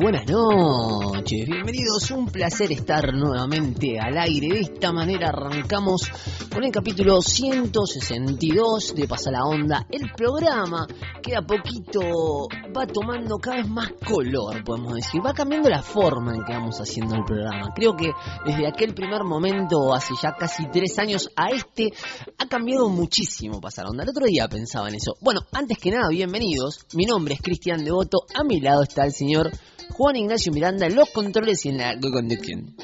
buenas noches, bienvenidos, un placer estar nuevamente al aire. De esta manera arrancamos con el capítulo 162 de Pasa la Onda, el programa que a poquito va tomando cada vez más color, podemos decir, va cambiando la forma en que vamos haciendo el programa. Creo que desde aquel primer momento, hace ya casi 3 años a ha cambiado muchísimo Pasa la Onda. El otro día pensaba en eso. Bueno, antes que nada, bienvenidos, mi nombre es Cristian Devoto, a mi lado está el señor Juan Ignacio Miranda en los controles y en la conducción.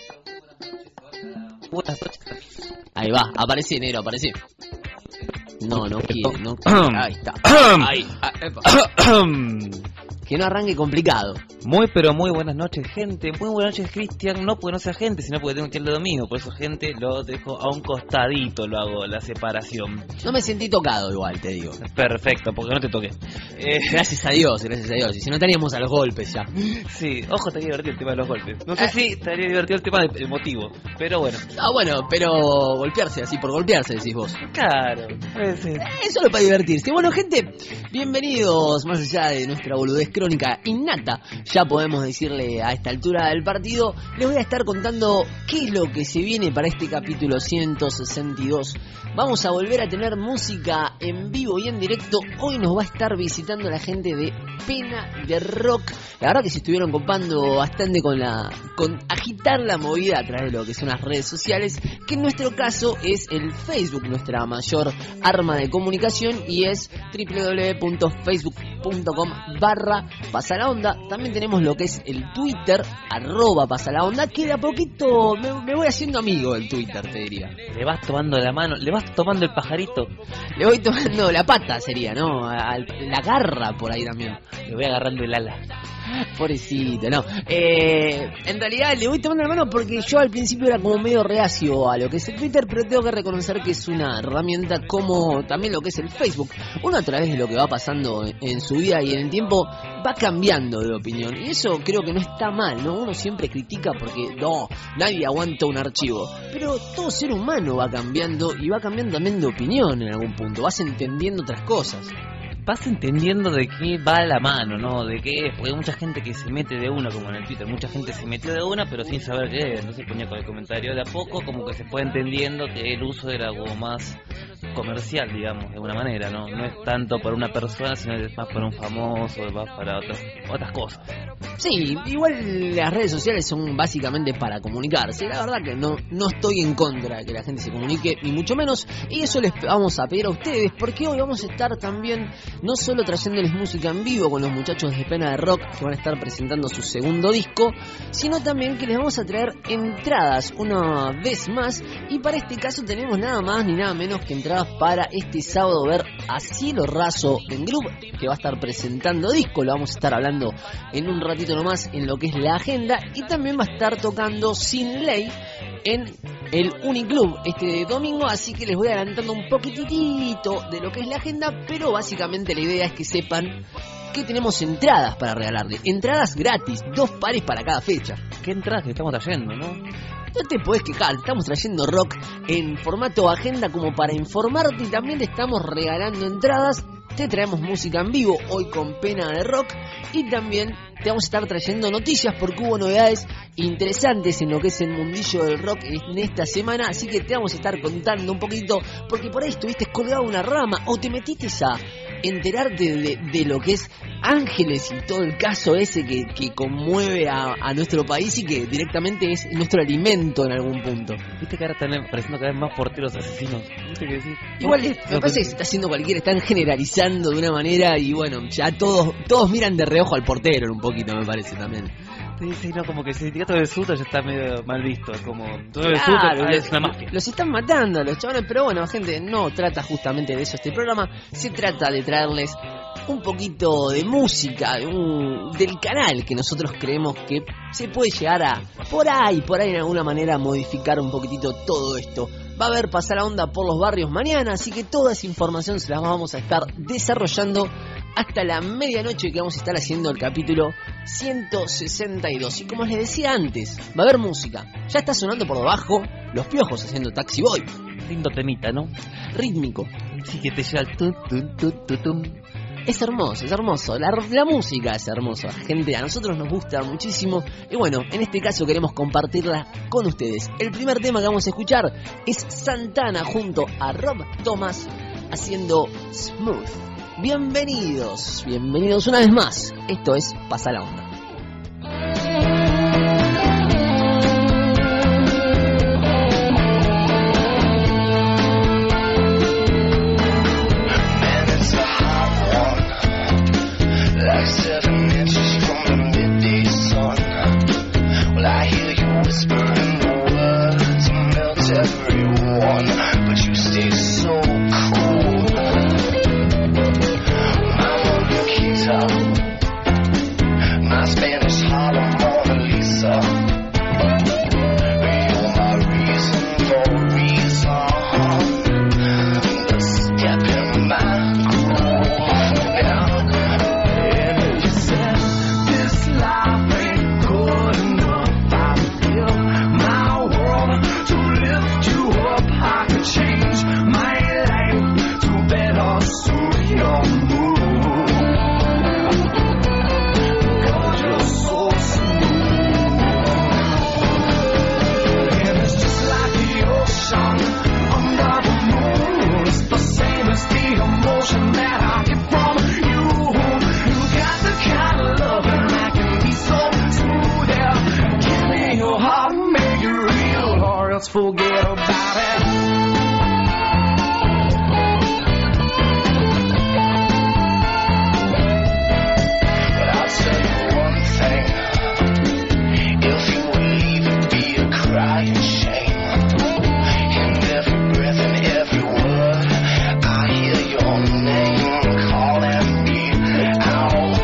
Buenas noches. Ahí va, aparece negro, aparece. No quiere, no. Ahí está. Ahí. Que no arranque complicado. Muy pero muy buenas noches, gente. Muy buenas noches, Cristian. No porque no sea gente, sino porque tengo que ir lo mío. Por eso, gente, lo dejo a un costadito, lo hago, la separación. No me sentí tocado igual, te digo. Perfecto, porque no te toqué. Gracias a Dios. Y si no estaríamos a los golpes ya. Sí, ojo, estaría divertido el tema de los golpes. No sé si estaría divertido el tema del motivo, pero bueno. Bueno, pero golpearse así por golpearse, decís vos. Claro, puede ser. Solo para divertirse. Bueno, gente, bienvenidos más allá de nuestra boludez crónica innata. Ya podemos decirle a esta altura del partido, les voy a estar contando qué es lo que se viene para este capítulo 162. Vamos a volver a tener música en vivo y en directo. Hoy nos va a estar visitando la gente de Pena de Rock. La verdad que se estuvieron copando bastante con agitar la movida a través de lo que son las redes sociales, que en nuestro caso es el Facebook, nuestra mayor arma de comunicación, y es www.facebook.com/pasalaonda. También tenemos lo que es el Twitter, @pasalaonda, que de a poquito me voy haciendo amigo del Twitter, te diría. Le vas tomando la mano, le vas tomando el pajarito. Le voy tomando la pata, sería, ¿no? La garra por ahí también. Le voy agarrando el ala. Pobrecito, no. En realidad le voy tomando la mano porque yo al principio era como medio reacio a lo que es el Twitter, pero tengo que reconocer que es una herramienta como también lo que es el Facebook. Uno, a través de lo que va pasando en su vida y en el tiempo, va cambiando de opinión. Y eso creo que no está mal, ¿no? Uno siempre critica porque nadie aguanta un archivo. Pero todo ser humano va cambiando y va cambiando también de opinión en algún punto. Vas entendiendo otras cosas. Vas entendiendo de qué va la mano, ¿no? De qué es, porque hay mucha gente que se mete de una, como en el Twitter, mucha gente se metió de una, pero sin saber qué es, entonces ponía con el comentario de a poco, como que se fue entendiendo que el uso era algo más comercial, digamos, de alguna manera, ¿no? No es tanto para una persona, sino es más para un famoso, más para otras cosas. Sí, igual las redes sociales son básicamente para comunicarse. La verdad que no estoy en contra de que la gente se comunique, ni mucho menos, y eso les vamos a pedir a ustedes, porque hoy vamos a estar también no solo trayéndoles música en vivo con los muchachos de Pena de Rock, que van a estar presentando su segundo disco, sino también que les vamos a traer entradas una vez más, y para este caso tenemos nada más ni nada menos que entradas para este sábado ver a Cielo Raso en Groove, que va a estar presentando disco. Lo vamos a estar hablando en un ratito nomás en lo que es la agenda, y también va a estar tocando Sin Ley en el Uniclub este domingo, así que les voy adelantando un poquitito de lo que es la agenda, pero básicamente la idea es que sepan que tenemos entradas para regalarle, entradas gratis, 2 pares para cada fecha. ¿Qué entradas que estamos trayendo, no? No te podés quejar, estamos trayendo rock en formato agenda como para informarte, y también te estamos regalando entradas. Te traemos música en vivo hoy con Pena de Rock, y también te vamos a estar trayendo noticias porque hubo novedades interesantes en lo que es el mundillo del rock en esta semana, así que te vamos a estar contando un poquito, porque por ahí estuviste colgado una rama o te metiste a enterarte de lo que es Ángeles y todo el caso ese que conmueve a nuestro país y que directamente es nuestro alimento en algún punto. Viste que ahora están apareciendo cada vez más porteros asesinos. ¿Viste que decís? Igual me parece que se está haciendo cualquiera, están generalizando de una manera, y bueno, ya todos miran de reojo al portero un poquito, me parece también. Sí, no, como que el sindicato de Suta ya está medio mal visto, como todo claro, el Suta es una mafia. Los están matando a los chavales, pero bueno, gente, no trata justamente de eso este programa, se trata de traerles un poquito de música del canal que nosotros creemos que se puede llegar a, por ahí de alguna manera, modificar un poquitito todo esto. Va a haber Pasa la Onda por los barrios mañana, así que toda esa información se las vamos a estar desarrollando hasta la medianoche, que vamos a estar haciendo el capítulo 162. Y como les decía antes, va a haber música. Ya está sonando por debajo Los Piojos haciendo Taxi Boy. Lindo temita, ¿no? Rítmico. Sí, que te lleva el tum, tum, tum, tum, tum. Es hermoso, la música es hermosa, gente, a nosotros nos gusta muchísimo y bueno, en este caso queremos compartirla con ustedes. El primer tema que vamos a escuchar es Santana junto a Rob Thomas haciendo Smooth. Bienvenidos una vez más, esto es Pasa la Onda. Like 7 inches from the midday sun. Well, I hear you whispering the words and melt everyone, but you stay so cool. My Mona Lisa, my Spanish Harlem Mona Lisa. You're my reason for a reason. The step in my groove now. Forget about it. But I'll tell you one thing. If you leave, it'd be a crying shame. In every breath and every word, I hear your name calling me out.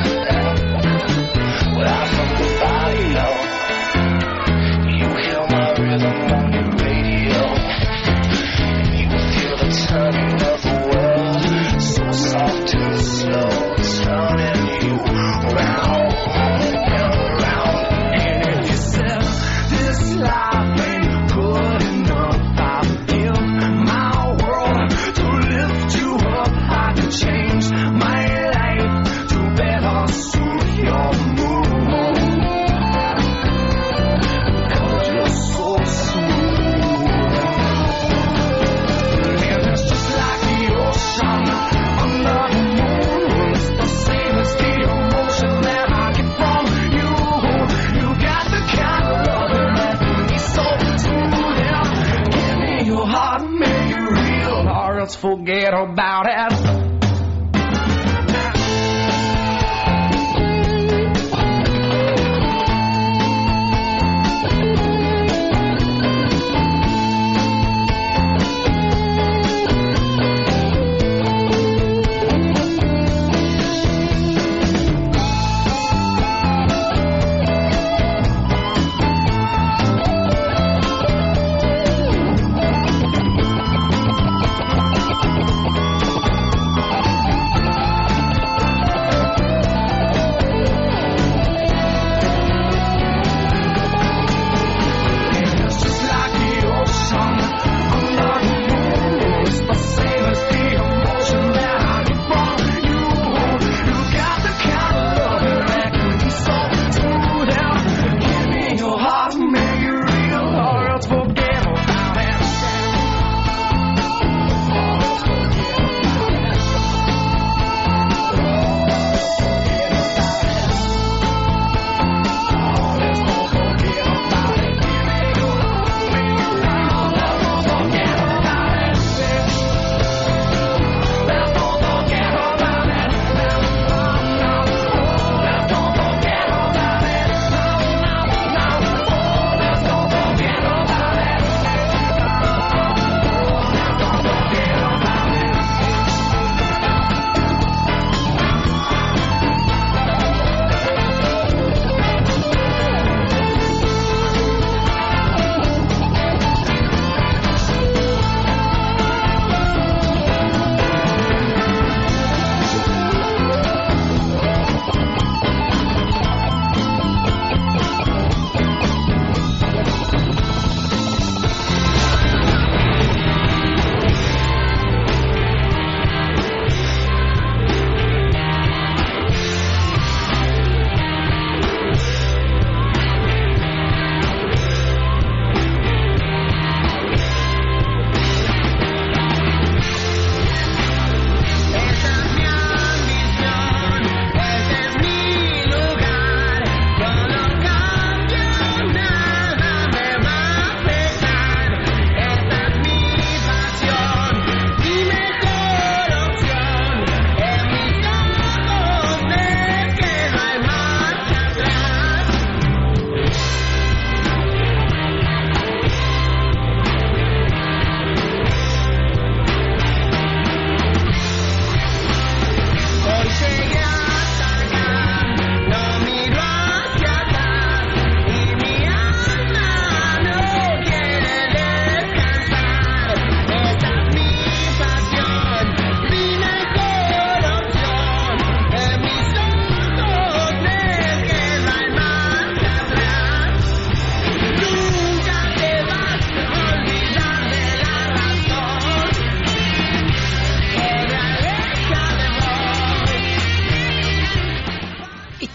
Well, I'm from the body, you hear my rhythm on your radio. You feel the turning of the world, so soft and slow, turning you round and round. And if you said this life ain't good enough, I feel my world to lift you up. I could change my life to better suit your mood. Let's forget about it.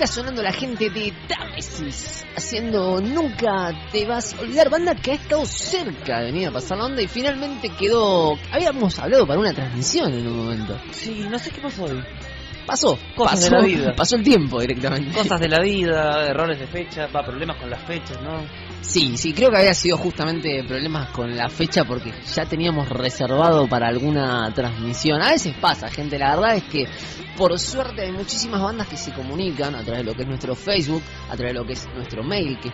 sonando la gente de Támesis, haciendo Nunca Te Vas a Olvidar, banda que ha estado cerca de venir a pasar la onda y finalmente quedó... Habíamos hablado para una transmisión en un momento. Sí, no sé qué pasó hoy. Pasó de la vida. Pasó el tiempo directamente. Cosas de la vida, errores de fecha, problemas con las fechas, ¿no? Sí, creo que había sido justamente problemas con la fecha porque ya teníamos reservado para alguna transmisión. A veces pasa, gente, la verdad es que por suerte hay muchísimas bandas que se comunican a través de lo que es nuestro Facebook, a través de lo que es nuestro mail, que es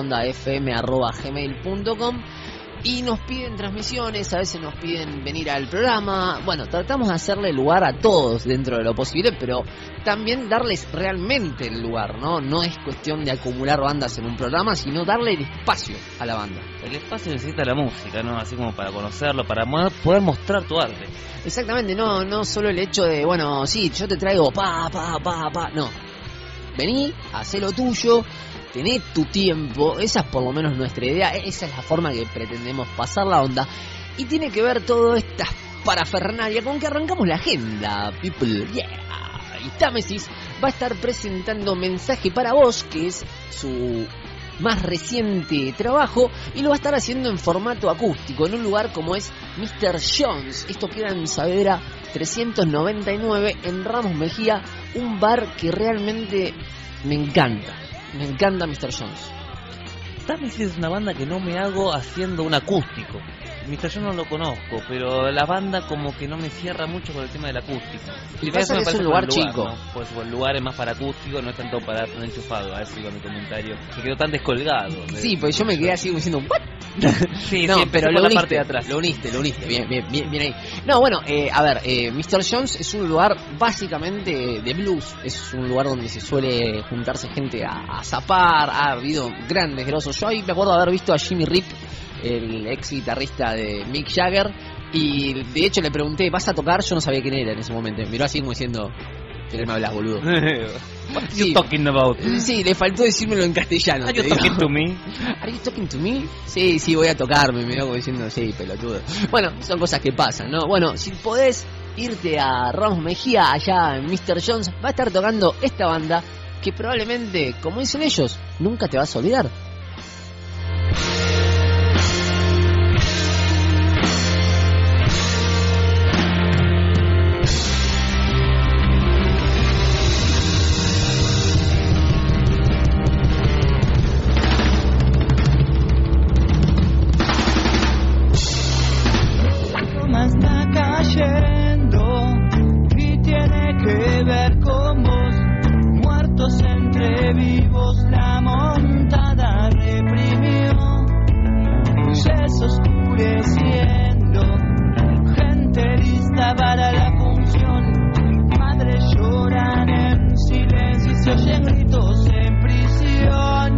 pasalaondafm@gmail.com, y nos piden transmisiones, a veces nos piden venir al programa. Bueno, tratamos de hacerle lugar a todos dentro de lo posible, pero también darles realmente el lugar, ¿no? No es cuestión de acumular bandas en un programa, sino darle el espacio a la banda. El espacio necesita la música, ¿no? Así como para conocerlo, para poder mostrar tu arte. Exactamente, no solo el hecho de, bueno, sí, yo te traigo no. Vení, hacé lo tuyo, tené tu tiempo, esa es por lo menos nuestra idea, esa es la forma que pretendemos pasar la onda. Y tiene que ver toda esta parafernalia con que arrancamos la agenda, people, yeah. Y Támesis va a estar presentando Mensaje para Vos, que es su más reciente trabajo, y lo va a estar haciendo en formato acústico, en un lugar como es Mr. Jones. Esto queda en Saavedra 399, en Ramos Mejía, un bar que realmente me encanta. Me encanta Mr. Jones. Támesis es una banda que no me hago haciendo un acústico. Mr. Jones no lo conozco, pero la banda como que no me cierra mucho con el tema del acústico. Y pasa que es un lugar chico, ¿no? Pues el lugar es más para acústico, no es tanto para tan enchufado. A eso iba mi comentario, que quedó tan descolgado. Sí, pues yo me quedé así diciendo ¿what? Sí, no, sí, pero por lo la uniste, parte de atrás. Lo uniste, bien ahí. No, bueno, a ver, Mr. Jones es un lugar básicamente de blues, es un lugar donde se suele juntarse gente a zapar, ha habido grandes, grosos. Yo ahí me acuerdo de haber visto a Jimmy Rip, el ex guitarrista de Mick Jagger, y de hecho le pregunté, ¿vas a tocar? Yo no sabía quién era en ese momento, miró así como diciendo, ¿qué me hablas, boludo? What are you talking about? Sí, le faltó decírmelo en castellano. Are you talking to me? ¿Are you talking to me? Sí, voy a tocarme, me hago diciendo, sí, pelotudo. Bueno, son cosas que pasan, ¿no? Bueno, si podés irte a Ramos Mejía, allá en Mr. Jones, va a estar tocando esta banda que probablemente, como dicen ellos, nunca te vas a olvidar. Está cayendo y tiene que ver con vos, muertos entre vivos, la montada reprimió, se oscureciendo, gente lista para la función, madres lloran en silencio y se oyen gritos en prisión.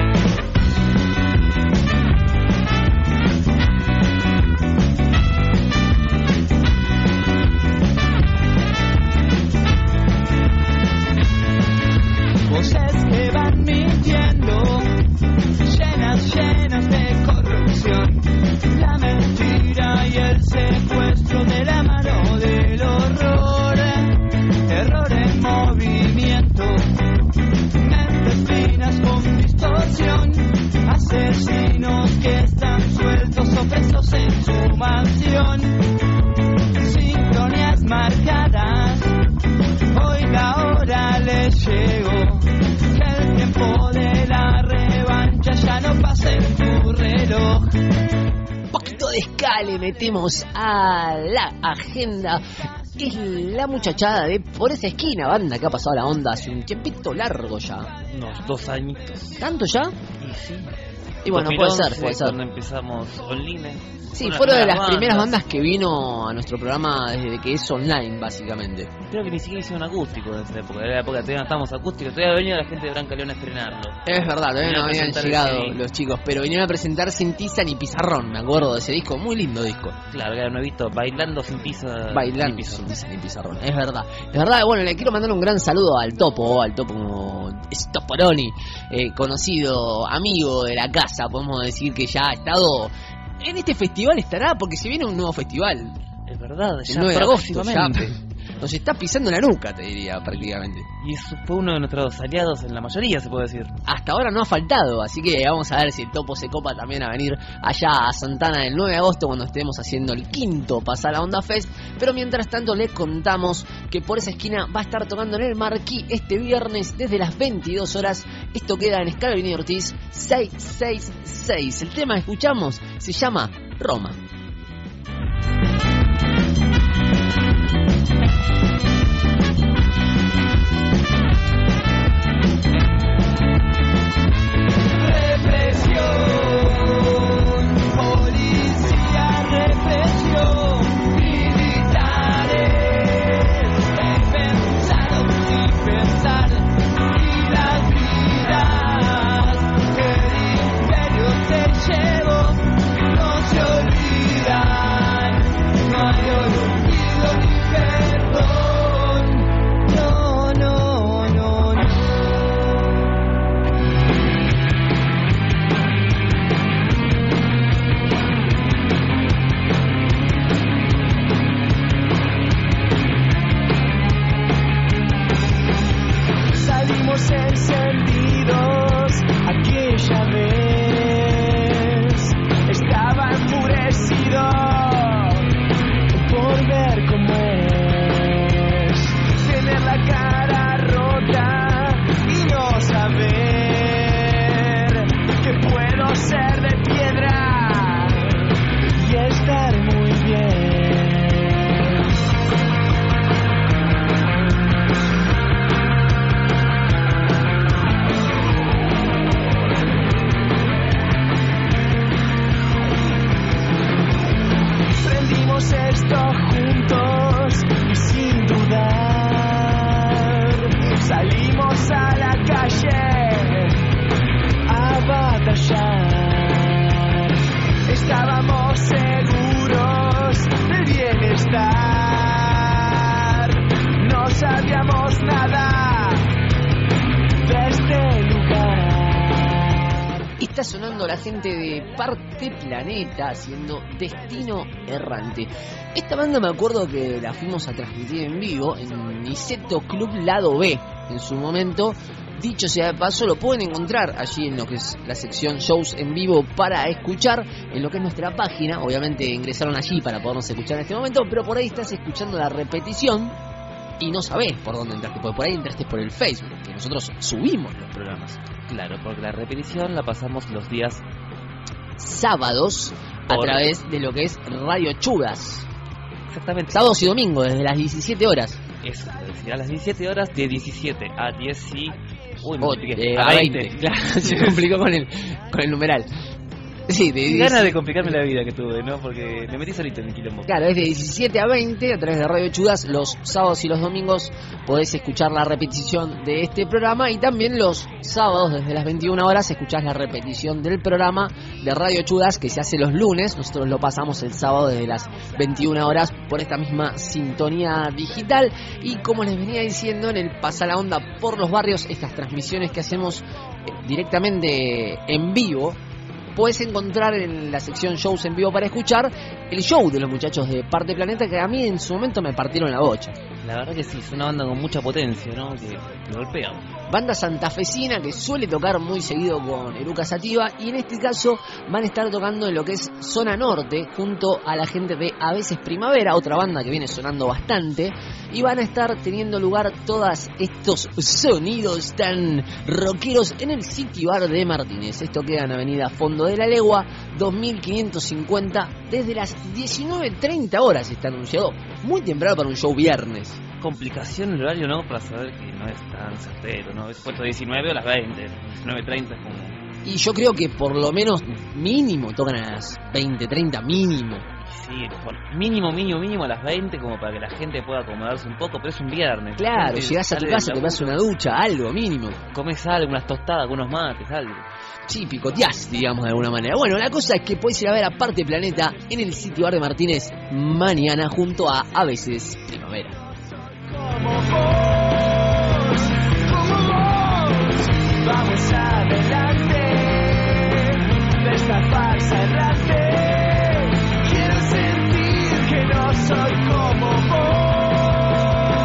Voces que van mintiendo, llenas de corrupción, la mentira y el secuestro de la mano del horror, terror en movimiento, mentes finas con distorsión, asesinos que están sueltos o presos en su mansión, sincronías marcadas, hoy la hora les llegó. El tiempo de la revancha ya no pasa en tu reloj. Un poquito de ska le metemos a la agenda. Es la muchachada de Por Esa Esquina, banda que ha pasado la onda hace un tiempito largo ya. Unos 2 añitos. ¿Tanto ya? Y sí. Y bueno, 2011, puede ser. Cuando empezamos online. Sí, fueron de las primeras bandas que vino a nuestro programa desde que es online, básicamente. Creo que ni siquiera hicieron acústico en esa época. Era la época todavía no estábamos acústicos. Todavía venía la gente de Branca León a estrenarlo. Es verdad, todavía no habían llegado el los chicos, pero vinieron a presentar Sin Tiza ni Pizarrón, me acuerdo de ese disco, muy lindo disco. Claro, era nuevito, Bailando Sin Tiza. Bailando Sin Tiza ni Pizarrón, es verdad. Es verdad, bueno, le quiero mandar un gran saludo al Topo Stoporoni, conocido amigo de la casa, podemos decir que ya ha estado... En este festival estará, porque se viene un nuevo festival. Es verdad, el ya 9 de agosto, próximamente. nos está pisando la nuca, te diría, prácticamente. Y eso fue uno de nuestros aliados en la mayoría, se puede decir. Hasta ahora no ha faltado, así que vamos a ver si el Topo se copa también a venir allá a Santana el 9 de agosto cuando estemos haciendo el quinto Pasa la Onda Fest. Pero mientras tanto les contamos que Por Esa Esquina va a estar tocando en el Marquí este viernes desde las 22 horas. Esto queda en Scalabrini y Ortiz 666. El tema que escuchamos se llama Roma. Está sonando la gente de Parte Planeta haciendo Destino Errante. Esta banda me acuerdo que la fuimos a transmitir en vivo en Niceto Club Lado B en su momento. Dicho sea de paso, lo pueden encontrar allí en lo que es la sección shows en vivo para escuchar, en lo que es nuestra página. Obviamente ingresaron allí para podernos escuchar en este momento, pero por ahí estás escuchando la repetición y no sabés por dónde entraste, porque por ahí entraste por el Facebook, que nosotros subimos los programas. Claro, porque la repetición la pasamos los días sábados a través de lo que es Radio Chudas. Exactamente. Sábados y domingos, desde las 17 horas. Eso, a las 17 horas, de 17 a 10 y... Uy, a 20. Claro, se complicó con el numeral. Sí, ganas de complicarme la vida que tuve, ¿no? Porque me metí solito en el quilombo. Claro, es de 17 a 20 a través de Radio Chudas. Los sábados y los domingos podés escuchar la repetición de este programa. Y también los sábados desde las 21 horas escuchás la repetición del programa de Radio Chudas, que se hace los lunes. Nosotros lo pasamos el sábado desde las 21 horas por esta misma sintonía digital. Y como les venía diciendo, en el Pasa la Onda por los barrios, estas transmisiones que hacemos directamente en vivo, puedes encontrar en la sección shows en vivo para escuchar el show de los muchachos de Parte Planeta, que a mí en su momento me partieron la bocha. La verdad que sí, es una banda con mucha potencia, ¿no? Que golpea. Banda santafesina que suele tocar muy seguido con Eruca Sativa, y en este caso van a estar tocando en lo que es Zona Norte junto a la gente de A Veces Primavera, otra banda que viene sonando bastante, y van a estar teniendo lugar todos estos sonidos tan rockeros en el City Bar de Martínez. Esto queda en Avenida Fondo de la Legua 2550 desde las 19:30 horas. Está anunciado muy temprano para un show viernes. Complicación el horario, ¿no? Para saber que no es tan certero, ¿no? Es puesto 19 o las 20, 19:30 es como... Y yo creo que por lo menos mínimo tocan a las 20:30 mínimo. Sí, mínimo a las 20, como para que la gente pueda acomodarse un poco, pero es un viernes. Claro, llegás a tu casa, te das una ducha, algo mínimo. Comes algo, unas tostadas, algunos mates, algo. Sí, picoteás, digamos de alguna manera. Bueno, la cosa es que podés ir a ver a Parte Planeta en el Sitio Bar de Martínez mañana junto a Veces Primavera. Como vos, vamos adelante de esta farsa errante. Quiero sentir que no soy como vos.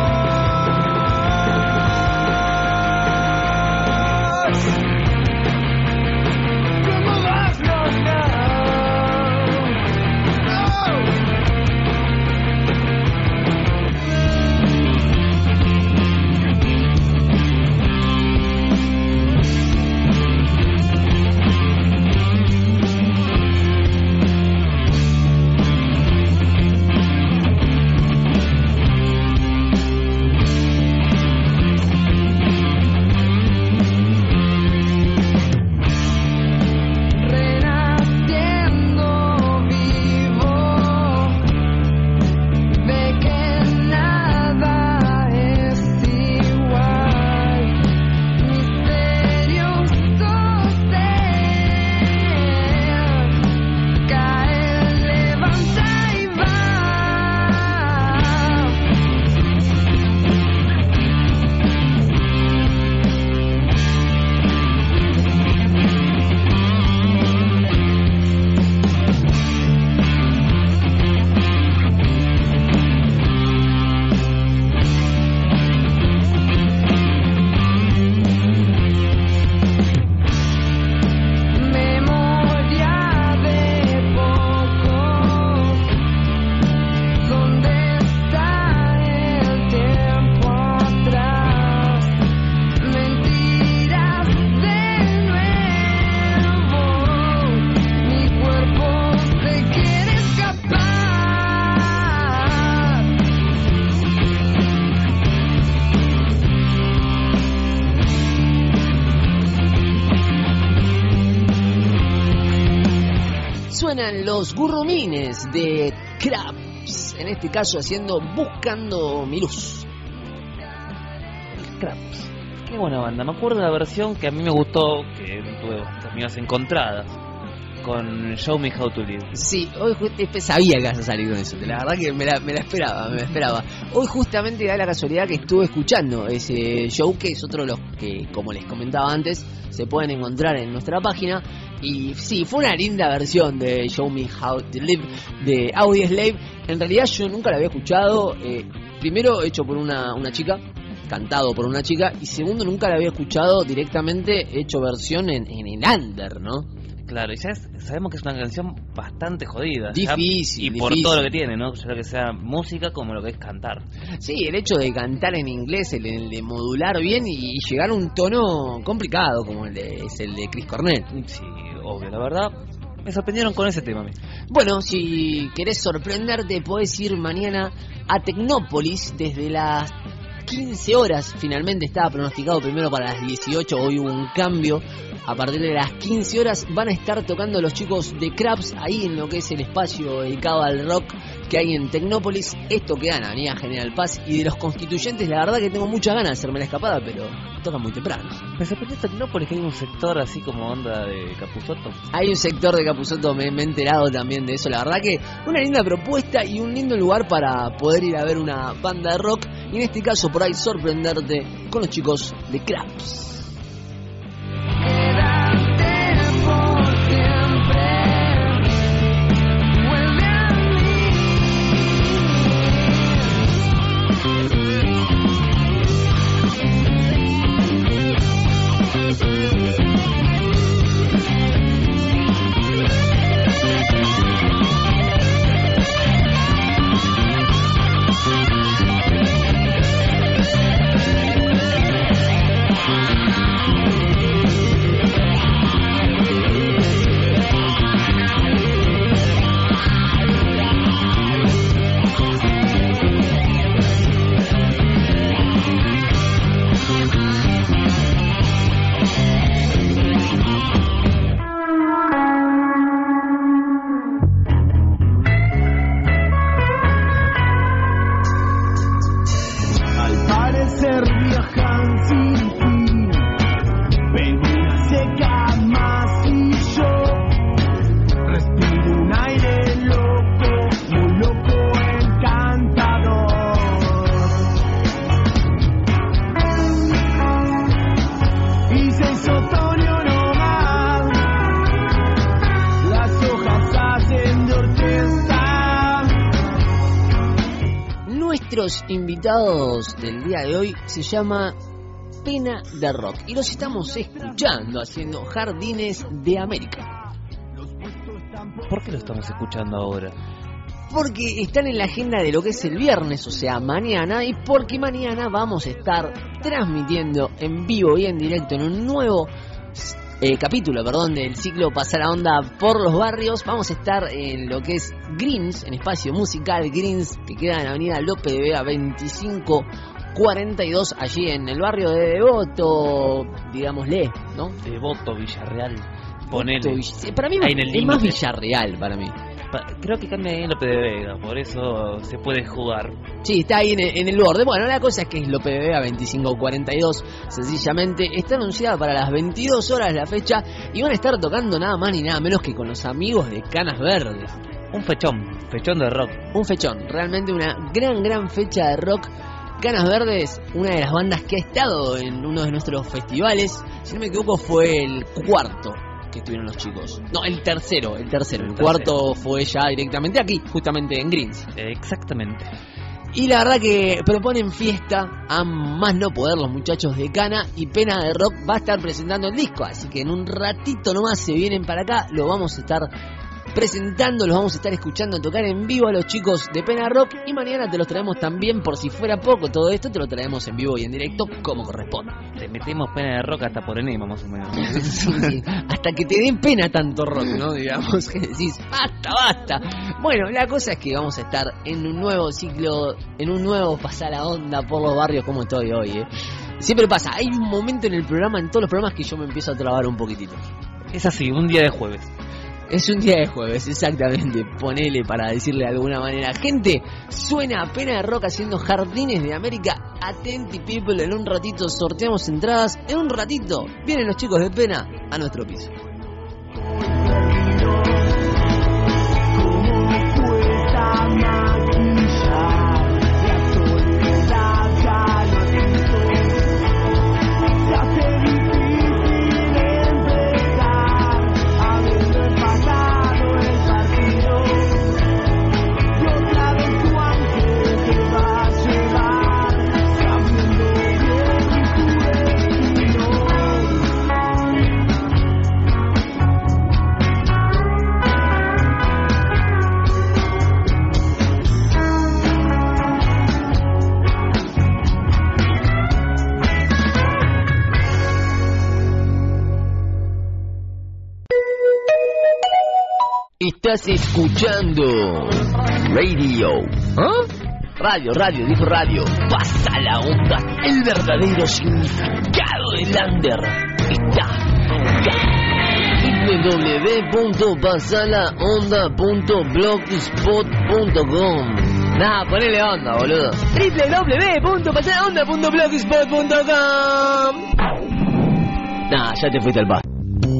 Suenan los Gurrumines de Craps, en este caso haciendo Buscando mi luz. Craps. Qué buena banda. Me acuerdo de la versión que a mí me gustó, que tuve bastantes encontradas, con Show Me How to Live. Sí, hoy sabía que ibas a salir con eso. La verdad que me la esperaba. Hoy justamente da la casualidad que estuve escuchando ese show, que es otro de los que, como les comentaba antes, se pueden encontrar en nuestra página. Y sí, fue una linda versión de Show Me How to Live de Audioslave. En realidad yo nunca la había escuchado. Primero hecho por una chica, cantado por una chica, y segundo nunca la había escuchado directamente hecho versión en el under, ¿no? Claro, y ya sabemos que es una canción bastante jodida. Difícil. Y por todo lo que tiene, ¿no? Ya lo que sea música como lo que es cantar. Sí, el hecho de cantar en inglés, el de modular bien y llegar a un tono complicado como es el de Chris Cornell. Sí, obvio, la verdad. Me sorprendieron con ese tema a mí. Bueno, si querés sorprenderte, podés ir mañana a Tecnópolis desde las 15 horas. Finalmente estaba pronosticado primero para las 18, hoy hubo un cambio. A partir de las 15 horas van a estar tocando los chicos de Craps ahí en lo que es el espacio dedicado al rock que hay en Tecnópolis. Esto queda en Avenida General Paz. Y de los Constituyentes, la verdad que tengo muchas ganas de hacerme la escapada, pero tocan muy temprano. Me sorprendió Tecnópolis, que hay un sector así como onda de Capusotto. Hay un sector de Capusotto, me he enterado también de eso. La verdad que una linda propuesta y un lindo lugar para poder ir a ver una banda de rock. Y en este caso por ahí sorprenderte con los chicos de Craps. Nuestros invitados del día de hoy se llama Pena de Rock y los estamos escuchando haciendo Jardines de América. ¿Por qué lo estamos escuchando ahora? Porque están en la agenda de lo que es el viernes, o sea, mañana, y porque mañana vamos a estar transmitiendo en vivo y en directo en un nuevo capítulo, del ciclo Pasar la Onda por los Barrios. Vamos a estar en lo que es Greens, en espacio musical Greens, que queda en Avenida López de Vega 2542, allí en el barrio de Devoto, digámosle, ¿no? Devoto, Villarreal, ponele. Para mí es más Villarreal, para mí. Creo que cambia ahí en López de Vega, por eso se puede jugar. Sí, está ahí en el borde. Bueno, la cosa es que es López de Vega 2542, sencillamente. Está anunciada para las 22 horas la fecha y van a estar tocando nada más ni nada menos que con los amigos de Canas Verdes. Un fechón de rock. Un fechón, realmente una gran fecha de rock. Canas Verdes, una de las bandas que ha estado en uno de nuestros festivales. Si no me equivoco fue el cuarto que estuvieron los chicos. No, el tercero. El cuarto fue ya directamente aquí, justamente en Greens. Exactamente. Y la verdad que proponen fiesta a más no poder los muchachos de Cana, y Pena de Rock va a estar presentando el disco, así que en un ratito nomás se vienen para acá, lo vamos a estar presentando, los vamos a estar escuchando tocar en vivo a los chicos de Pena Rock, y mañana te los traemos también, por si fuera poco todo esto, te lo traemos en vivo y en directo como corresponde. Le metemos Pena de Rock hasta por enema, más o menos. Sí, hasta que te den pena tanto rock, ¿no? Digamos, que decís, basta. Bueno, la cosa es que vamos a estar en un nuevo ciclo, en un nuevo Pasar la Onda por los Barrios, como estoy hoy, Siempre pasa, hay un momento en el programa, en todos los programas, que yo me empiezo a trabar un poquitito. Es así, un día de jueves. Es un día de jueves, exactamente. Ponele para decirle de alguna manera. Gente, suena a Pena de Rock haciendo Jardines de América. Atenti, people, en un ratito sorteamos entradas. En un ratito vienen los chicos de Pena a nuestro piso. Estás escuchando Radio. ¿Ah? Radio, dijo radio. Pasa la onda. El verdadero significado del under está acá. www.pasalaonda.blogspot.com. Nah, ponele onda, boludo. www.pasalaonda.blogspot.com. Nah, ya te fuiste al pasto.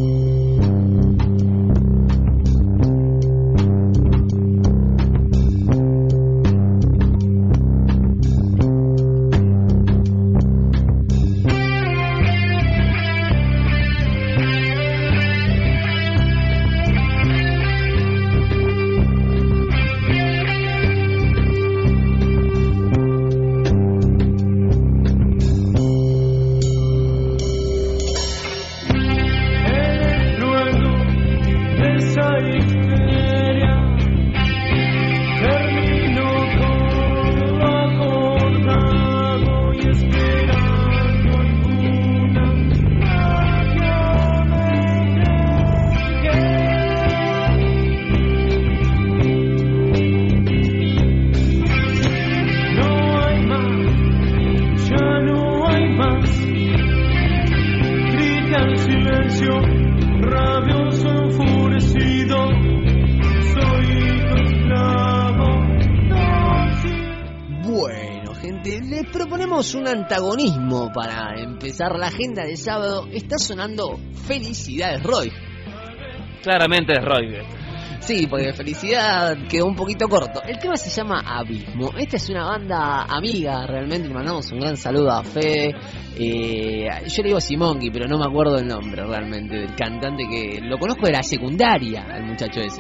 Un antagonismo para empezar la agenda de sábado. Está sonando Felicidades Roy. Claramente es Roy. Sí, porque Felicidad quedó un poquito corto. El tema se llama Abismo. Esta es una banda amiga, realmente. Le mandamos un gran saludo a Fede. Yo le digo Simonki, pero no me acuerdo el nombre realmente del cantante, que lo conozco de la secundaria, al muchacho ese.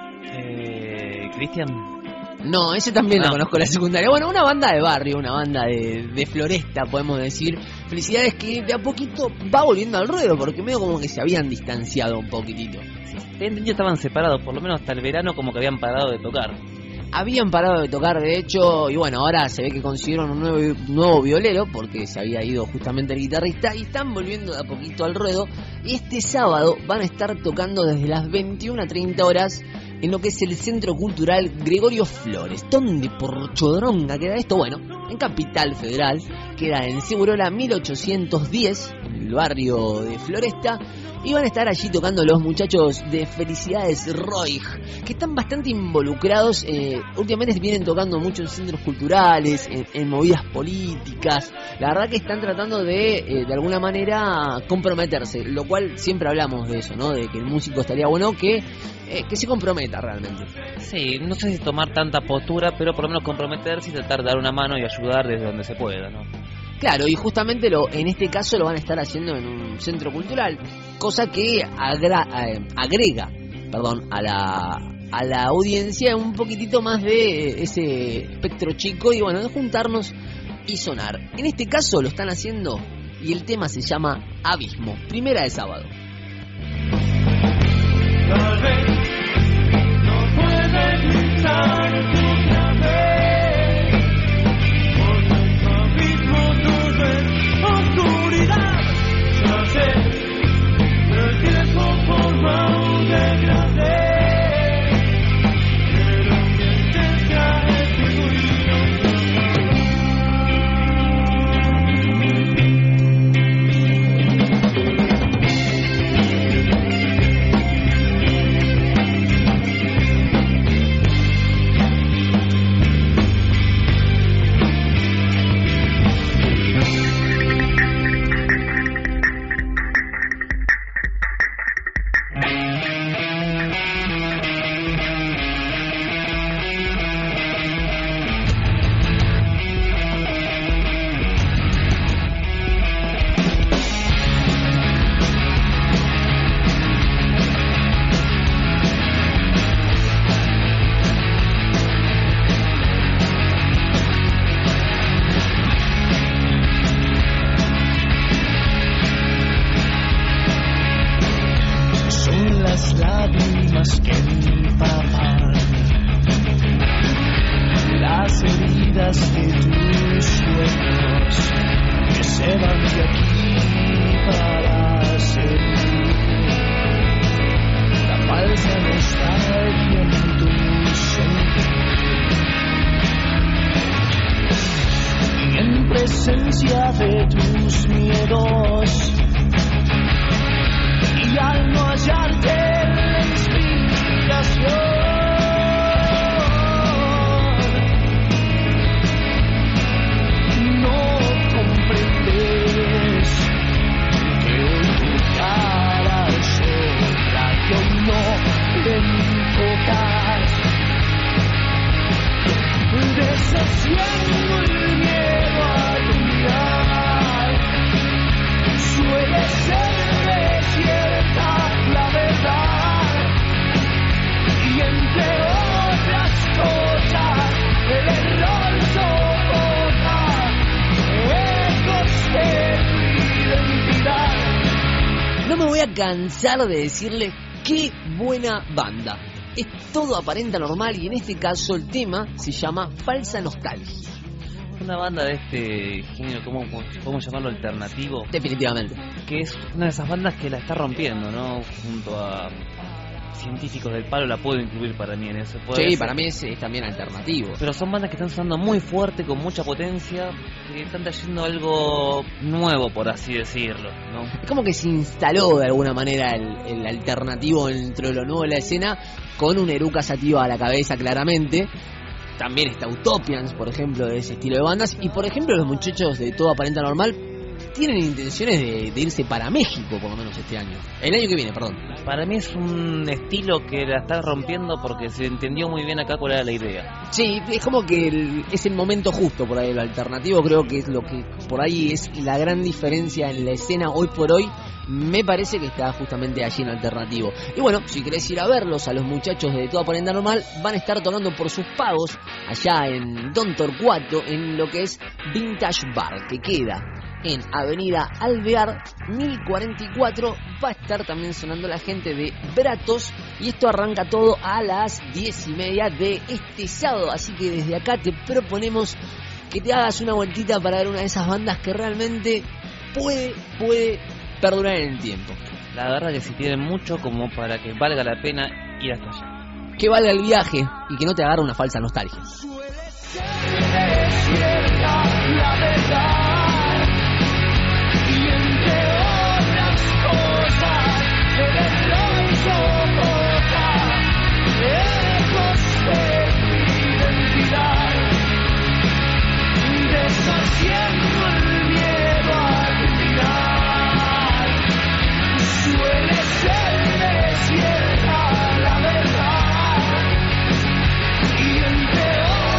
Cristian. No, ese también lo conozco de la secundaria. Bueno, una banda de barrio, una banda de Floresta, podemos decir. Felicidades, que de a poquito va volviendo al ruedo, porque medio como que se habían distanciado un poquitito. Ellos estaban separados, por lo menos hasta el verano, como que habían parado de tocar. Habían parado de tocar, de hecho, y bueno, ahora se ve que consiguieron un nuevo violero, porque se había ido justamente el guitarrista, y están volviendo de a poquito al ruedo. Y este sábado van a estar tocando desde las 21 a 30 horas en lo que es el Centro Cultural Gregorio Flores. ¿Dónde por chodronga queda esto? Bueno, en Capital Federal, queda en Segurola 1810, en el barrio de Floresta. Y van a estar allí tocando los muchachos de Felicidades Roig, que están bastante involucrados. Últimamente vienen tocando mucho en centros culturales, en movidas políticas. La verdad que están tratando de alguna manera comprometerse, lo cual siempre hablamos de eso, ¿no? De que el músico estaría bueno que se comprometa realmente. Sí, no sé si tomar tanta postura, pero por lo menos comprometerse y tratar de dar una mano y ayudar desde donde se pueda, ¿no? Claro, y justamente en este caso lo van a estar haciendo en un centro cultural, cosa que agrega a la audiencia un poquitito más de ese espectro chico y bueno, de juntarnos y sonar. En este caso lo están haciendo y el tema se llama Abismo, primera de sábado. Tal vez no puedes gritar otra vez, porque tu abismo no ves oscuridad. Ya sé, el tiempo forma un degradé, pero mi esencia es son las lágrimas que empapan las heridas de tus sueños que se van de aquí para seguir. La falsa nostalgia en tu sentir. Y en presencia de tus miedos, y al no hallarte la inspiración, no comprendes que hoy tu cara es otra, que hoy no te enfocas, deshaciendo el miedo al mirar. Suele ser desierta la verdad, y entre otras cosas el error soporta ecos de tu identidad. No me voy a cansar de decirle qué buena banda. Es todo aparenta normal y en este caso el tema se llama Falsa Nostalgia. Una banda de este género, ¿cómo podemos llamarlo? Alternativo. Definitivamente. Que es una de esas bandas que la está rompiendo, ¿no? Junto a Científicos del Palo la puedo incluir para mí en eso. Sí, para mí es también alternativo. Pero son bandas que están sonando muy fuerte, con mucha potencia, que están trayendo algo nuevo, por así decirlo, ¿no? Es como que se instaló de alguna manera el alternativo dentro de lo nuevo de la escena, con un Eruca Sativa a la cabeza claramente. También está Utopians, por ejemplo, de ese estilo de bandas. Y por ejemplo los muchachos de Todo Aparenta Normal tienen intenciones de irse para México, por lo menos este año. El año que viene, perdón. Para mí es un estilo que la está rompiendo porque se entendió muy bien acá cuál era la idea. Sí, es como que es el momento justo por ahí. Lo alternativo creo que es lo que por ahí es la gran diferencia en la escena hoy por hoy. Me parece que está justamente allí en alternativo. Y bueno, si querés ir a verlos, a los muchachos de Todo Aparenta Normal, van a estar tocando por sus pagos allá en Don Torcuato, en lo que es Vintage Bar, que queda en Avenida Alvear 1044. Va a estar también sonando la gente de Bratos, y esto arranca todo a las 10:30 de este sábado. Así que desde acá te proponemos que te hagas una vueltita para ver una de esas bandas que realmente puede perdurar en el tiempo. La verdad que si tienen mucho como para que valga la pena ir hasta allá. Que valga el viaje y que no te agarre una falsa nostalgia. La verdad, y entre otras cosas el error soporta ecos de tu identidad, deshaciendo el miedo al mirar. Suele ser desierta la verdad, y entre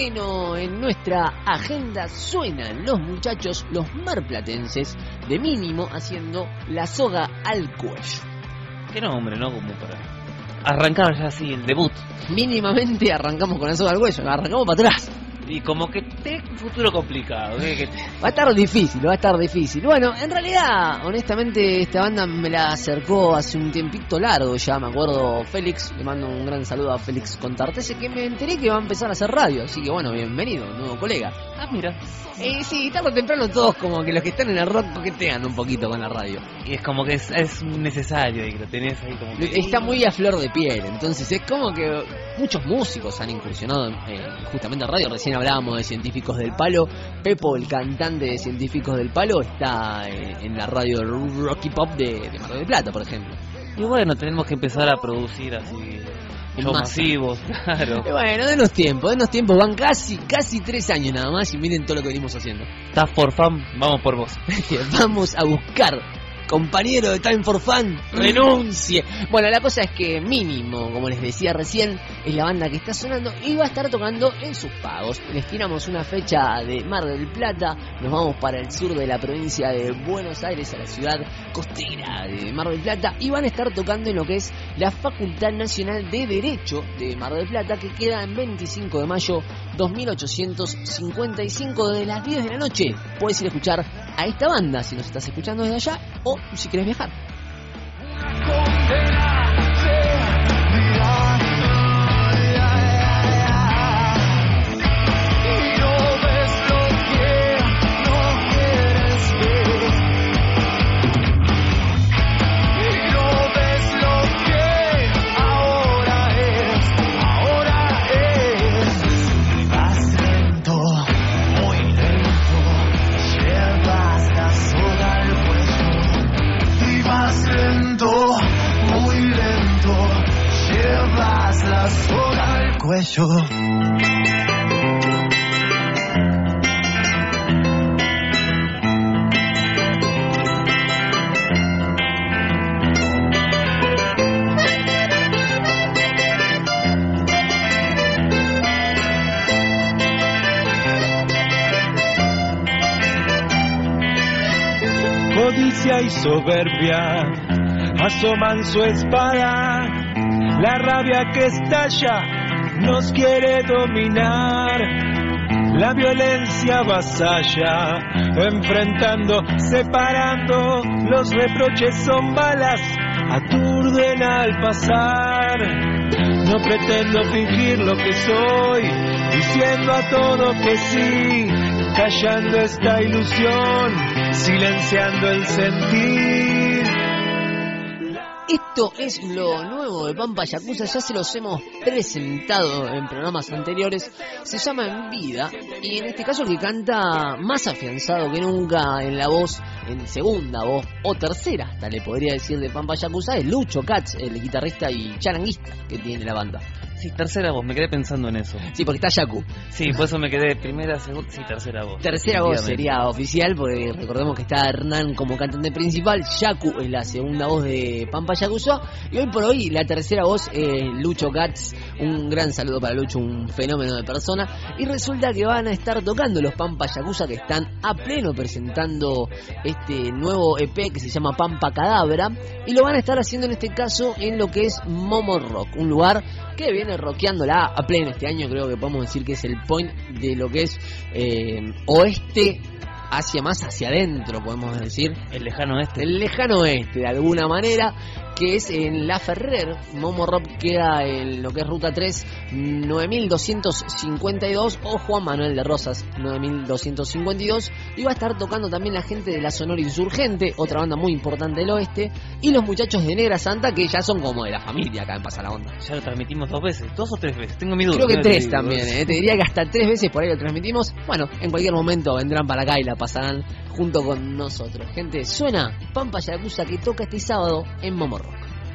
estreno en nuestra agenda suenan los muchachos, los marplatenses, de Mínimo, haciendo La Soga al Cuello. Qué nombre, ¿no? Como para arrancar ya así el debut. Mínimamente arrancamos con La Soga al Cuello, arrancamos para atrás. Y como que un futuro complicado. Va a estar difícil. Bueno, en realidad, honestamente, esta banda me la acercó hace un tiempito largo ya, me acuerdo Félix, le mando un gran saludo a Félix Contartese, que me enteré que va a empezar a hacer radio, así que bueno, bienvenido, nuevo colega. Ah, mira. Sí, tarde o temprano todos como que los que están en el rock coquetean un poquito con la radio. Y es como que es necesario y que lo tenés ahí como que... Está muy a flor de piel, entonces es como que muchos músicos han incursionado justamente en radio. Recién hablábamos de Científicos del Palo. Pepo, el cantante de Científicos del Palo, está en la radio Rocky Pop de Mar del Plata, por ejemplo. Y bueno, tenemos que empezar a producir así shows masivos, claro. Bueno, denos tiempo, van casi 3 años nada más y miren todo lo que venimos haciendo. Tough for Fun, vamos por vos. Vamos a buscar, compañero de Time for Fun, renuncie. Bueno, la cosa es que Mínimo, como les decía recién, es la banda que está sonando y va a estar tocando en sus pagos. Les tiramos una fecha de Mar del Plata, nos vamos para el sur de la provincia de Buenos Aires, a la ciudad costera de Mar del Plata, y van a estar tocando en lo que es la Facultad Nacional de Derecho de Mar del Plata, que queda en 25 de mayo 2855, de las 10 de la noche. Puedes ir a escuchar a esta banda si nos estás escuchando desde allá, o si querés viajar. Cuello. Codicia y soberbia asoman su espada, la rabia que estalla nos quiere dominar, la violencia avasalla, enfrentando, separando, los reproches son balas, aturden al pasar. No pretendo fingir lo que soy, diciendo a todo que sí, callando esta ilusión, silenciando el sentir. Esto es lo nuevo de Pampa Yakuza, ya se los hemos presentado en programas anteriores. Se llama En Vida, y en este caso el que canta más afianzado que nunca en la voz, en segunda voz o tercera, hasta le podría decir, de Pampa Yakuza, es Lucho Katz, el guitarrista y charanguista que tiene la banda. Sí, tercera voz, me quedé pensando en eso. Sí, porque está Yaku. Sí, por eso me quedé primera, segunda, sí, tercera voz. Tercera voz sería oficial, porque recordemos que está Hernán como cantante principal, Yaku es la segunda voz de Pampa Yakuza, y hoy por hoy la tercera voz es Lucho Katz. Un gran saludo para Lucho, un fenómeno de persona. Y resulta que van a estar tocando los Pampa Yakuza, que están a pleno presentando este nuevo EP que se llama Pampa Cadabra, y lo van a estar haciendo en este caso en lo que es Momo Rock, un lugar que viene rockeándola a pleno este año. Creo que podemos decir que es el point de lo que es oeste hacia adentro, podemos decir. El lejano oeste. El lejano oeste, de alguna manera, que es en La Ferrer. Momo Rock queda en lo que es Ruta 3, 9252, o Juan Manuel de Rosas, 9252. Y va a estar tocando también la gente de la Sonora Insurgente, otra banda muy importante del oeste, y los muchachos de Negra Santa, que ya son como de la familia acá en Pasa la Onda. Ya lo transmitimos 2 veces, 2 o 3 veces, tengo mi duda. Creo que 3 también, te diría que hasta 3 veces por ahí lo transmitimos. Bueno, en cualquier momento vendrán para acá y la pasarán junto con nosotros. Gente, suena Pampa Yakuza, que toca este sábado en Momo Rock.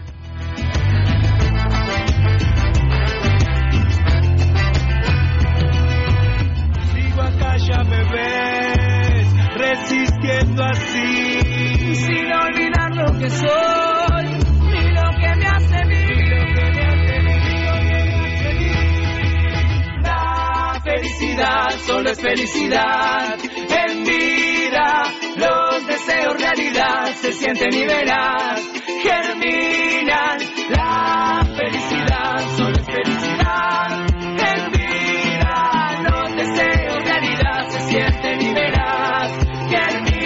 Sigo acá, ya me ves, resistiendo así, sin olvidar lo que soy y lo que me hace vivir. La felicidad solo es felicidad. En vida los deseos realidad se sienten y verás, germinan. La felicidad solo es felicidad. En vida los deseos realidad se sienten y verás, germinan.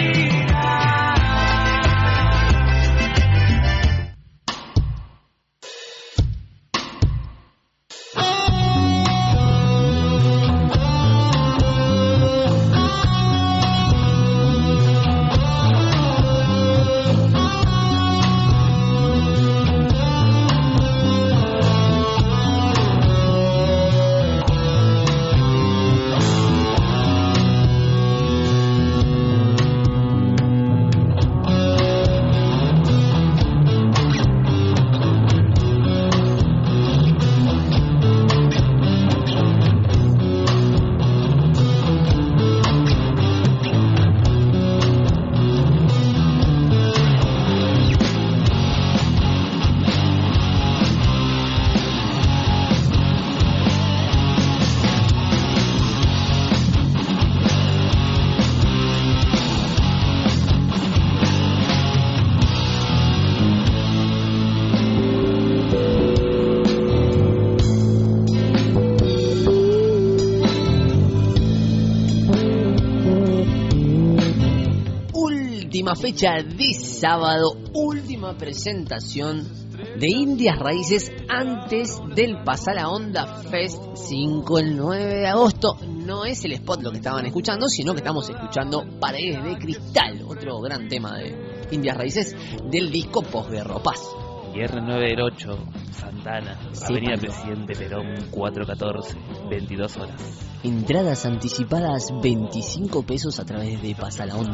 Última fecha de sábado, última presentación de Indias Raíces antes del Pasá la Onda Fest 5 el 9 de agosto. No es el spot lo que estaban escuchando, sino que estamos escuchando Paredes de Cristal, otro gran tema de Indias Raíces del disco Posguerra Paz. Viernes 9 del 8, Santana, Sí, Avenida Pablo. Presidente Perón, 414, 22 horas. Entradas anticipadas 25 pesos a través de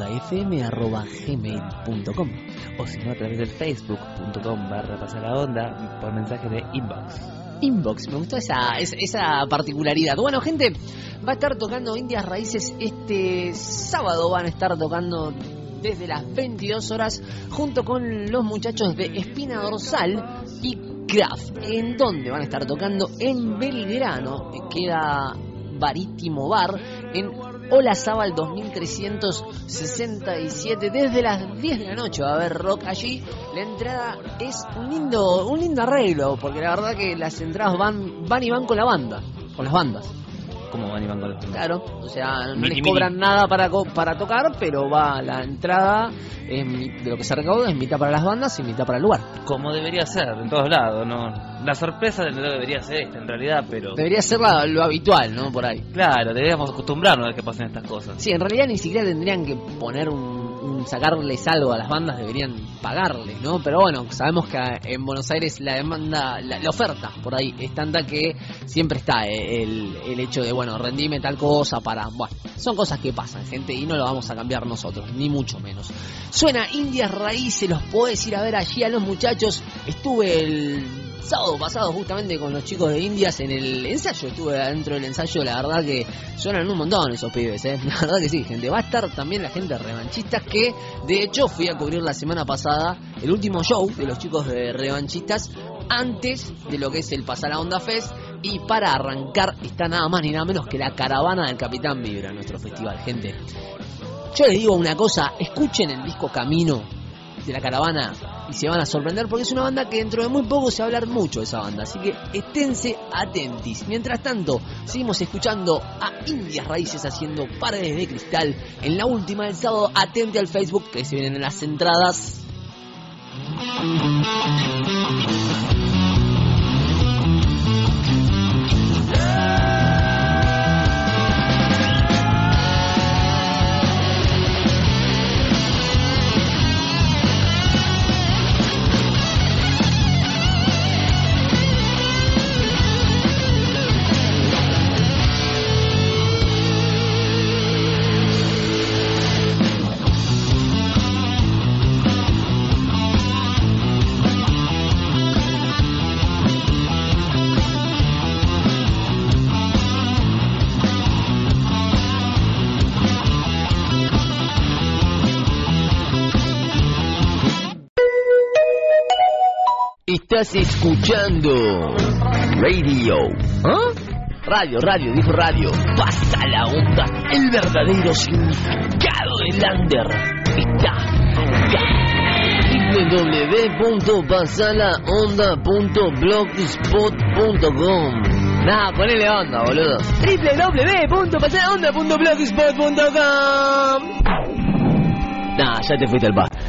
pasalaondafm@gmail.com. O si no, a través del facebook.com/pasalaonda por mensaje de inbox. Inbox, me gustó esa particularidad. Bueno, gente, va a estar tocando Indias Raíces este sábado, van a estar tocando desde las 22 horas junto con los muchachos de Espina Dorsal y Craft. ¿En dónde van a estar tocando? En Belgrano, queda Barítimo Bar, en Olazábal 2367, desde las 10 de la noche va a haber rock allí. La entrada es un lindo arreglo, porque la verdad que las entradas van y van con la banda, con las bandas. ¿Cómo van y van con los Claro, o sea, no Mini, les mini. cobran nada para tocar, pero va la entrada de lo que se recauda es mitad para las bandas y mitad para el lugar. Como debería ser, en todos lados, ¿no? La sorpresa no debería ser esta, en realidad, pero... Debería ser lo habitual, ¿no? Por ahí. Claro, deberíamos acostumbrarnos a que pasen estas cosas. Sí, en realidad ni siquiera tendrían que poner sacarles algo a las bandas, deberían pagarles, ¿no? Pero bueno, sabemos que en Buenos Aires la demanda, la oferta por ahí es tanta que siempre está el hecho de, bueno, rendime tal cosa para... Bueno, son cosas que pasan, gente, y no lo vamos a cambiar nosotros, ni mucho menos. Suena Indias Raíces, los podés ir a ver allí a los muchachos. Estuve el sábado pasado justamente con los chicos de Indias en el ensayo, estuve adentro del ensayo, la verdad que suenan un montón esos pibes, la verdad que sí, gente. Va a estar también la gente de Revanchistas, que de hecho fui a cubrir la semana pasada el último show de los chicos de Revanchistas antes de lo que es el Pasá la Onda Fest, y para arrancar está nada más ni nada menos que la caravana del Capitán Vibra, nuestro festival, gente. Yo les digo una cosa, escuchen el disco Camino de la caravana y se van a sorprender, porque es una banda que dentro de muy poco se va a hablar mucho de esa banda, así que esténse atentis. Mientras tanto, seguimos escuchando a Indias Raíces haciendo Paredes de Cristal en la última del sábado. Atente al Facebook que se vienen las entradas. Estás escuchando Radio dijo radio. Pasa la onda, el verdadero significado del under está acá. www.pasalaonda.blogspot.com. Nah, ponele onda, boludo. www.pasalaonda.blogspot.com. Nah, ya te fuiste al pasto.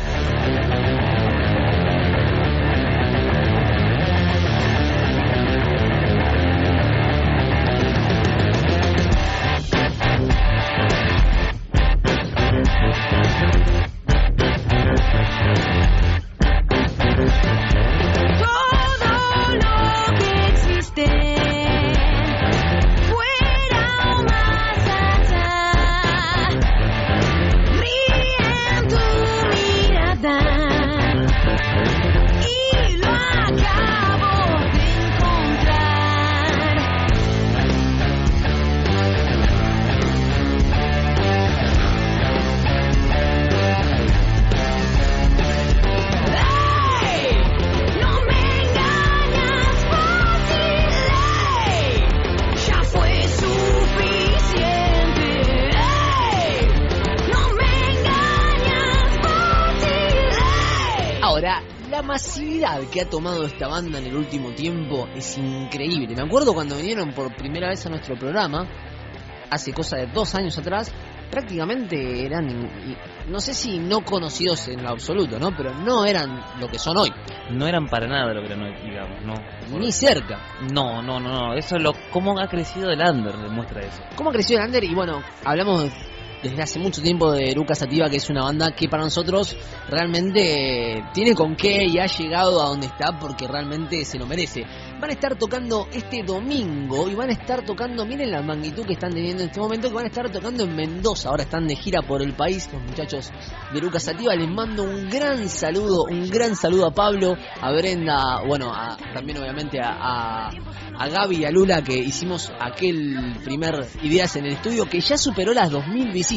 La masividad que ha tomado esta banda en el último tiempo es increíble. Me acuerdo cuando vinieron por primera vez a nuestro programa, hace cosa de 2 años atrás, prácticamente eran, no sé si no conocidos en lo absoluto, ¿no? Pero no eran lo que son hoy. No eran para nada lo que eran hoy, digamos, ¿no? Ni cerca. No. Eso es cómo ha crecido el under, demuestra eso. ¿Cómo ha crecido el under? Y bueno, hablamos desde hace mucho tiempo de Eruca Sativa, que es una banda que para nosotros realmente tiene con qué y ha llegado a donde está porque realmente se lo merece. Van a estar tocando este domingo y van a estar tocando, miren la magnitud que están teniendo en este momento, que van a estar tocando en Mendoza. Ahora están de gira por el país los muchachos de Eruca Sativa. Les mando un gran saludo a Pablo, a Brenda, bueno, también obviamente a Gaby y a Lula, que hicimos aquel primer Ideas en el Estudio que ya superó las 2000 visitas.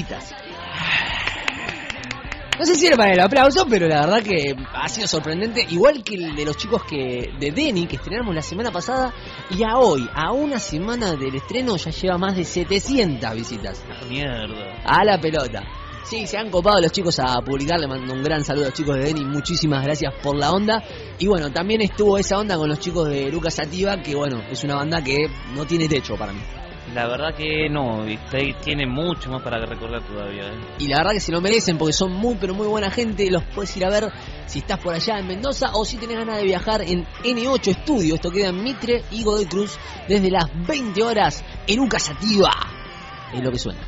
No sé si era para el aplauso, pero la verdad que ha sido sorprendente. Igual que el de los chicos de Denny, que estrenamos la semana pasada. Y a hoy, a una semana del estreno, ya lleva más de 700 visitas. Mierda. A la pelota. Sí, se han copado los chicos a publicar. Le mando un gran saludo a los chicos de Denny. Muchísimas gracias por la onda. Y bueno, también estuvo esa onda con los chicos de Eruca Sativa, que bueno, es una banda que no tiene techo para mí. La verdad que no, tiene mucho más para recordar todavía, ¿eh? Y la verdad que se lo merecen porque son muy pero muy buena gente. Los puedes ir a ver si estás por allá en Mendoza o si tenés ganas de viajar en N8 Estudio. Esto queda en Mitre y Godoy Cruz desde las 20 horas. Eruca Sativa es lo que suena.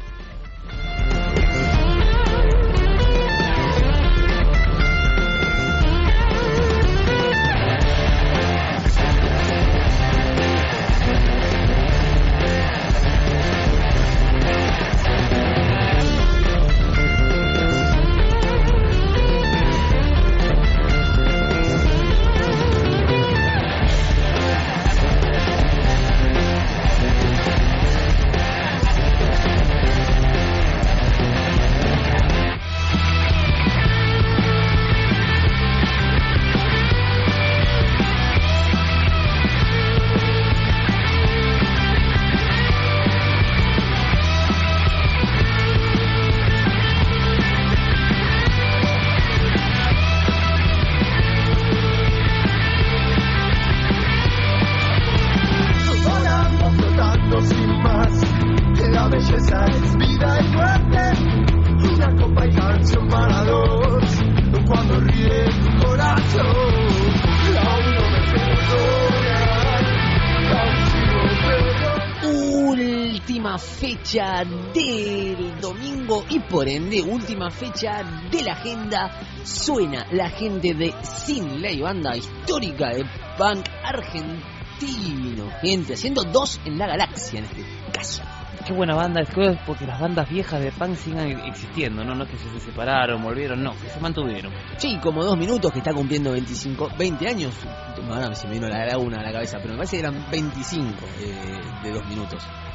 Fecha del domingo y por ende última fecha de la agenda. Suena la gente de Sin Ley, banda histórica de punk argentino, gente haciendo 2 en la galaxia en este caso. Qué buena banda es, porque las bandas viejas de punk sigan existiendo, no es que se separaron, volvieron, no, que se mantuvieron. Sí, como 2 minutos, que está cumpliendo 20 años. Ahora se me vino la laguna a la cabeza, pero me parece que eran 25 de 2 minutos.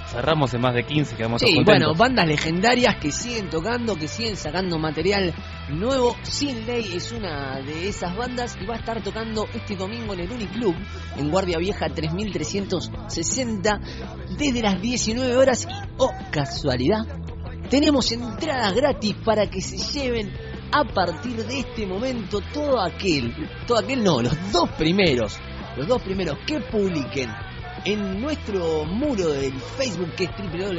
cerramos en más de 15, quedamos Sí, todos bueno, contentos. bandas legendarias que siguen tocando, que siguen sacando material nuevo. Sin Ley es una de esas bandas y va a estar tocando este domingo en el Uniclub, en Guardia Vieja 3360, desde las 19 horas. Y, oh, casualidad, tenemos entradas gratis para que se lleven a partir de este momento los dos primeros que publiquen en nuestro muro del Facebook, que es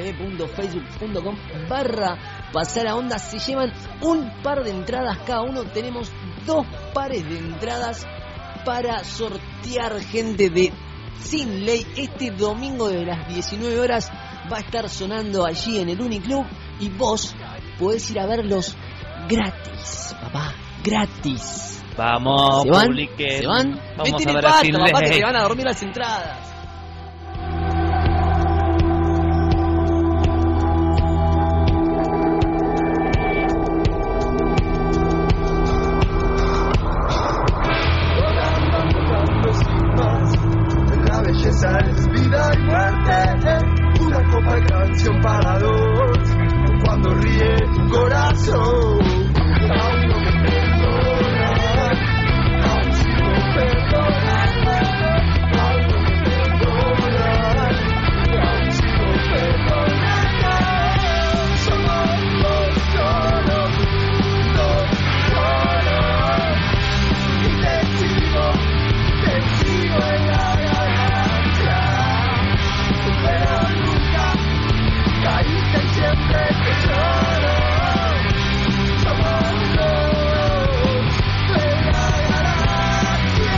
www.facebook.com/pasalaonda, se llevan un par de entradas cada uno. Tenemos 2 pares de entradas para sortear, gente, de Sin Ley. Este domingo de las 19 horas va a estar sonando allí en el Uniclub y vos podés ir a verlos gratis, papá, gratis. Vamos, ¿Se van? publiquen. ¿Se van? Vamos Vete a en ver el a pasto, Sin papá, que Ley. te van a dormir las entradas. La belleza es vida y muerte, una copa de canción para dos. Cuando ríe tu corazón, aún no me perdonas, aún sigo perdonando, aún no me perdonas, aún sigo perdonando. Somos dos solos, y te sigo en la galaxia, pero nunca caíste en siempre te lloro. Somos dos de la galaxia.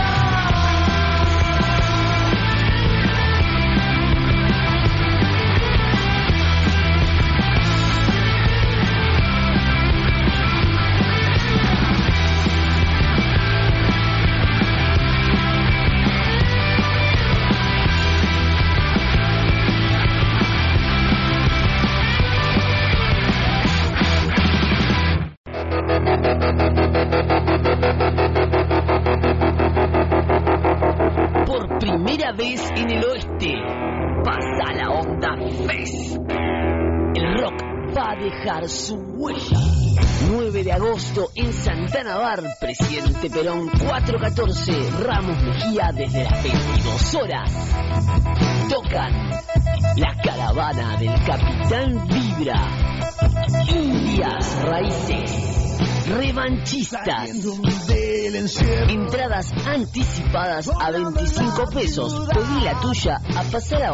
Por primera vez en el oeste, pasa la Onda Fest. El rock va a dejar su huella. 9 de agosto en Santana Bar, Presidente Perón 414, Ramos Mejía, desde las 22 horas. Tocan La Caravana del Capitán Vibra, Indias Raíces, Revanchistas. Entradas anticipadas a 25 pesos. Pedí la tuya a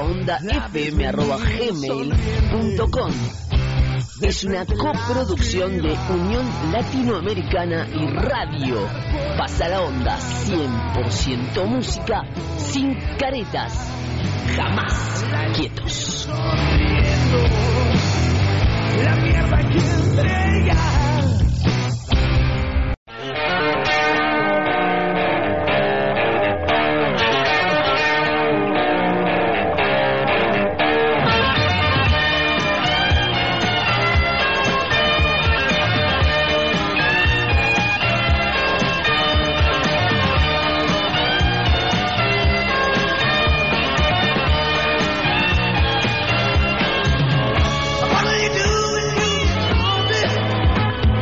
pasalaondafm@gmail.com. Es una coproducción de Unión Latinoamericana y Radio. Pasa la Onda, 100% música, sin caretas, jamás quietos. La mierda que entrega. What are you doing?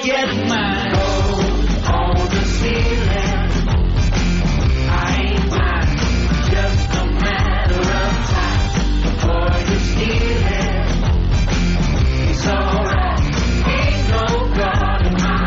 get mine. Gold on the ceiling. I ain't mine. Just a matter of time before you steal it. It's alright. Ain't no God in my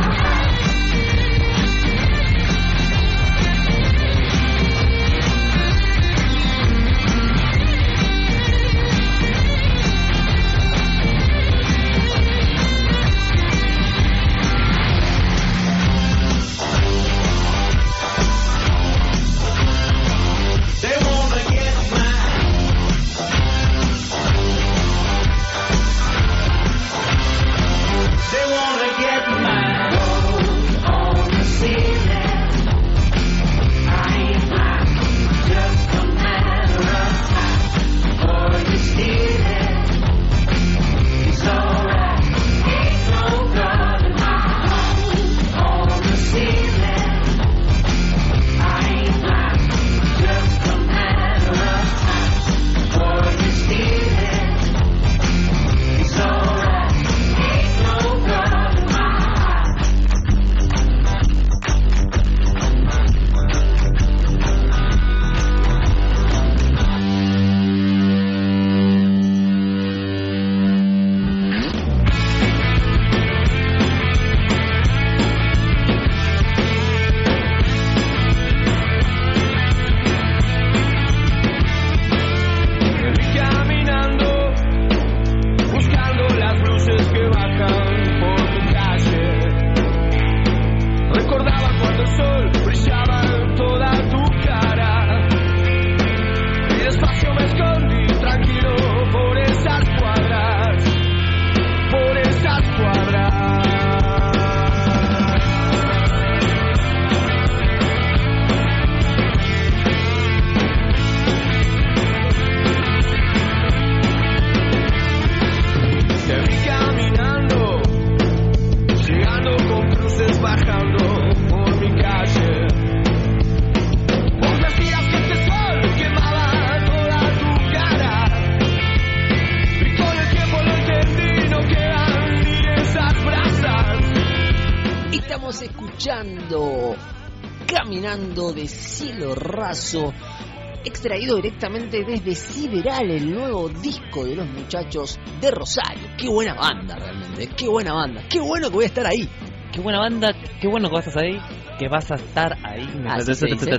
Caminando de Cielo Raso, extraído directamente desde Sideral, el nuevo disco de los muchachos de Rosario. Qué buena banda realmente, qué buena banda, qué bueno que voy a estar ahí. Qué buena banda, qué bueno que vas a estar ahí, que vas a estar ahí. Así se dice.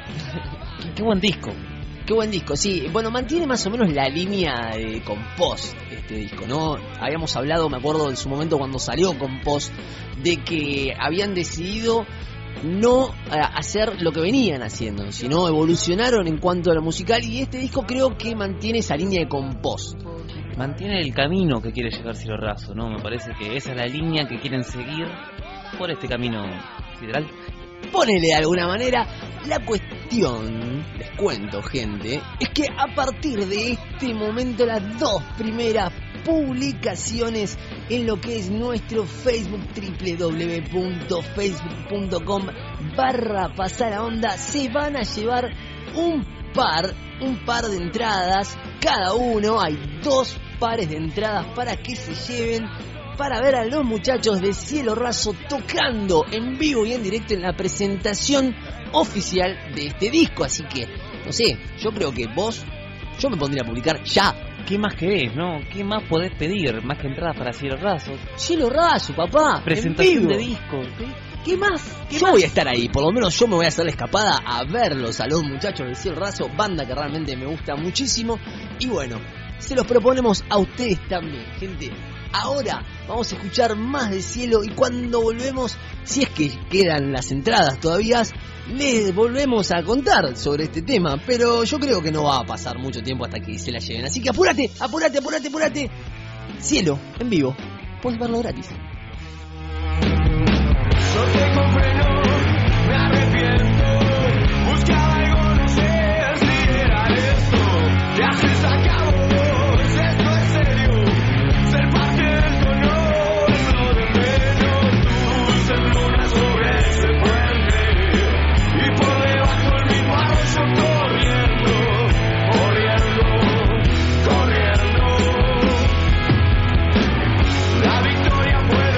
Qué buen disco. Qué buen disco, sí. Bueno, mantiene más o menos la línea de Compost, este disco, ¿no? Habíamos hablado, me acuerdo en su momento cuando salió Compost, de que habían decidido no hacer lo que venían haciendo, sino evolucionaron en cuanto a lo musical, y este disco creo que mantiene esa línea de Compost. Mantiene el camino que quiere llegar Cielo Raso, ¿no? Me parece que esa es la línea que quieren seguir por este camino sideral. Ponele de alguna manera. La cuestión, les cuento, gente, es que a partir de este momento las dos primeras publicaciones en lo que es nuestro Facebook, www.facebook.com/pasalaonda, se van a llevar un par de entradas cada uno. Hay 2 pares de entradas para que se lleven para ver a los muchachos de Cielo Raso tocando en vivo y en directo en la presentación oficial de este disco. Así que, no sé, yo creo que yo me pondría a publicar ya. ¿Qué más querés, no? ¿Qué más podés pedir? Más que entradas para Cielo Raso. Cielo Raso, papá. Presentación de disco. ¿Qué más? Yo voy a estar ahí, por lo menos yo me voy a hacer la escapada a verlos a los muchachos de Cielo Raso, banda que realmente me gusta muchísimo. Y bueno, se los proponemos a ustedes también, gente. Ahora vamos a escuchar más de Cielo, y cuando volvemos, si es que quedan las entradas todavía, les volvemos a contar sobre este tema, pero yo creo que no va a pasar mucho tiempo hasta que se la lleven, así que apúrate. Cielo, en vivo, puedes verlo gratis. No tengo freno, me arrepiento. Buscaba algo, no sé si era esto. Ya se acabó, esto es serio. Ser parte del tono es lo de menos. Tus lunas sobre ese puente, y por debajo el mismo arroyo corriendo. La victoria fue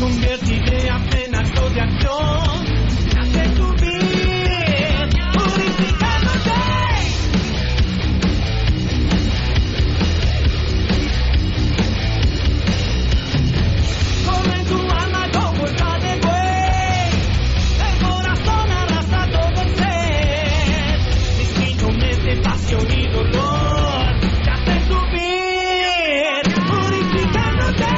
convierte ideas en actos de acción. Hace subir, purificándote. Come en tu alma con fuerza de buey. El corazón arrasa todo el ser. Distinto mente, pasión y dolor. Te hace subir, purificándote.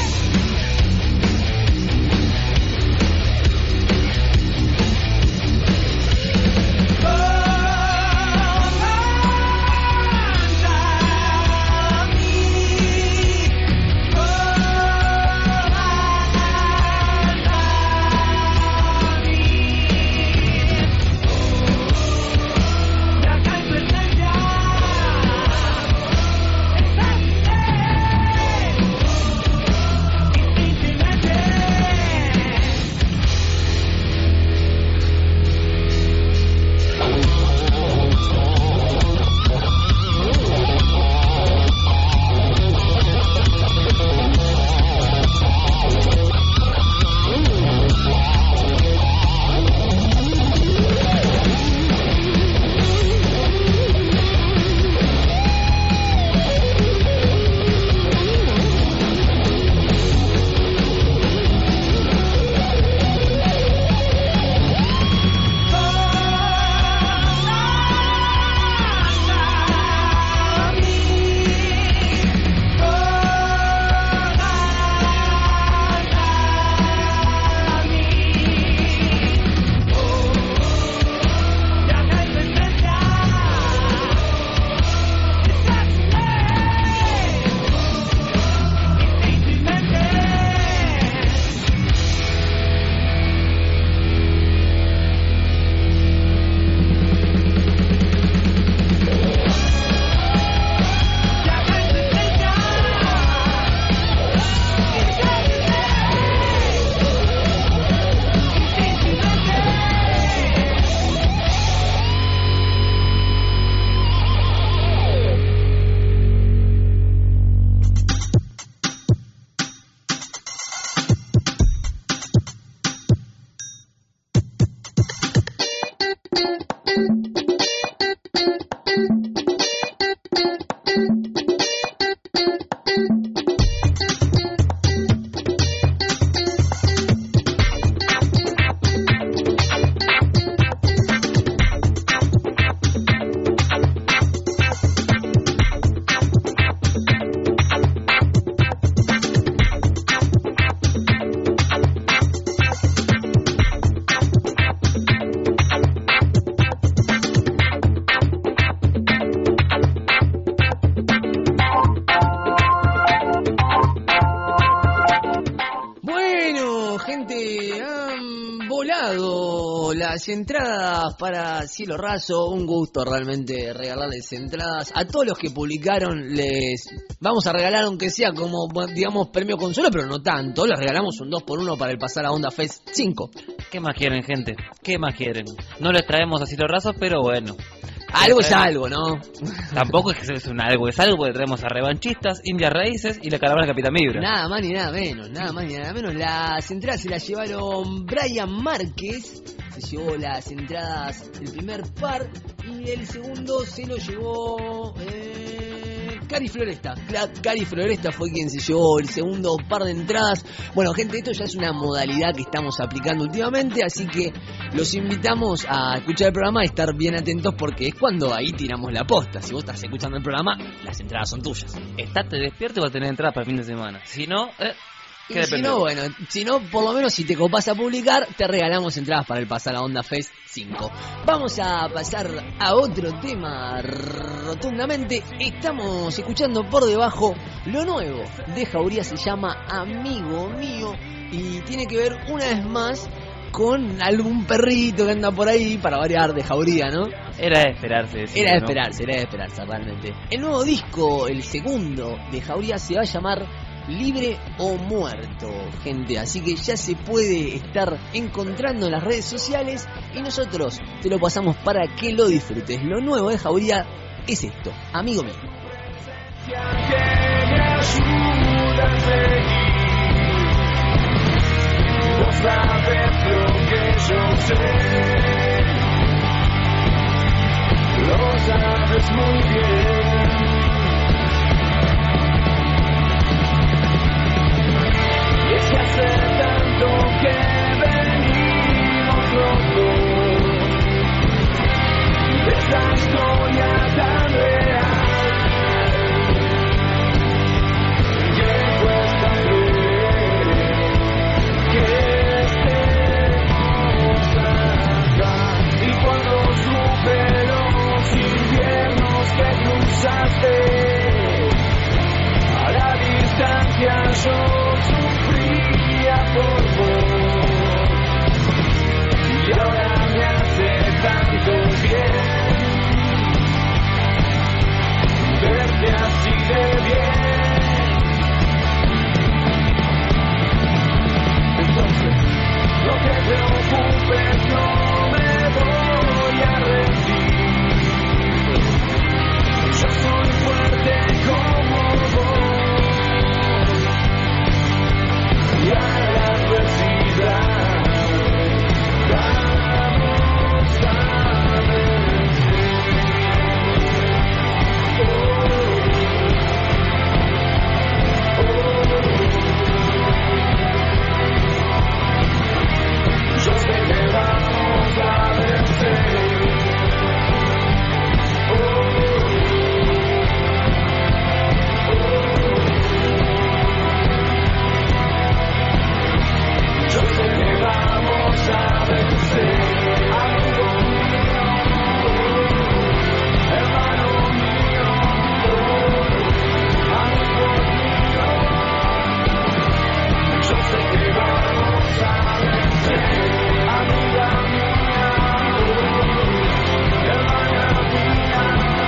Las entradas para Cielo Raso, un gusto realmente regalarles entradas a todos los que publicaron. Les vamos a regalar, aunque sea como, digamos, premio consuelo, pero no tanto. Les regalamos un 2x1 para el Pasar a Onda Fest 5. ¿Qué más quieren, gente? ¿Qué más quieren? No les traemos a Cielo Raso, pero bueno. Algo es algo, ¿no? Tampoco es que es algo es algo, porque traemos a Revanchistas, Indias Raíces y la Caravana Capitán Vibra. Nada más ni nada menos, nada más ni nada menos. Las entradas se las llevaron Brian Márquez, se llevó las entradas el primer par, y el segundo se lo llevó Cari Floresta. Cari Floresta fue quien se llevó el segundo par de entradas. Bueno, gente, esto ya es una modalidad que estamos aplicando últimamente, así que los invitamos a escuchar el programa y estar bien atentos, porque es cuando ahí tiramos la posta. Si vos estás escuchando el programa, las entradas son tuyas. Estate despierto y vas a tener entradas para el fin de semana. Si no, y si no, bueno, si no, por lo menos si te copás a publicar, te regalamos entradas para el Pasar a Onda Fest 5. Vamos a pasar a otro tema rotundamente. Estamos escuchando por debajo lo nuevo de Jauría, se llama Amigo Mío, y tiene que ver una vez más con algún perrito que anda por ahí, para variar, de Jauría, ¿no? Era de esperarse. Decir, era de ¿no? esperarse realmente. El nuevo disco, el segundo de Jauría, se va a llamar Libre o Muerto, gente. Así que ya se puede estar encontrando en las redes sociales y nosotros te lo pasamos para que lo disfrutes. Lo nuevo de Jauría es esto, Amigo Mío. Que me ayuda a seguir. yo sé, lo sabes muy bien. Y es que hace tanto que venimos los dos de esta historia tan real, que cuesta creer que estemos acá. Y cuando supe los inviernos que cruzaste, a la distancia yo sufría por vos, y ahora me hace tanto bien verte así de bien. Entonces, no te preocupes, no me voy a rendir. Yo soy fuerte como vos, y a la adversidad vamos a vencer. Yo sé que vamos a vencer. Yo sé que vamos a vencer, amigo mío, hermano mío, amigo mío. Yo sé que vamos a vencer, amiga mía, hermana mía,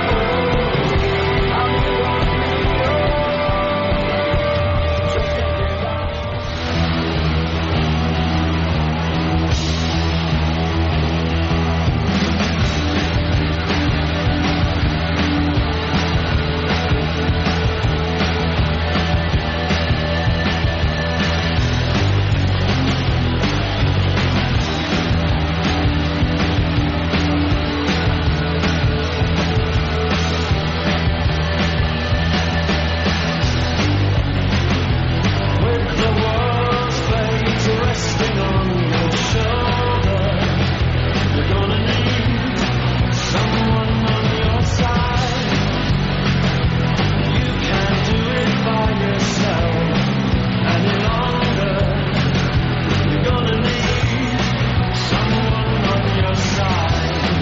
amigo mío. Yo sé que vamos. When the world fades resting on your shoulder, you're gonna need someone on your side. You can't do it by yourself any longer. You're gonna need someone on your side.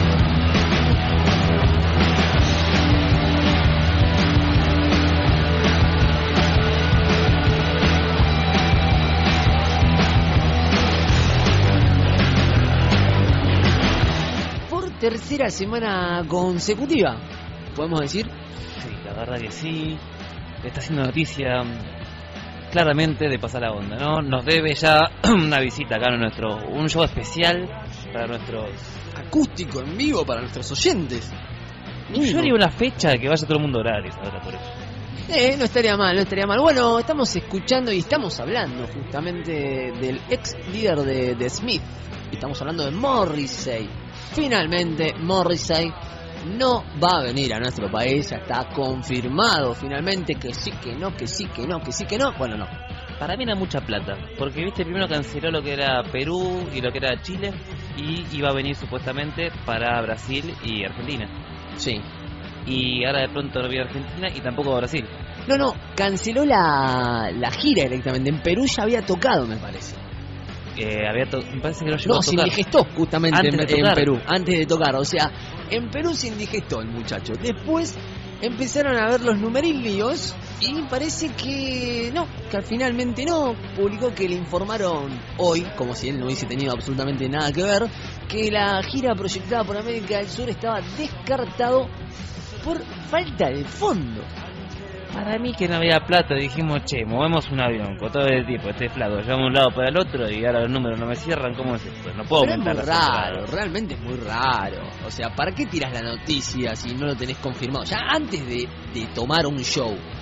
Por tercera semana consecutiva, podemos decir. Sí, la verdad que sí. Está haciendo noticia claramente de pasar la onda, ¿no? Nos debe ya una visita acá en un show especial para nuestros... Acústico en vivo para nuestros oyentes. Yo haría una fecha que vaya todo el mundo a Horarios ahora por eso. No estaría mal, no estaría mal. Bueno, estamos escuchando y estamos hablando justamente del ex líder de Smith. Estamos hablando de Morrissey. Finalmente Morrissey no va a venir a nuestro país. Ya está confirmado finalmente que sí, que no, que sí, que no, que sí, que no. Bueno, no. Para mí era mucha plata, porque viste, primero canceló lo que era Perú y lo que era Chile, y iba a venir supuestamente para Brasil y Argentina. Sí. Y ahora de pronto no viene a Argentina y tampoco a Brasil. No, canceló la gira directamente. En Perú ya había tocado, me parece. Me parece que no llegó No, a se tocar. indigestó justamente Antes de en tocar. Perú, antes de tocar. O sea, en Perú se indigestó el muchacho. Después empezaron a ver los numerillos y parece que no, que finalmente no. Publicó que le informaron hoy, como si él no hubiese tenido absolutamente nada que ver, que la gira proyectada por América del Sur estaba descartado por falta de fondo. Para mí que no había plata, dijimos, che, movemos un avión con todo el tipo, este flaco, llevamos de un lado para el otro y ahora los números no me cierran, ¿cómo es esto? No puedo Pero es aumentar muy las raro, entradas. realmente es muy raro. O sea, ¿para qué tiras la noticia si no lo tenés confirmado? Ya antes de tomar un show,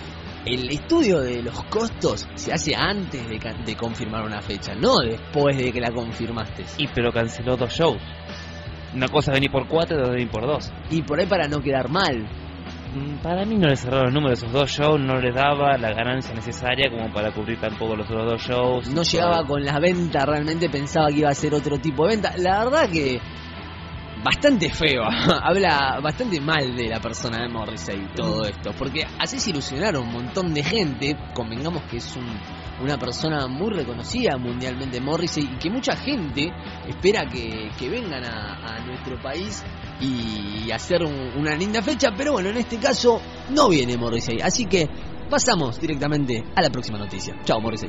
el estudio de los costos se hace antes de confirmar una fecha, no después de que la confirmaste. Pero canceló 2 shows. Una cosa es venir por 4 y otra venir por 2. Y por ahí para no quedar mal. Para mí no le cerraron los números esos 2 shows, no les daba la ganancia necesaria como para cubrir tampoco los otros 2 shows. No llegaba con las ventas, realmente pensaba que iba a ser otro tipo de venta. La verdad que bastante feo, habla bastante mal de la persona de Morrissey todo esto, porque así ilusionaron un montón de gente. Convengamos que es una persona muy reconocida mundialmente, Morrissey, y que mucha gente espera que vengan a nuestro país y hacer una linda fecha, pero bueno, en este caso no viene Morrissey, así que pasamos directamente a la próxima noticia. Chao, Morrissey.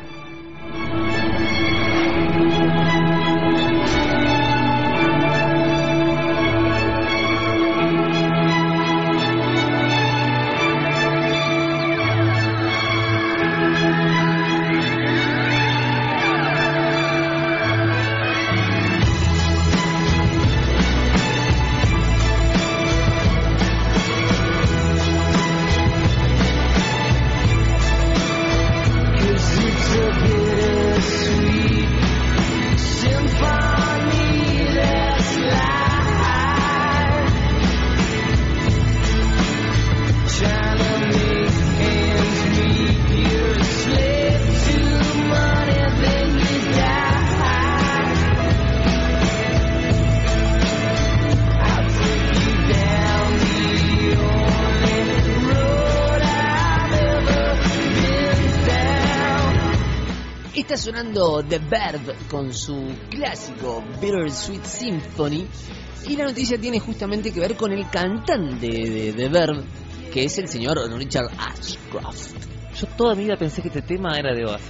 Está sonando The Verve con su clásico Bittersweet Symphony, y la noticia tiene justamente que ver con el cantante de The Verve, que es el señor Richard Ashcroft. Yo toda mi vida pensé que este tema era de Oasis.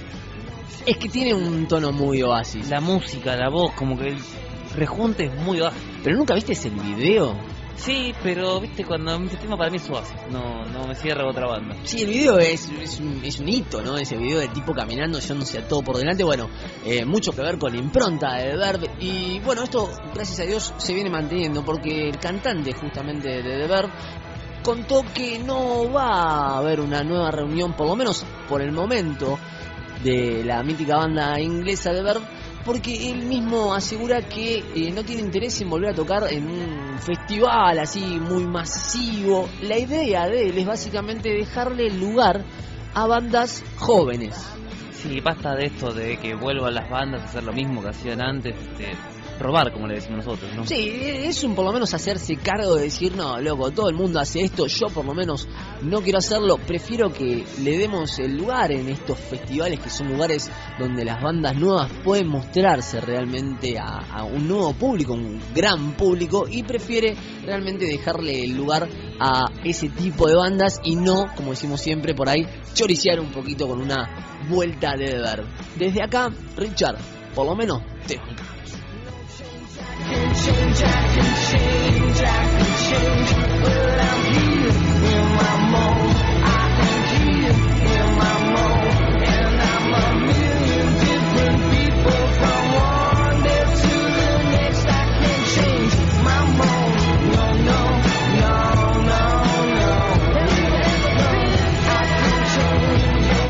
Es que tiene un tono muy Oasis. La música, la voz, como que el rejunte es muy Oasis. ¿Pero nunca viste ese video? Sí, pero viste, cuando este tema para mí es Oasis, no me cierra otra banda. Sí, el video es un hito, ¿no? Ese video del tipo caminando, llevándose a todo por delante. Bueno, mucho que ver con la impronta de Verve. Y bueno, esto, gracias a Dios, se viene manteniendo, porque el cantante justamente de The Verve contó que no va a haber una nueva reunión, por lo menos por el momento, de la mítica banda inglesa de Verve, porque él mismo asegura que no tiene interés en volver a tocar en un festival así muy masivo. La idea de él es básicamente dejarle el lugar a bandas jóvenes. Sí, basta de esto de que vuelvan las bandas a hacer lo mismo que hacían antes, robar, como le decimos nosotros, ¿no? Sí, es por lo menos hacerse cargo de decir, no, loco, todo el mundo hace esto, yo por lo menos no quiero hacerlo. Prefiero que le demos el lugar en estos festivales, que son lugares donde las bandas nuevas pueden mostrarse realmente a un nuevo público, un gran público, y prefiere realmente dejarle el lugar a ese tipo de bandas y no, como decimos siempre por ahí, choricear un poquito con una vuelta de Verve. Desde acá, Richard, por lo menos te bancamos. I can change, but I'm here in my mode. I am here in my mode, and I'm a million different people from one day to the next. I can change my mode. No, no, no, no, no. I can change.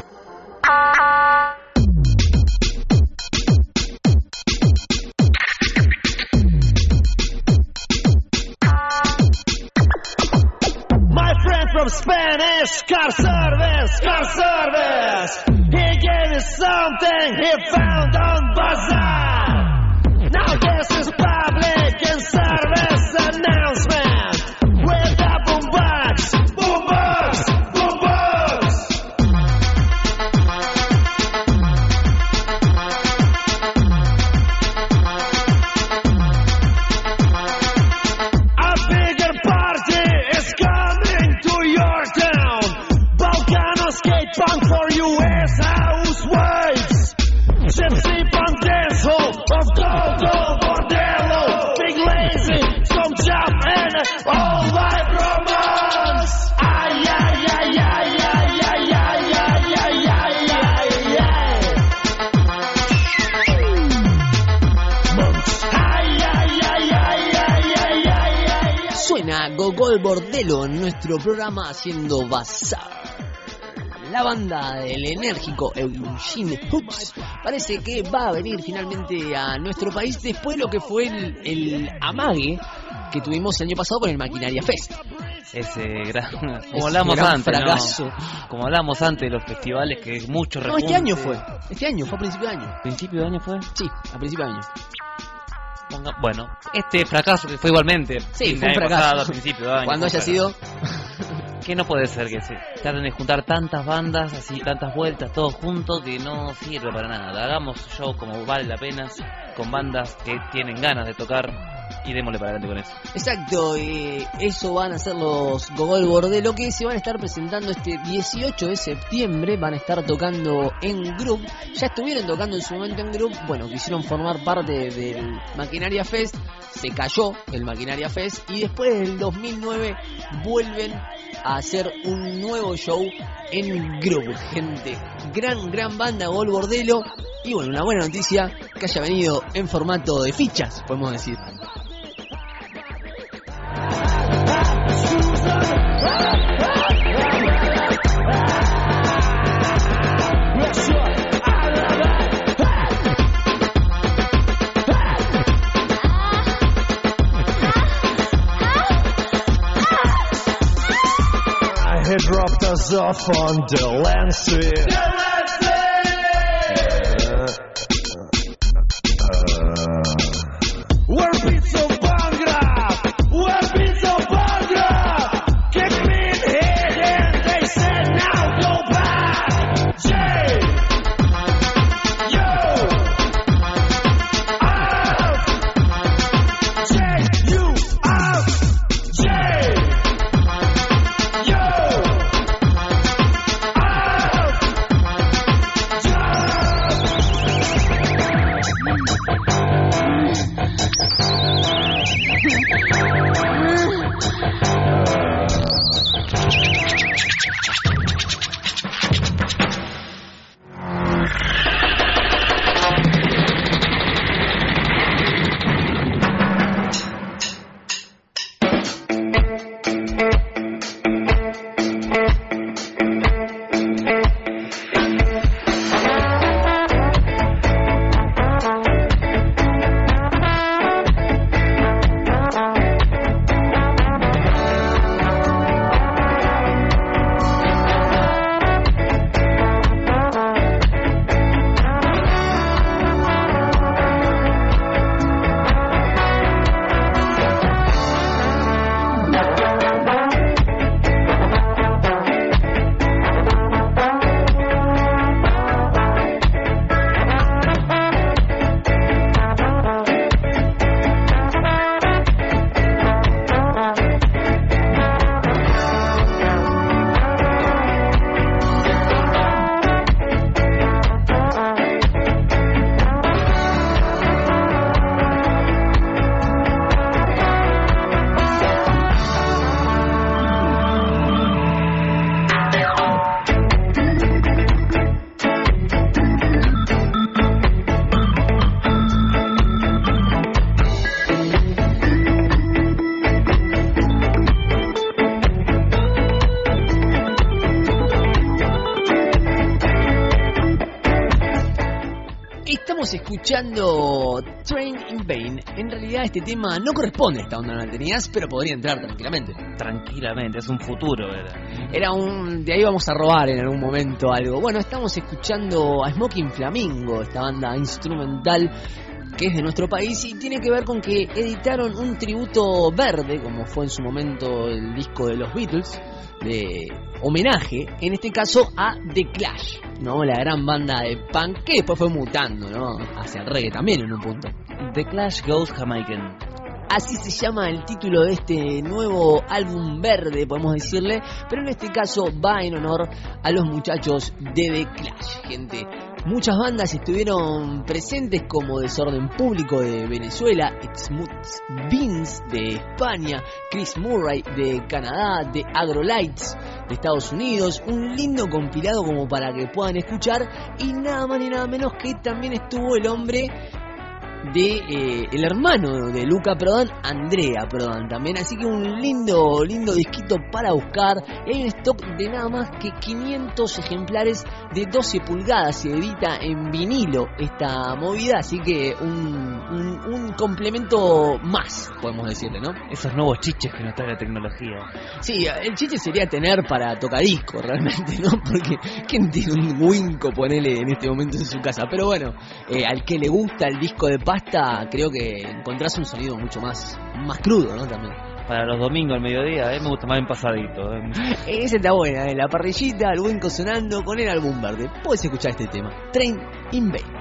From Spanish car service. He gave me something he found on bazaar. Now this is public and service announcement with the boombox, boombox, boombox. A bigger party is coming to your town. Balkano skate punk for US housewives. Gypsy punk dance hall of go-go bordello. Big lazy, some jump and all live romance. Ay, ay, ay, ay, ay, ay, ay, ay, ay, ay, ay, ay. Ay, ay, ay, ay, ay, ay, ay, ay. Suena Gogol Bordello en nuestro programa haciendo bazar. la banda del enérgico Eugene Hooks parece que va a venir finalmente a nuestro país después de lo que fue el amague que tuvimos el año pasado con el Maquinaria Fest. Ese gran, como Ese hablamos gran antes, fracaso. ¿no? Como hablamos antes de los festivales, que es mucho No, repunte. este año fue a principio de año. ¿Principio de año fue? Sí, a principio de año. Bueno, este fracaso que fue igualmente. Sí, fin fue un de año fracaso. pasado, a principio de año. Cuando fue haya un sido... fracaso. Que no puede ser que se traten de juntar tantas bandas, así tantas vueltas, todos juntos, que no sirve para nada. Hagamos show como vale la pena, con bandas que tienen ganas de tocar y démosle para adelante con eso. Exacto, eso van a ser los Gogol Bordelo, que se van a estar presentando este 18 de septiembre, van a estar tocando en Group, ya estuvieron tocando en su momento en Group, bueno, quisieron formar parte del Maquinaria Fest, se cayó el Maquinaria Fest y después del 2009 vuelven a hacer un nuevo show en Group, gente, gran banda Gogol Bordelo, y bueno, una buena noticia que haya venido en formato de fichas, podemos decir. He dropped us off on the landfill. We're beats of Bangra! We're beats of Bangra! Kick me in the head and they said now go back! Jay! Yo! Out! Jay! You out! Jay! Escuchando Train in Vain. En realidad este tema no corresponde a esta onda no tenías, pero podría entrar tranquilamente. Tranquilamente, es un futuro, ¿verdad? Era de ahí vamos a robar en algún momento algo. Bueno, estamos escuchando a Smoking Flamingo, esta banda instrumental que es de nuestro país y tiene que ver con que editaron un tributo verde, como fue en su momento el disco de los Beatles, de homenaje, en este caso a The Clash, ¿no? La gran banda de punk que después fue mutando, ¿no? Hacia el reggae también en un punto. The Clash Goes Jamaican. Así se llama el título de este nuevo álbum verde, podemos decirle, pero en este caso va en honor a los muchachos de The Clash, gente. Muchas bandas estuvieron presentes como Desorden Público de Venezuela, Smooth Beans de España, Chris Murray de Canadá, de Agrolights de Estados Unidos, un lindo compilado como para que puedan escuchar y nada más ni nada menos que también estuvo el hombre de el hermano de Luca Prodan, Andrea Prodan también, así que un lindo disquito para buscar. Y hay un stock de nada más que 500 ejemplares de 12 pulgadas, se edita en vinilo esta movida, así que un complemento más, podemos decirle, ¿no? Esos nuevos chiches que nos trae la tecnología. Sí, el chiste sería tener para tocadisco realmente, ¿no? Porque ¿quién tiene un Winco, ponele, en este momento en su casa? Pero bueno, al que le gusta el disco de pasta, creo que encontrás un sonido mucho más crudo, ¿no? También. Para los domingos al mediodía, me gusta más bien pasadito. Esa está buena, la parrillita, el Winco sonando con el álbum verde. Puedes escuchar este tema, Train in Vain.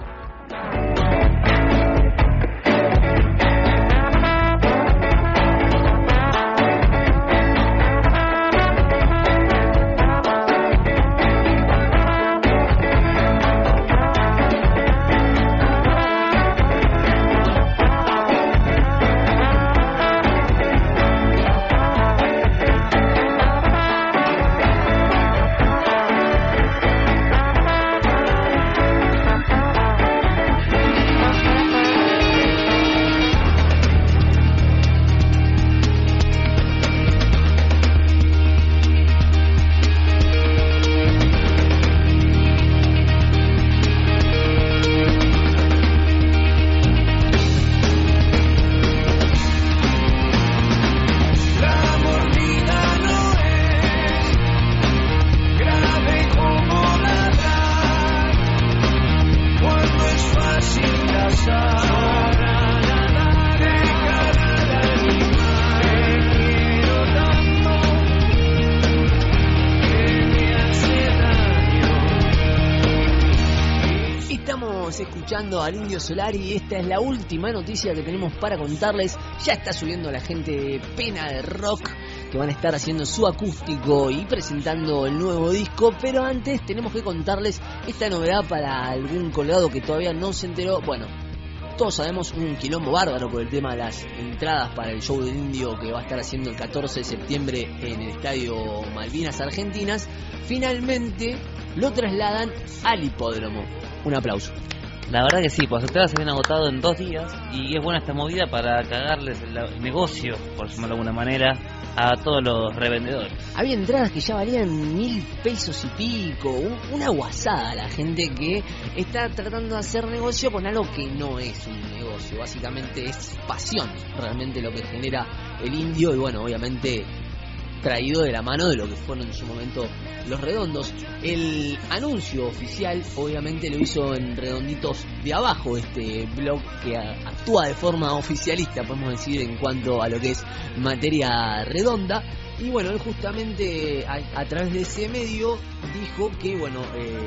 Al Indio Solari, esta es la última noticia que tenemos para contarles. Ya está subiendo la gente de Pena de Rock, que van a estar haciendo su acústico y presentando el nuevo disco, pero antes tenemos que contarles esta novedad para algún colgado que todavía no se enteró. Bueno, todos sabemos, un quilombo bárbaro por el tema de las entradas para el show del Indio que va a estar haciendo el 14 de septiembre en el Estadio Malvinas Argentinas. Finalmente lo trasladan al hipódromo. Un aplauso. La verdad que sí, pues las entradas se habían agotado en 2 días y es buena esta movida para cagarles el negocio, por llamarlo de alguna manera, a todos los revendedores. Había entradas que ya valían 1.000 pesos y pico, una guasada la gente que está tratando de hacer negocio con algo que no es un negocio, básicamente es pasión realmente lo que genera el Indio y bueno, obviamente traído de la mano de lo que fueron en su momento Los Redondos. El anuncio oficial obviamente lo hizo en Redonditos de Abajo, este blog que actúa de forma oficialista, podemos decir, en cuanto a lo que es materia redonda. Y bueno, él justamente a través de ese medio dijo que bueno,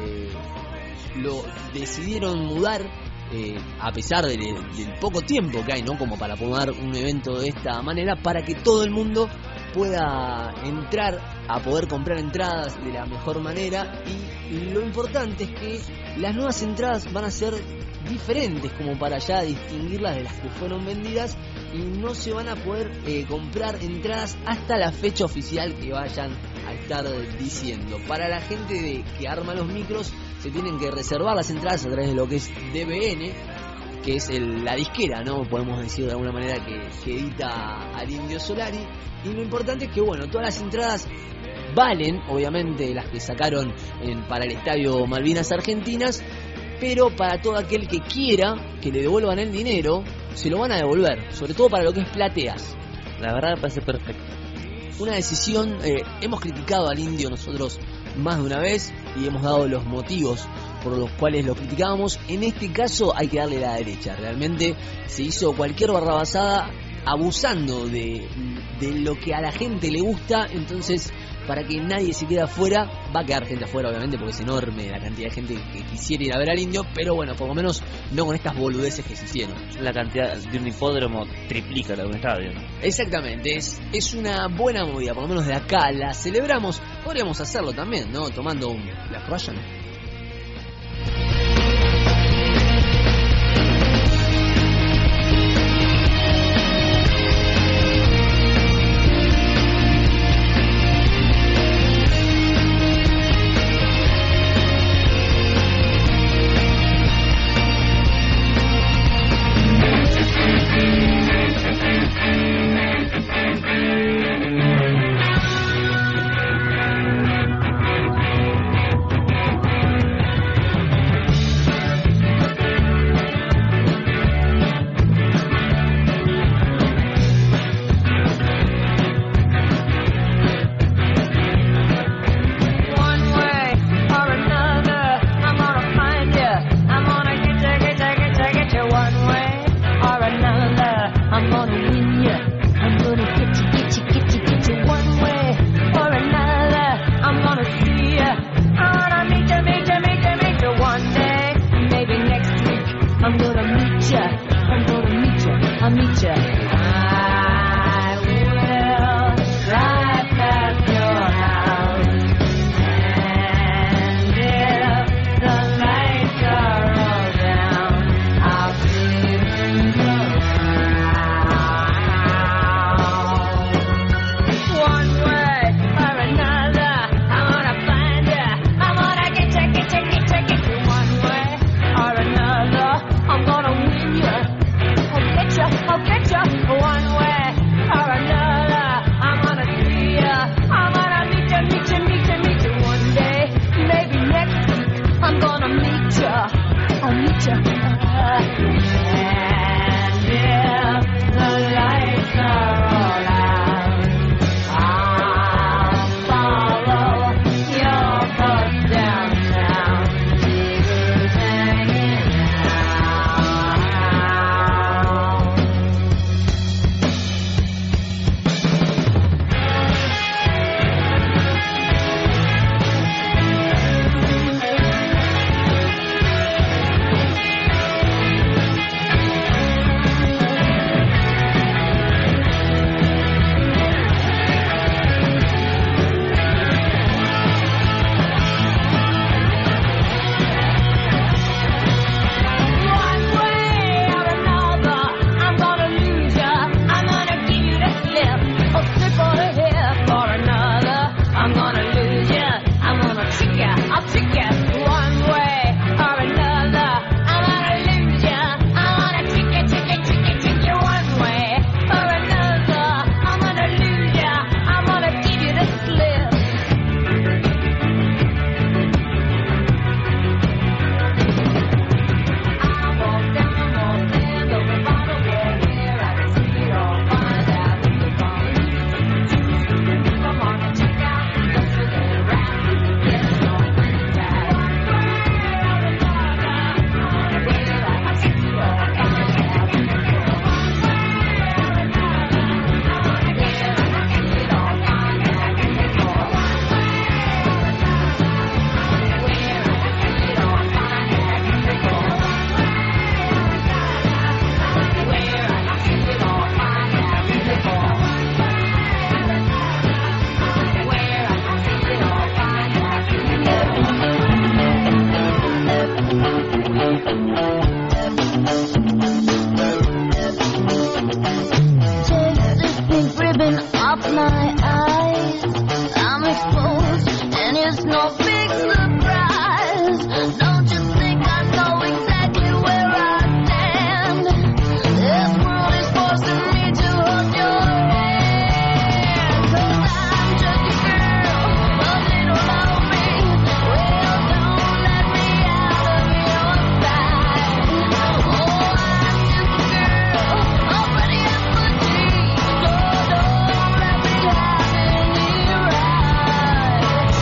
lo decidieron mudar a pesar del poco tiempo que hay, ¿no? Como para poner un evento de esta manera, para que todo el mundo pueda entrar a poder comprar entradas de la mejor manera. Y lo importante es que las nuevas entradas van a ser diferentes, como para ya distinguirlas de las que fueron vendidas, y no se van a poder comprar entradas hasta la fecha oficial que vayan a estar diciendo. Para la gente que arma los micros, se tienen que reservar las entradas a través de lo que es DBN, que es la disquera, ¿no? Podemos decir de alguna manera que edita al Indio Solari. Y lo importante es que, bueno, todas las entradas valen, obviamente, las que sacaron para el Estadio Malvinas Argentinas, pero para todo aquel que quiera que le devuelvan el dinero, se lo van a devolver, sobre todo para lo que es plateas. La verdad me parece perfecto. Una decisión, hemos criticado al Indio nosotros más de una vez y hemos dado los motivos por los cuales lo criticábamos. En este caso hay que darle la derecha. Realmente se hizo cualquier barrabasada abusando de lo que a la gente le gusta. Entonces, para que nadie se quede afuera, va a quedar gente afuera obviamente porque es enorme la cantidad de gente que quisiera ir a ver al Indio, pero bueno, por lo menos no con estas boludeces que se hicieron. La cantidad de un hipódromo triplica la de un estadio, ¿no? Exactamente, es una buena movida, por lo menos de acá la celebramos. Podríamos hacerlo también, ¿no? Tomando un Black Russian. Take this pink ribbon off my eyes. I'm exposed, and it's no big surprise. Don't you think I know exactly where I stand? This world is forcing me to hold your hand. 'Cause I'm just a girl, a little lonely. Well, don't let me out of your sight. Oh, I'm just a girl, already in my dreams. So don't let me have any rights.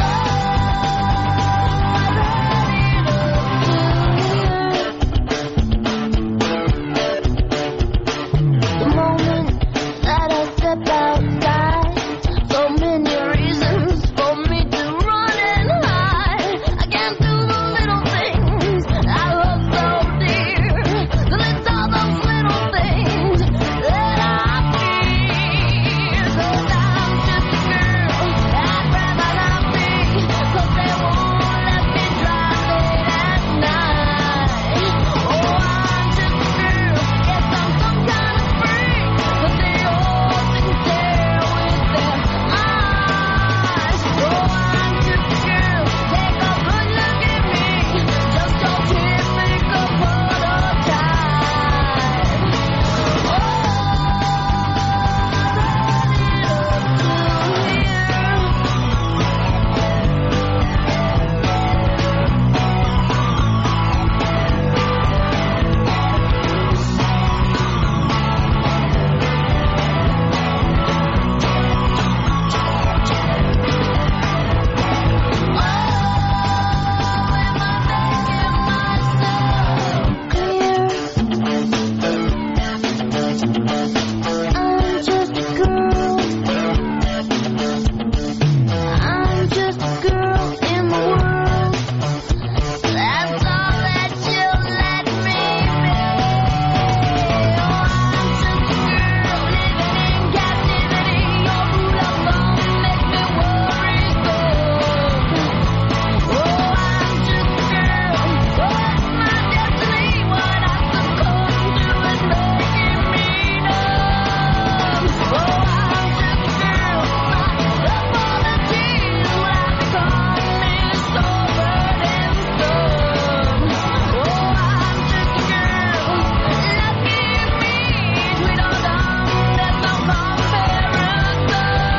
The moment that I step outside, so many reasons for me to run and hide. I can't do the little things I love so dear. So it's all those little things that I fear. 'Cause I'm just a girl, I'd rather not be. 'Cause they won't let me drive late at night. Oh, I'm just a girl, yes, I'm some kind of freak. But they all can stare with their eyes. Oh, I'm just a girl, take a good look at me. Just your typical prototype. Oh, I'm just a girl. I'm just a girl in the world. That's all that you'll let me be. Oh, I'm just a girl living in captivity. Your rule alone makes me worry so. Oh, I'm just a girl. What's my destiny? What I succumb to is making me numb. Oh, I'm just a girl. My apologies when I become me sobered and stunned. Oh, I'm just a girl. Lucky me, sweet old dumb, there's no comparison.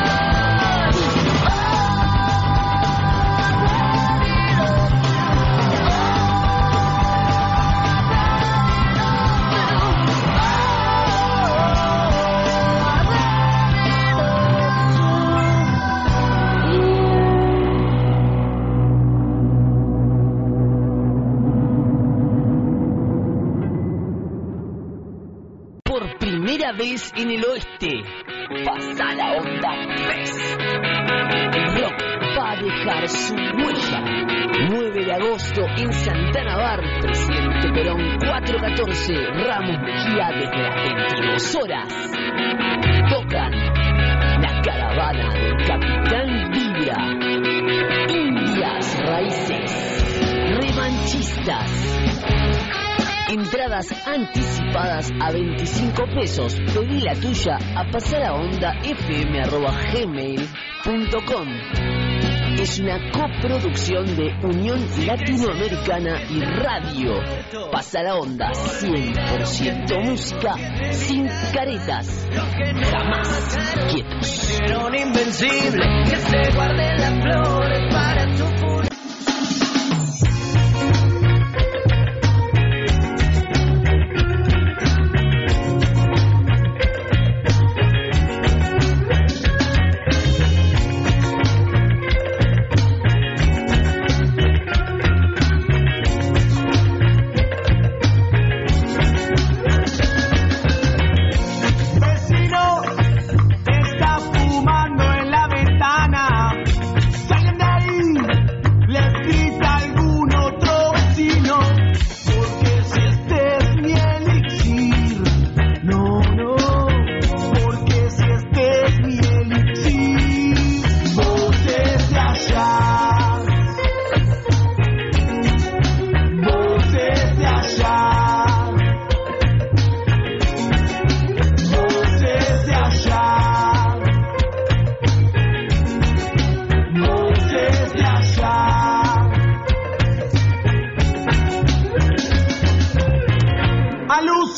Por primera vez en el oeste, pasa la onda Fest. El rock va a dejar su huella. 9 de agosto en Santana Bar, Presidente Perón 414, Ramos Mejía desde las 22 horas. Tocan la caravana del Capitán Vibra, Indias Raíces, Revanchistas. Entradas anticipadas a 25 pesos. Pedí la tuya a pasalaondafm@gmail.com. Es una coproducción de Unión Latinoamericana y Radio. Pasa la onda, 100% música, sin caretas, jamás quietos. Un invencible que se guarde las flores para tu futuro. Vecino, está fumando en la ventana. Salgan de ahí.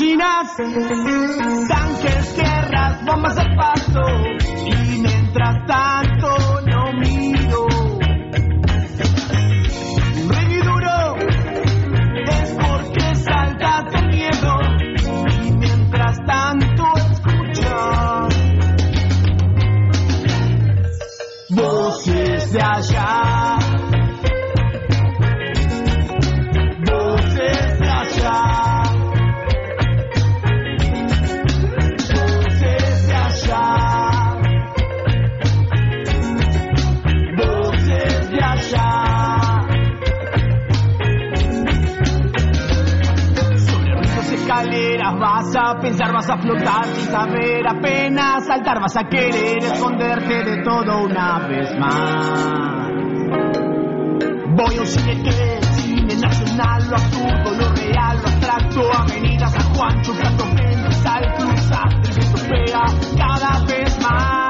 cocinas, tanques, guerras, bombas al paso. Y mientras tanto no miro. Un reñiduro es porque saltas de miedo. Y mientras tanto escuchas voces de allá. Voces de allá. Voces de allá. Voces de allá. Sobre ríos, escaleras vas a pensar, vas a flotar sin saber apenas saltar, vas a querer esconderte de todo una vez más. Voy a un cine que es cine nacional, lo absurdo, lo real, lo abstracto, avenidas a Juan, chocando mentes al cruzar, el viento pega cada vez más.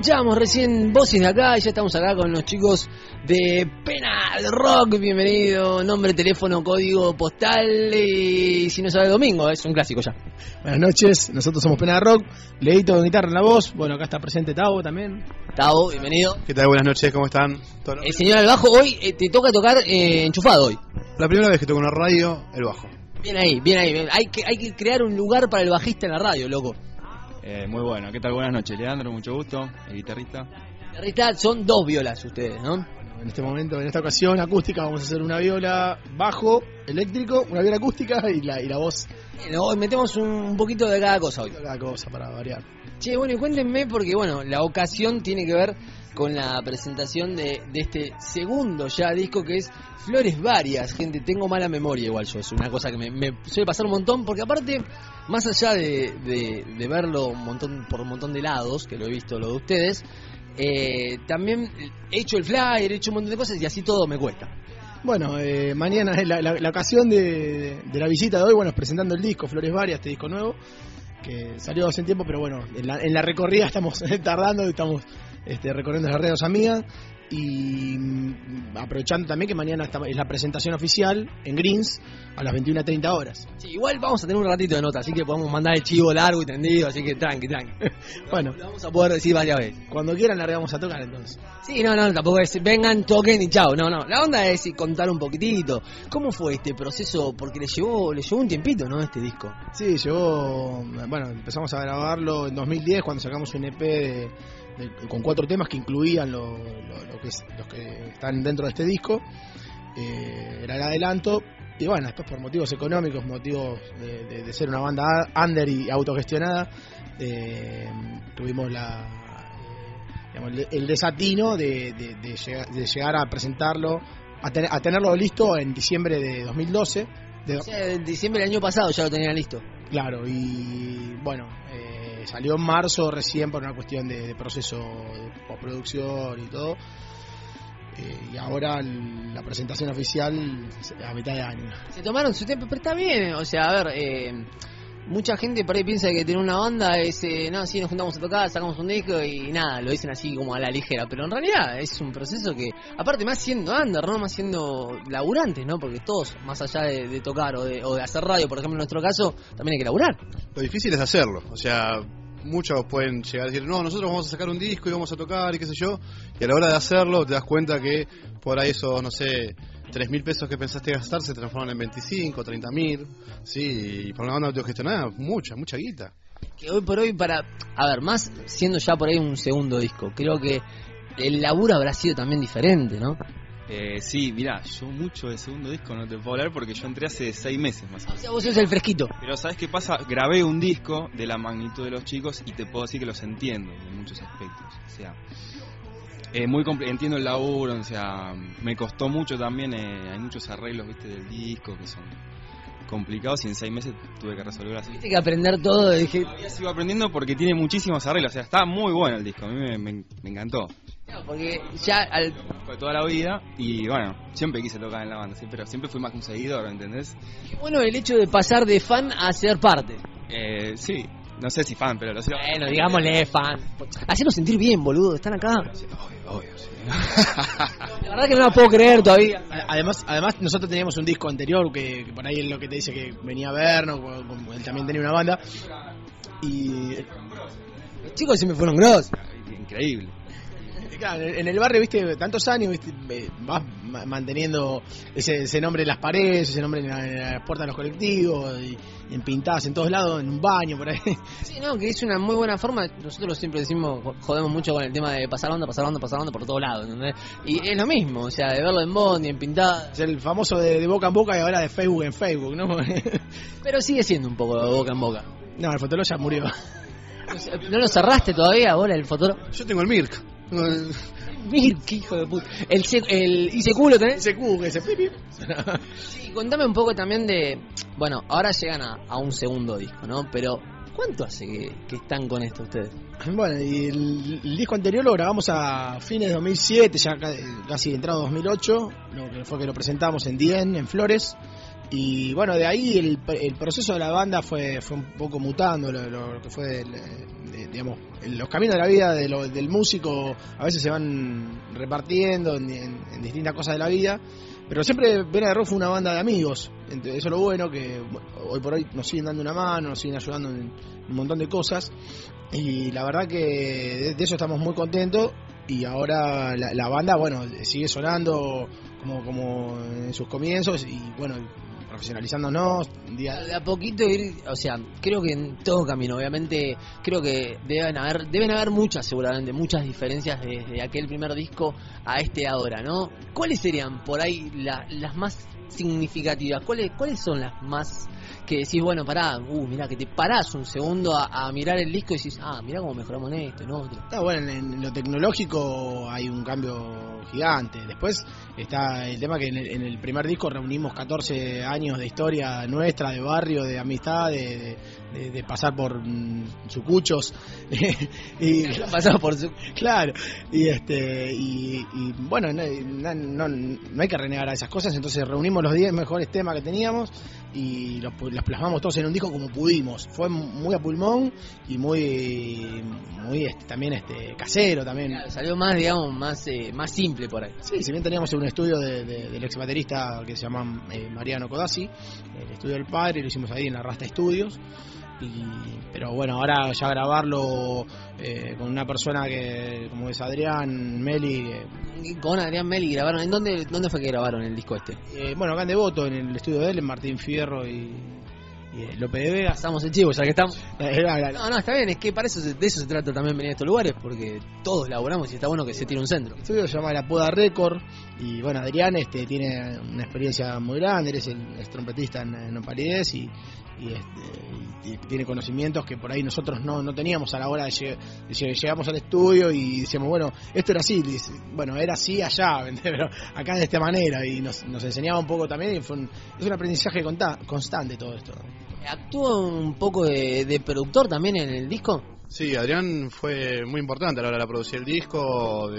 Escuchábamos recién voces de acá y ya estamos acá con los chicos de Penal Rock. Bienvenido, nombre, teléfono, código postal y si no sabe domingo, es un clásico ya. Buenas noches, nosotros somos Penal Rock, Leito con guitarra en la voz, bueno, acá está presente Tavo también. Tavo, bienvenido. ¿Qué tal? Buenas noches, ¿cómo están? El señor al bajo, hoy te toca tocar enchufado hoy. La primera vez que toco una radio, el bajo. Bien ahí, bien ahí. Hay que crear un lugar para el bajista en la radio, loco. Muy bueno, ¿qué tal? Buenas noches, Leandro, mucho gusto, el guitarrista. Guitarrista, son 2 violas ustedes, ¿no? En este momento, en esta ocasión acústica, vamos a hacer una viola bajo eléctrico, una viola acústica y la voz. Hoy metemos un poquito de cada cosa hoy. Cada cosa para variar. Che, bueno, y cuéntenme porque, bueno, la ocasión tiene que ver con la presentación de este segundo ya disco que es Flores Varias. Gente, tengo mala memoria igual yo, es una cosa que me suele pasar un montón, porque aparte, más allá de verlo por un montón de lados, que lo he visto lo de ustedes, también he hecho el flyer, he hecho un montón de cosas y así todo me cuesta. Bueno, mañana es la ocasión de la visita de hoy, bueno, presentando el disco Flores Varias, este disco nuevo, que salió hace tiempo, pero bueno, en la recorrida estamos tardando, estamos recorriendo las redes amigas y aprovechando también que mañana es la presentación oficial en Greens a las 21:30 horas. Sí, igual vamos a tener un ratito de nota, así que podemos mandar el chivo largo y tendido, así que tranqui. Bueno, lo vamos a poder decir varias veces. Cuando quieran largamos a tocar entonces. Sí, no, tampoco es vengan, toquen y chao, no. La onda es contar un poquitito. ¿Cómo fue este proceso? Porque le llevó un tiempito, ¿no? Este disco. Sí, bueno, empezamos a grabarlo en 2010 cuando sacamos un EP con 4 temas que incluían los que están dentro de este disco. Era el adelanto. Y bueno, después por motivos económicos, motivos de ser una banda under y autogestionada, tuvimos el desatino de llegar a presentarlo, a tenerlo listo en diciembre de 2012. O sea, en diciembre del año pasado ya lo tenían listo. Claro, y bueno, salió en marzo recién por una cuestión de proceso de postproducción y todo. Y ahora la presentación oficial a mitad de año. Se tomaron su tiempo, pero está bien. O sea, a ver, mucha gente por ahí piensa que tener una banda es, no, sí, nos juntamos a tocar, sacamos un disco y nada, lo dicen así como a la ligera. Pero en realidad es un proceso que, aparte más siendo under, ¿no? Más siendo laburantes, ¿no? Porque todos, más allá de tocar o de hacer radio, por ejemplo en nuestro caso, también hay que laburar. Lo difícil es hacerlo, o sea, muchos pueden llegar a decir, no, nosotros vamos a sacar un disco y vamos a tocar y qué sé yo, y a la hora de hacerlo te das cuenta que por ahí esos, no sé, 3.000 pesos que pensaste gastar se transforman en 25, 30.000, sí, y para una banda autogestionada, mucha guita. Que hoy por hoy más siendo ya por ahí un segundo disco, creo que el laburo habrá sido también diferente, ¿no? Sí, mirá, yo mucho del segundo disco no te puedo hablar porque yo entré hace 6 meses más o menos. O sea, vos sos el fresquito. Pero ¿sabes qué pasa? Grabé un disco de la magnitud de los chicos y te puedo decir que los entiendo en muchos aspectos. O sea, entiendo el laburo, o sea, me costó mucho también, hay muchos arreglos, viste, del disco que son complicados y en 6 meses tuve que resolver así. Tienes que aprender todo. Dije... Todavía sigo aprendiendo porque tiene muchísimos arreglos, o sea, está muy bueno el disco, a mí me encantó. Porque ya fue toda la vida y bueno, siempre quise tocar en la banda, ¿sí? Pero siempre fui más que un seguidor, ¿entendés? Qué bueno el hecho de pasar de fan a ser parte. Sí, no sé si fan, pero lo sé. Bueno, digámosle fan. Hacernos sentir bien, boludo, están acá. Obvio, sí. La verdad que no la puedo creer todavía. Además nosotros teníamos un disco anterior que por ahí es lo que te dice que venía a vernos, él también tenía una banda y los chicos siempre fueron grosos. Increíble. Claro, en el barrio, viste, tantos años, viste, vas manteniendo ese nombre en las paredes, ese nombre en las puertas de los colectivos, y en pintadas en todos lados, en un baño, por ahí. Sí, no, que es una muy buena forma. Nosotros siempre decimos, jodemos mucho con el tema de pasar onda por todos lados, ¿entendés? Y es lo mismo, o sea, de verlo en bondi, en pintadas. Es el famoso de boca en boca y ahora de Facebook en Facebook, ¿no? Pero sigue siendo un poco de boca en boca. No, el fotógrafo ya murió. ¿No lo cerraste todavía ahora el fotógrafo? Yo tengo el Mirk. Mirk, hijo de puta. El ICQ lo tenés. ICQ, ese pipi. Sí, contame un poco también de... Bueno, ahora llegan a un segundo disco, ¿no? Pero ¿cuánto hace que están con esto ustedes? Bueno, y el disco anterior lo grabamos a fines de 2007, ya casi entrado 2008, lo que fue que lo presentamos en Dien, en Flores. Y bueno, de ahí el proceso de la banda fue un poco mutando, lo que fue, digamos, los caminos de la vida del músico a veces se van repartiendo en distintas cosas de la vida, pero siempre Vena de Rock fue una banda de amigos. Eso es lo bueno, que hoy por hoy nos siguen dando una mano, nos siguen ayudando en un montón de cosas, y la verdad que de eso estamos muy contentos. Y ahora la banda, bueno, sigue sonando como en sus comienzos, y bueno, profesionalizándonos de a poquito ir, o sea, creo que en todo camino, obviamente, creo que deben haber muchas, seguramente, muchas diferencias desde aquel primer disco a este ahora, ¿no? ¿Cuáles serían por ahí las más significativas? ¿Cuáles son las más que decís, bueno, pará, mirá, que te parás un segundo a mirar el disco y decís, mirá cómo mejoramos en esto, en otro? Está bueno, en lo tecnológico hay un cambio gigante. Después está el tema que en el primer disco reunimos 14 años de historia nuestra, de barrio, de amistad, de pasar por sucuchos y pasar por claro, y bueno, no hay que renegar a esas cosas. Entonces reunimos los 10 mejores temas que teníamos y los plasmamos todos en un disco como pudimos. Fue muy a pulmón y muy también casero también. Claro, salió más, digamos, más simple por ahí. Sí, si bien teníamos un estudio del ex baterista que se llama Mariano Codazzi, el estudio del padre, lo hicimos ahí en la Rasta Estudios. Pero bueno, ahora ya grabarlo con una persona que como es Adrián Meli. Con Adrián Meli grabaron. ¿En dónde fue que grabaron el disco este? Bueno, acá en Devoto, en el estudio de él, en Martín Fierro y López de Vega. Estamos en chivo, ya que estamos. No, está bien, es que para eso de eso se trata también venir a estos lugares, porque todos laboramos y está bueno que se tire un centro. El estudio se llama La Poda Record y bueno, Adrián tiene una experiencia muy grande, él es trompetista en Nopalidez y tiene conocimientos que por ahí nosotros no teníamos a la hora de llegamos al estudio y decíamos, bueno, esto era así, bueno, era así allá, pero acá de esta manera, y nos enseñaba un poco también, y es un aprendizaje constante todo esto. ¿Actúa un poco de productor también en el disco? Sí, Adrián fue muy importante a la hora de producir el disco,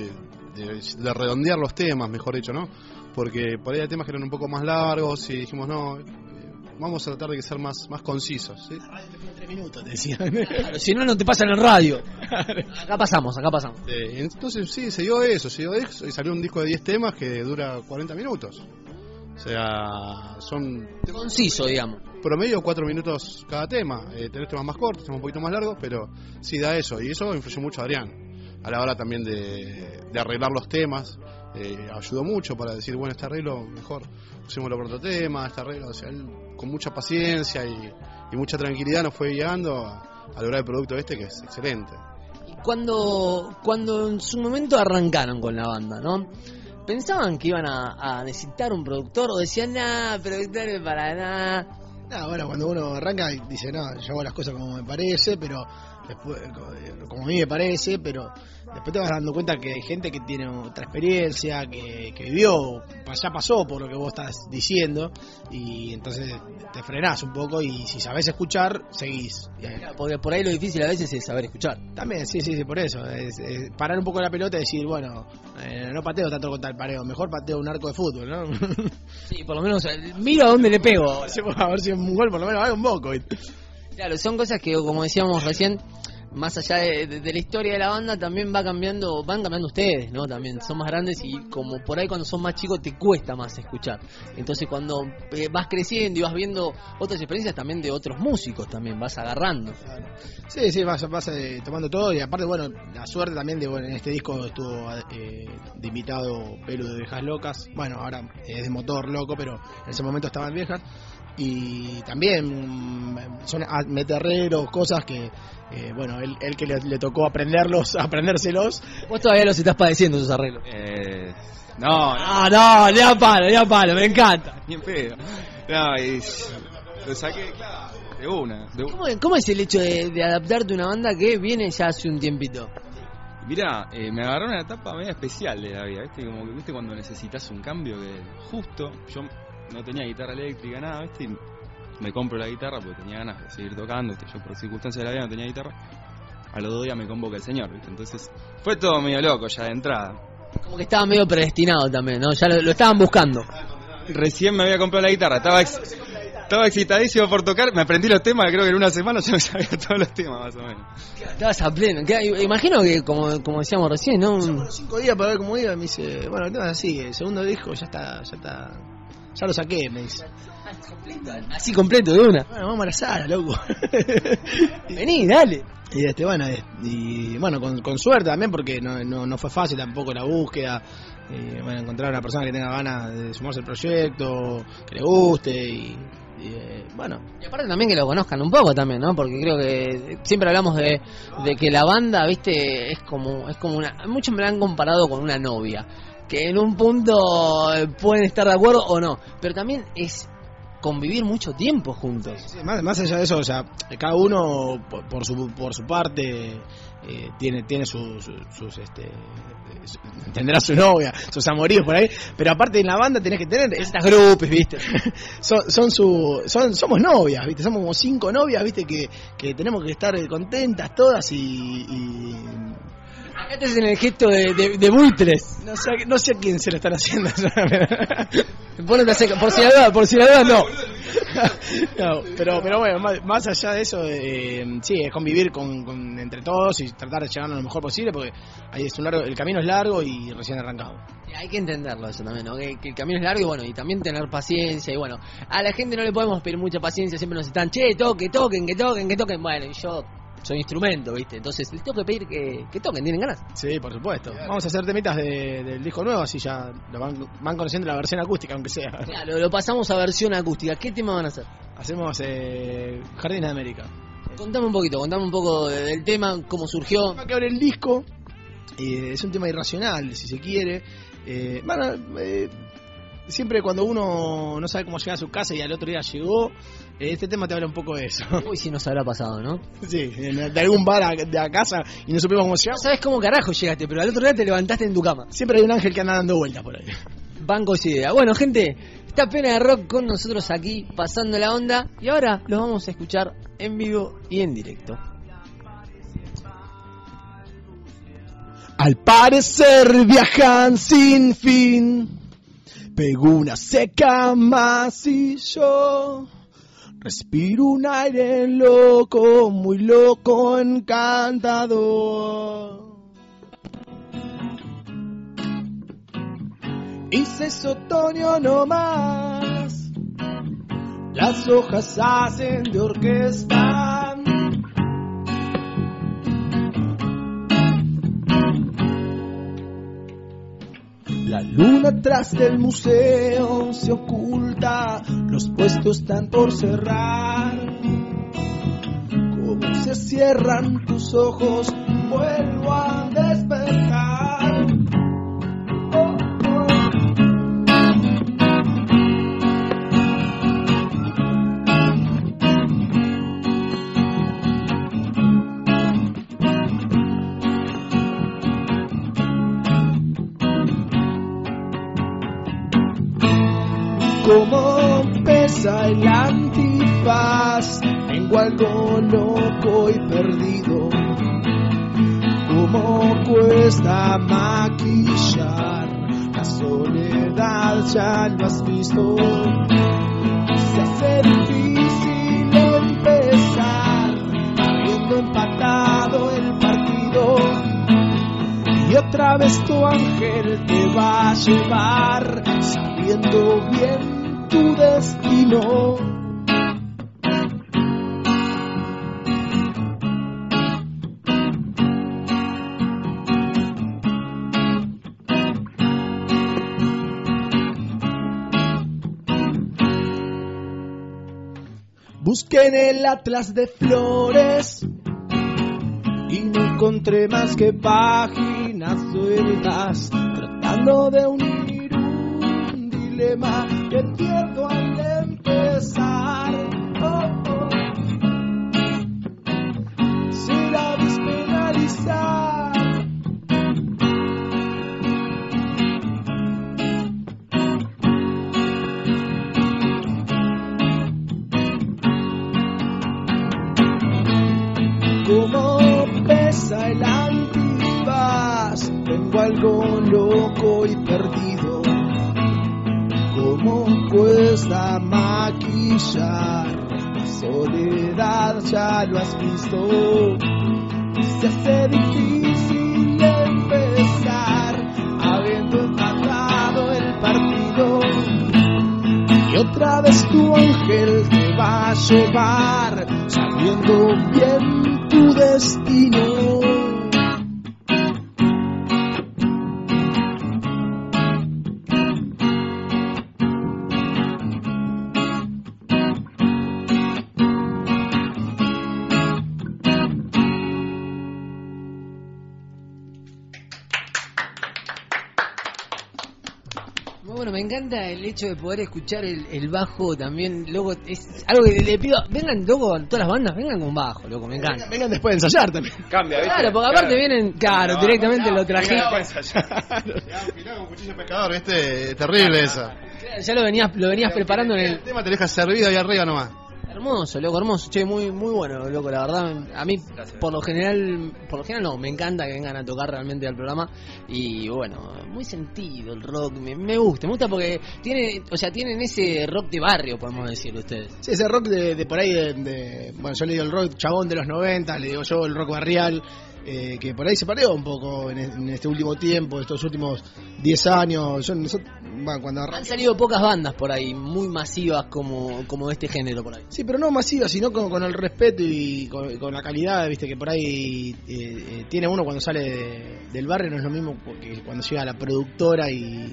de redondear los temas, mejor dicho, ¿no? Porque por ahí hay temas que eran un poco más largos y dijimos, no, vamos a tratar de ser más concisos, ¿sí? La radio te fue en 3 minutos, te decían. Claro, si no te pasan en radio. Acá pasamos. Entonces sí, se dio eso y salió un disco de 10 temas que dura 40 minutos. O sea, son... conciso, digamos. Promedio 4 minutos cada tema. Tenés temas más cortos, temas un poquito más largos, pero sí da eso. Y eso influyó mucho a Adrián. A la hora también de arreglar los temas. Ayudó mucho para decir, bueno, este arreglo mejor pusimoslo por otro tema, este arreglo, o sea, él con mucha paciencia y mucha tranquilidad nos fue guiando a lograr el producto que es excelente. Y cuando en su momento arrancaron con la banda, ¿no? ¿Pensaban que iban a necesitar un productor o decían, productor para nada? Bueno, cuando uno arranca dice, yo hago las cosas como me parece, pero después, como a mí me parece, pero después te vas dando cuenta que hay gente que tiene otra experiencia, que vivió, ya pasó por lo que vos estás diciendo, y entonces te frenás un poco y si sabés escuchar, seguís. Porque por ahí lo difícil a veces es saber escuchar. También, sí, por eso. Es parar un poco la pelota y decir, bueno, no pateo tanto con tal pareo, mejor pateo un arco de fútbol, ¿no? Sí, por lo menos miro a dónde le pego. A ver si es un gol, por lo menos haga un poco. Claro, son cosas que, como decíamos recién, más allá de la historia de la banda, también van cambiando ustedes, ¿no? También son más grandes y como por ahí cuando son más chicos te cuesta más escuchar. Entonces cuando vas creciendo y vas viendo otras experiencias también de otros músicos, también vas agarrando. Sí, vas tomando todo, y aparte, bueno, la suerte también en este disco estuvo de invitado Pelu de Viejas Locas. Bueno, ahora es de Motor Loco, pero en ese momento estaban viejas. Y también son meterreros, cosas que, bueno, él que le tocó aprendérselos. Vos todavía los estás padeciendo esos arreglos. No, le da palo, me encanta. Ni en pedo. No, lo saqué de una. ¿Cómo es el hecho de adaptarte a una banda que viene ya hace un tiempito? Mirá, me agarró una etapa media especial de la vida, ¿viste? Como que, ¿viste? Cuando necesitas un cambio, que justo yo no tenía guitarra eléctrica, nada, ¿viste? Y me compro la guitarra porque tenía ganas de seguir tocando, ¿viste? Yo por circunstancias de la vida no tenía guitarra. A los 2 días me convoca el señor, ¿viste? Entonces fue todo medio loco ya de entrada. Como que estaba medio predestinado también, ¿no? Ya lo estaban buscando. recién me había comprado la guitarra, estaba excitadísimo por tocar, me aprendí los temas, creo que en una semana ya me sabía todos los temas más o menos. Estabas a pleno. Imagino que, como decíamos recién, ¿no? 5 días para ver cómo iba, me dice, bueno, el tema es así, el segundo disco ya está, ya lo saqué, me dice. Así completo, de una. Bueno, vamos a la sala, loco. Vení, dale. Y bueno, con suerte también, porque no fue fácil tampoco la búsqueda. Bueno, encontrar una persona que tenga ganas de sumarse al proyecto, que le guste bueno. Y aparte también que lo conozcan un poco también, ¿no? Porque creo que siempre hablamos de que la banda, viste, es como una... Muchos me la han comparado con una novia, que en un punto pueden estar de acuerdo o no, pero también es convivir mucho tiempo juntos. Sí, más allá de eso, o sea, cada uno por su parte tiene sus tendrá su novia, sus amoríos por ahí, pero aparte en la banda tenés que tener estas grupos, viste. Somos novias, viste, somos como 5 novias, viste, que tenemos que estar contentas todas y acá te hacen el gesto de buitres. No sé a quién se lo están haciendo. Ponete a seca, por si la duda no. No, pero bueno, más allá de eso, sí, es convivir con entre todos y tratar de llegar a lo mejor posible, porque ahí el camino es largo y recién arrancado. Hay que entenderlo eso también, ¿no? Que el camino es largo y bueno, y también tener paciencia. Y bueno, a la gente no le podemos pedir mucha paciencia, siempre nos están, toquen. Bueno, y yo soy instrumento, ¿viste? Entonces les tengo que pedir que toquen, ¿tienen ganas? Sí, por supuesto. Vamos a hacer temitas del disco nuevo, así ya lo van conociendo la versión acústica, aunque sea. Claro, lo pasamos a versión acústica. ¿Qué tema van a hacer? Hacemos Jardines de América. Contame un poco del tema, cómo surgió. El tema que abre el disco es un tema irracional, si se quiere. Siempre cuando uno no sabe cómo llegar a su casa y al otro día llegó, este tema te habla un poco de eso. Uy, si nos habrá pasado, ¿no? Sí, de algún bar de a casa y no supimos cómo llegar. No sabes cómo carajo llegaste, pero al otro día te levantaste en tu cama. Siempre hay un ángel que anda dando vueltas por ahí. Banco y idea. Bueno, gente, está Pena de Rock con nosotros aquí, pasando la onda, y ahora los vamos a escuchar en vivo y en directo. Al parecer viajan sin fin. Pegó una seca más y yo respiro un aire loco, muy loco, encantador. Y se es otoño no más, las hojas hacen de orquesta. La luna atrás del museo se oculta, los puestos están por cerrar. Como se cierran tus ojos, vuelvo a despertar. Oh, oh. Como pesa el antifaz, tengo algo loco y perdido. Como cuesta maquillar la soledad, ya lo has visto. Se hace difícil empezar, habiendo empatado el partido. Y otra vez tu ángel te va a llevar, sabiendo bien tu destino. Busqué en el atlas de flores y no encontré más que páginas sueltas, tratando de unir un dilema que pierdo al empezar. Oh, oh. Si la despenalizar, como pesa el tengo algo loco y perdido. Como cuesta maquillar la soledad, ya lo has visto. Se hace difícil empezar habiendo empatado el partido. Y otra vez tu ángel te va a llevar, sabiendo bien tu destino. Bueno, me encanta el hecho de poder escuchar el bajo también, loco, es algo que le pido, vengan, loco, todas las bandas, vengan con bajo, loco, me encanta. Vengan después de ensayar también. Cambia, ¿viste? Claro, porque aparte vienen, claro, directamente lo traje. Con cuchillo de pescador, ¿viste? Terrible esa. Ya lo venías preparando en El el... tema te deja servido ahí arriba nomás. Hermoso, loco, hermoso, che, muy bueno, loco, la verdad, a mí por lo general no, me encanta que vengan a tocar realmente al programa y bueno, muy sentido el rock, me gusta porque tienen ese rock de barrio, podemos decirlo ustedes. Sí, ese rock de por ahí, bueno, yo le digo el rock chabón de los 90, le digo yo el rock barrial, que por ahí se perdió un poco en este último tiempo, estos últimos 10 años. Cuando Han salido pocas bandas por ahí, muy masivas como de este género por ahí. Sí, pero no masivas, sino con el respeto y con la calidad, viste, que por ahí tiene uno cuando sale del barrio, no es lo mismo que cuando llega a la productora y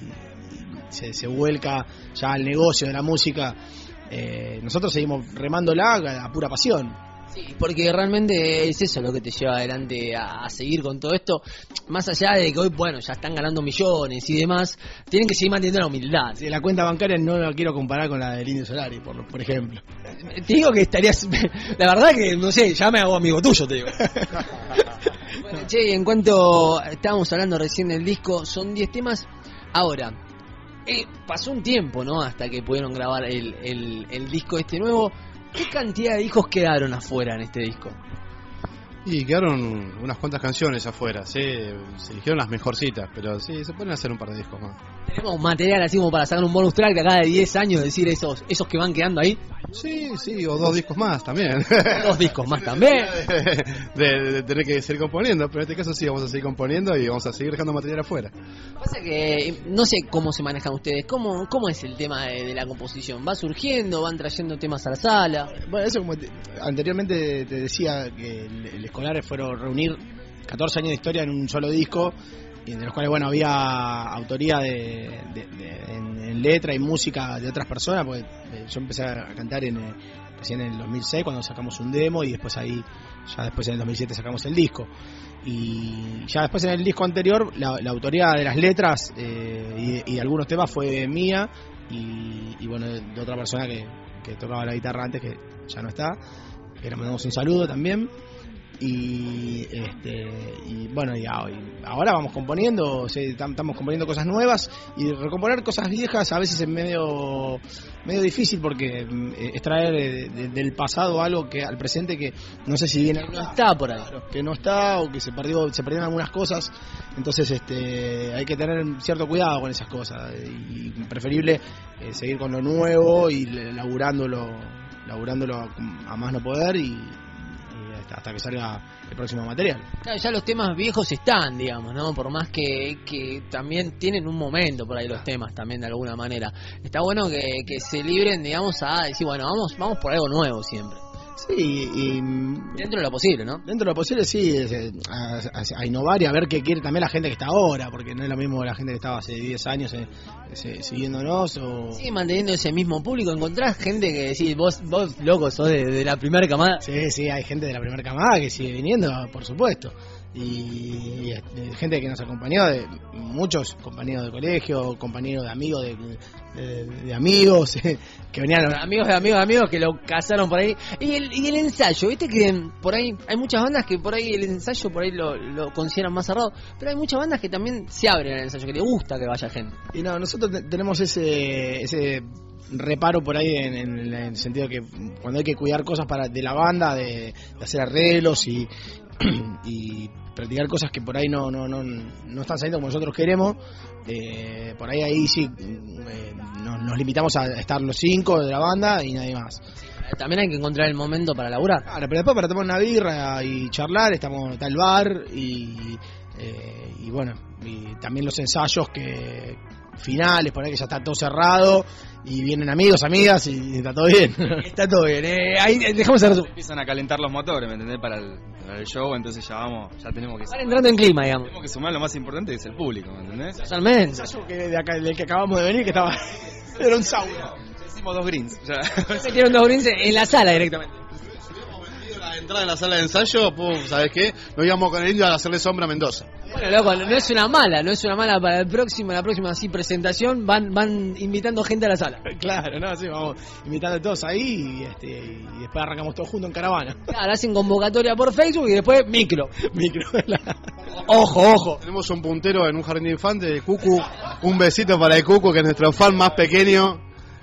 se vuelca ya al negocio de la música. Nosotros seguimos remándola a pura pasión. Sí, porque realmente es eso lo que te lleva adelante a seguir con todo esto. Más allá de que hoy, bueno, ya están ganando millones y demás, tienen que seguir manteniendo la humildad. Sí, la cuenta bancaria no la quiero comparar con la del Indio Solari, por ejemplo. Te digo que estarías... La verdad que, no sé, ya me hago amigo tuyo, te digo. Bueno, che, en cuanto estábamos hablando recién del disco, son 10 temas. Ahora, pasó un tiempo, ¿no? Hasta que pudieron grabar el disco este nuevo. ¿Qué cantidad de discos quedaron afuera en este disco? Y quedaron unas cuantas canciones afuera, sí, se eligieron las mejorcitas, pero sí, se pueden hacer un par de discos más. Tenemos material así como para sacar un bonus track de acá de 10 años, decir esos que van quedando ahí. Sí, o 2 discos más también. 2 discos más también. De tener que seguir componiendo, pero en este caso sí, vamos a seguir componiendo y vamos a seguir dejando material afuera. Pasa que no sé cómo se manejan ustedes, cómo es el tema de la composición, ¿va surgiendo, van trayendo temas a la sala? Bueno, eso como anteriormente te decía que el escolar fueron reunir 14 años de historia en un solo disco, y de los cuales bueno había autoría en letra y música de otras personas, porque yo empecé a cantar recién en el 2006 cuando sacamos un demo, y después ahí ya después en el 2007 sacamos el disco, y ya después en el disco anterior la autoría de las letras y algunos temas fue mía y bueno, de otra persona que tocaba la guitarra antes, que ya no está, que le mandamos un saludo también. Y bueno, y ahora vamos componiendo, estamos componiendo cosas nuevas, y recomponer cosas viejas a veces es medio difícil, porque es traer del pasado algo que al presente que no sé si viene, no está por ahí, que no está, o que se perdieron algunas cosas. Entonces hay que tener cierto cuidado con esas cosas, y preferible seguir con lo nuevo y laburándolo a más no poder, y hasta que salga el próximo material. Claro, ya los temas viejos están, digamos, ¿no? Por más que también tienen un momento por ahí los temas también de alguna manera. Está bueno que se libren, digamos, a decir, bueno, vamos por algo nuevo siempre. Sí, y dentro de lo posible, ¿no? Dentro de lo posible, sí, a innovar y a ver qué quiere también la gente que está ahora, porque no es lo mismo la gente que estaba hace 10 años siguiéndonos o... Sigue manteniendo ese mismo público, encontrás gente que decís, vos loco, sos de la primera camada. Sí, hay gente de la primera camada que sigue viniendo, por supuesto. Y gente que nos acompañó, de muchos compañeros de colegio, compañeros de amigos de amigos, que venían amigos de amigos que lo casaron por ahí. Y el ensayo, viste que por ahí hay muchas bandas que por ahí el ensayo por ahí lo consideran más cerrado, pero hay muchas bandas que también se abren al ensayo, que les gusta que vaya gente. Y no, nosotros tenemos ese reparo por ahí en el sentido que cuando hay que cuidar cosas de la banda, de hacer arreglos y practicar cosas que por ahí no están saliendo como nosotros queremos, por ahí sí nos limitamos a estar los 5 de la banda y nadie más. También hay que encontrar el momento para laburar. Claro, pero después para tomar una birra y charlar, está el bar y bueno, y también los ensayos finales, por ahí que ya está todo cerrado y vienen amigos, amigas y está todo bien. Está todo bien. Ahí dejamos el resumen. Empiezan a calentar los motores, ¿me entendés? Para el show, entonces ya tenemos que... Van entrando en clima, digamos. Tenemos que sumar lo más importante, que es el público, ¿me entendés? Totalmente. El ensayo del que acabamos de venir, que estaba... era un sauna. Hicimos 2 greens, ya. Metieron 2 greens en la sala directamente. La entrada en la sala de ensayo, ¿sabes qué? Nos íbamos con el indio a hacerle sombra a Mendoza. Bueno, loco, no es una mala para la próxima así presentación, van invitando gente a la sala. Claro, no, sí, vamos invitando a todos ahí y después arrancamos todos juntos en caravana. Claro, hacen convocatoria por Facebook y después micro. Ojo. Tenemos un puntero en un jardín de infantes, de Cucu. Un besito para el Cucu, que es nuestro fan más pequeño.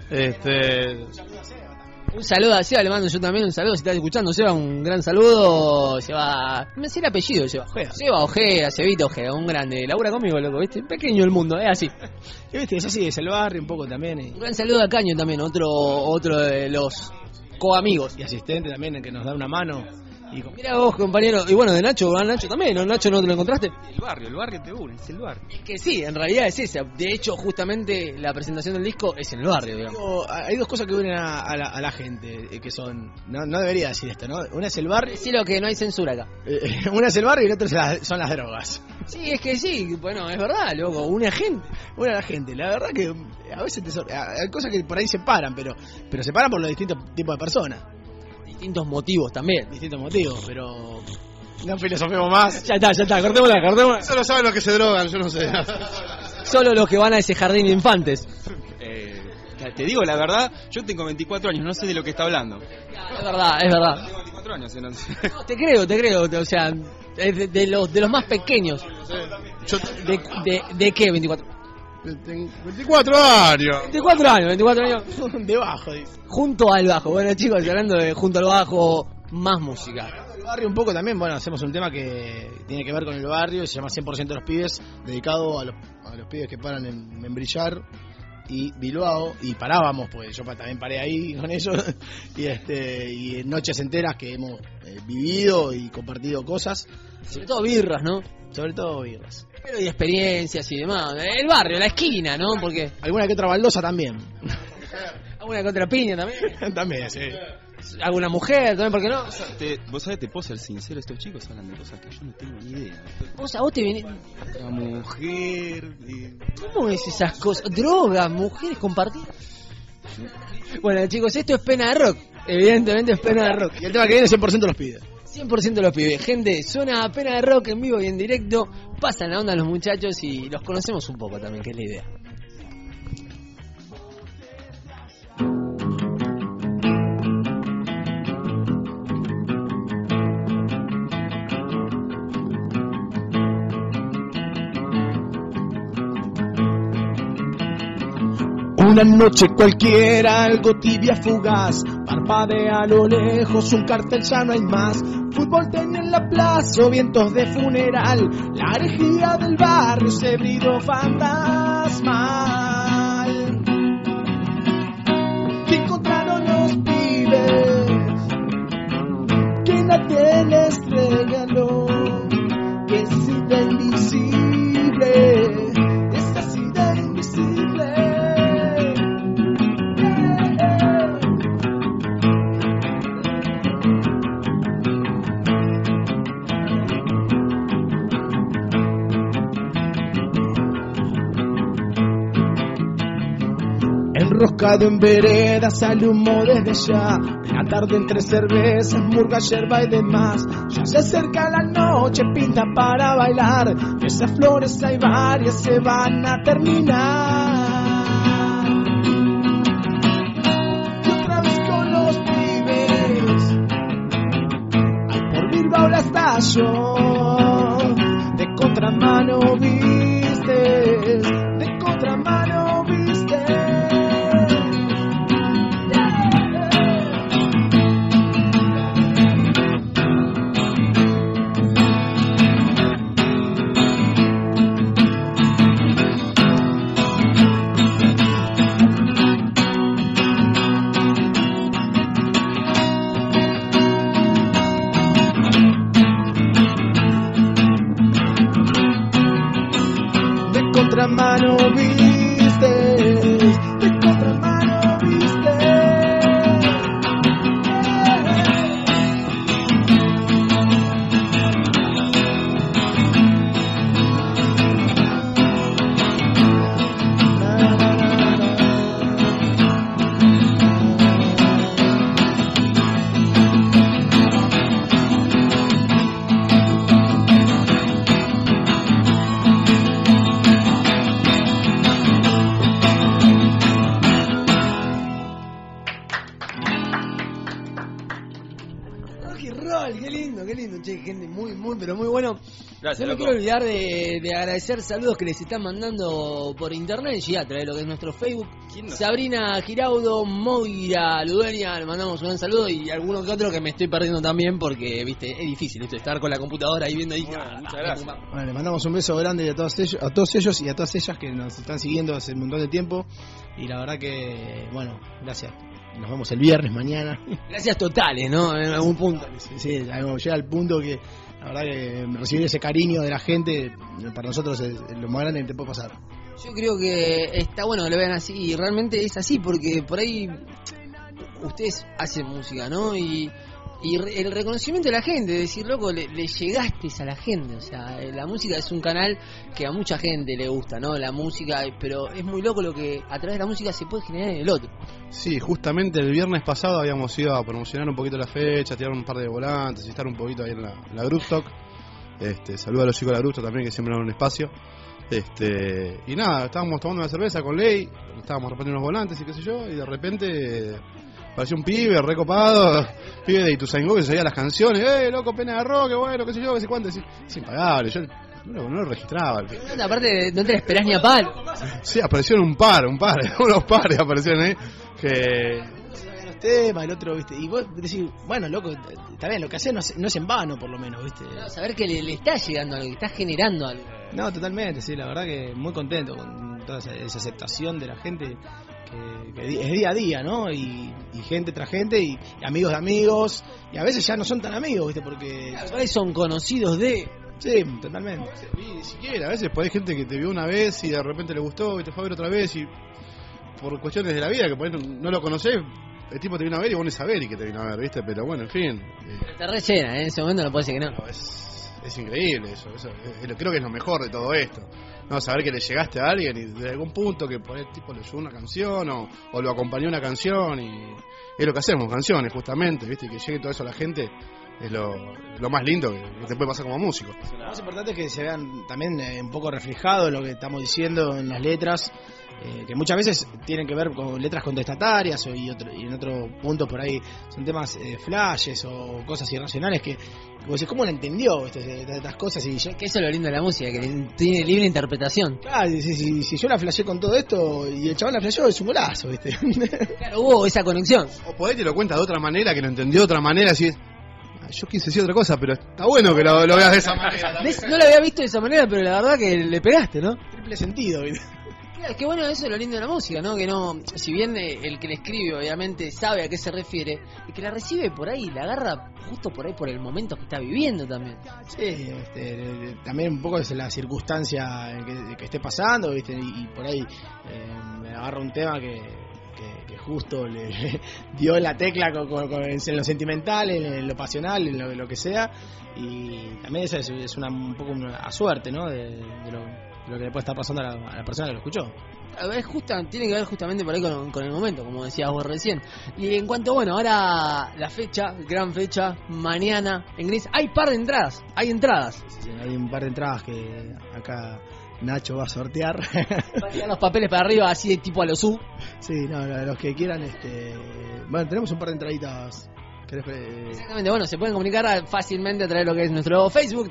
Un saludo a Seba, le mando yo también un saludo, si estás escuchando, Seba, un gran saludo. Seba, me sé el apellido, Seba Ojeda, Sebita Ojeda, un grande, labura conmigo, loco, ¿viste? Pequeño el mundo, así. ¿Viste? Es así, es el barrio un poco también. Un gran saludo a Caño también, otro de los coamigos. Y asistente también, el que nos da una mano. Mira vos, compañero, y bueno, de Nacho también, ¿no? Nacho, ¿no te lo encontraste? El barrio te une, es el barrio. Es que sí, en realidad es esa. De hecho, justamente la presentación del disco es en el barrio, digamos. Hay 2 cosas que unen a la gente, que son... No debería decir esto, ¿no? Una es el barrio... Sí, lo que no hay censura acá. Una es el barrio y la otra son las drogas. Sí, es que sí, bueno, es verdad, loco, une a la gente. La verdad que a veces hay cosas que por ahí separan, pero separan por los distintos tipos de personas. Distintos motivos también. Distintos motivos, pero... No filosofemos más. Ya está, cortémosla. Solo saben los que se drogan, yo no sé. Solo los que van a ese jardín de infantes. Te digo la verdad, yo tengo 24 años, no sé de lo que está hablando. Es verdad. Tengo 24 años, no sé. No, te creo, o sea, de los más pequeños. ¿De qué 24? 24 años. 24 años. Debajo, dice. Junto al bajo. Bueno, chicos, hablando de junto al bajo, más música. El barrio un poco también, bueno, hacemos un tema que tiene que ver con el barrio, se llama 100% de los pibes, dedicado a los pibes que paran en Membrillar y Bilbao, y parábamos, pues yo también paré ahí con ellos, y en noches enteras que hemos vivido y compartido cosas. Sobre todo birras, ¿no? Sobre todo birras. Pero y experiencias y demás. El barrio, la esquina, ¿no? Porque... Alguna que otra baldosa también. ¿Alguna que otra piña también? También, sí. ¿Alguna mujer también? ¿Por qué no? Vos sabés, te puedo ser sincero, estos chicos hablan de cosas que yo no tengo ni idea. A vos te viene... La mujer... ¿Cómo es esas cosas? Drogas, mujeres compartidas. Bueno, chicos, esto es Pena de Rock. Evidentemente es Pena de Rock. Y el tema que viene 100% los pibes. 100% los pibes. Gente, suena Pena de Rock en vivo y en directo. Pasan la onda los muchachos y los conocemos un poco también, que es la idea. Una noche cualquiera, algo tibia fugaz, parpadea a lo lejos, un cartel ya no hay más. Fútbol tenía en la plaza, o vientos de funeral, la herejía del barrio se briló fantasmal. Que encontraron los pibes, que nadie les regaló, que es así de invisible, es así de invisible. Enroscado en vereda sale humo desde ya. La tarde entre cervezas, murga, yerba y demás. Ya se acerca la noche, pinta para bailar. De esas flores hay varias, se van a terminar. Y otra vez con los pibes, ay, por Bilbao la estación. De contramano vistes, de contramano vistes. contramano vistes, de contramano vistes. Qué lindo, che, gente muy, pero muy bueno. Gracias, No me loco. quiero olvidar de agradecer saludos que les están mandando por internet y a través de lo que es nuestro Facebook. ¿Quién nos- Sabrina Giraudo, Moira Ludeña, le mandamos un gran saludo y alguno que otro que me estoy perdiendo también porque, viste, es difícil esto, estar con la computadora ahí viendo ahí. Bueno, muchas gracias. Bueno, le mandamos un beso grande a todos ellos y a todas ellas que nos están siguiendo hace un montón de tiempo. Y la verdad que, bueno, gracias. Nos vemos el viernes mañana. Gracias totales, ¿no? En algún punto. Sí, llega al punto que la verdad que recibir ese cariño de la gente para nosotros es lo más grande que te puede pasar. Yo creo que está bueno que lo vean así y realmente es así porque por ahí ustedes hacen música, ¿no? Y el reconocimiento de la gente, decir, loco, le llegaste a la gente, o sea, la música es un canal que a mucha gente le gusta, ¿no? La música, pero es muy loco lo que a través de la música se puede generar en el otro. Sí, justamente el viernes pasado habíamos ido a promocionar un poquito la fecha, tirar un par de volantes y estar un poquito ahí en la Group Talk. Saludo a los chicos de la Group Talk también que siempre dan un espacio. Y nada, estábamos tomando una cerveza con Ley, estábamos repartiendo unos volantes y qué sé yo, y de repente pareció un pibe recopado, pibe de Ituzaingó que sabía las canciones, loco, pena de rock, qué bueno, qué sé yo, qué sé cuánto, es impagable, yo no lo registraba. Aparte, no te la esperás ni a palo. Sí, aparecieron unos pares aparecieron ahí, que... Los temas, el otro, ¿viste? Y vos decís, bueno, loco, está bien, lo que haces no es en vano, por lo menos, ¿viste? Saber que le está llegando algo, que está generando algo. No, totalmente, sí, la verdad que muy contento con toda esa aceptación de la gente que es día a día, ¿no? Y gente tras gente, y amigos de amigos, y a veces ya no son tan amigos, ¿viste? Porque... Claro, son conocidos de... Sí, totalmente. Ni siquiera, a veces hay gente que te vio una vez y de repente le gustó y te fue a ver otra vez y por cuestiones de la vida que por ahí no lo conocés, el tipo te vino a ver y vos no sabés que te vino a ver, ¿viste? Pero bueno, en fin. Te rellena, en ese momento no puede ser que no. Es increíble eso creo que es lo mejor de todo esto. No, saber que le llegaste a alguien y de algún punto que por ahí el tipo le llegó una canción o lo acompañó una canción y es lo que hacemos, canciones justamente, ¿viste? Que llegue todo eso a la gente es lo más lindo que te puede pasar como músico. Lo más importante es que se vean también un poco reflejado lo que estamos diciendo en las letras, que muchas veces tienen que ver con letras contestatarias y en otro punto por ahí son temas flashes o cosas irracionales que vos decís, ¿cómo lo entendió estas cosas? Que eso es lo lindo de la música, que tiene libre interpretación. Claro, si yo la flashé con todo esto y el chabón la flashó, es un golazo, ¿viste? Claro, hubo esa conexión. O por ahí te lo cuenta de otra manera, que lo entendió de otra manera, así yo quise decir otra cosa, pero está bueno que lo veas de esa manera. No lo había visto de esa manera, pero la verdad que le pegaste, ¿no? Triple sentido, ¿viste? Es que bueno, eso es lo lindo de la música, ¿no? Que no, si bien el que le escribe obviamente sabe a qué se refiere, el que la recibe por ahí, la agarra justo por ahí por el momento que está viviendo también. Sí, también un poco es la circunstancia que esté pasando, ¿viste? Y por ahí me agarra un tema que justo le dio la tecla en lo sentimental, en lo pasional, en lo que sea, y también esa es un poco una suerte, ¿no? De lo que le puede estar pasando a la persona que lo escuchó. Tiene que ver justamente por ahí con el momento, como decías vos recién. Y en cuanto, bueno, ahora la fecha, gran fecha, mañana en Gris, hay entradas. Sí, hay un par de entradas que acá Nacho va a sortear. Va a tirar los papeles para arriba, así de tipo a los U. Sí, no, los que quieran, bueno, tenemos un par de entraditas. Exactamente, bueno, se pueden comunicar fácilmente a través de lo que es nuestro Facebook,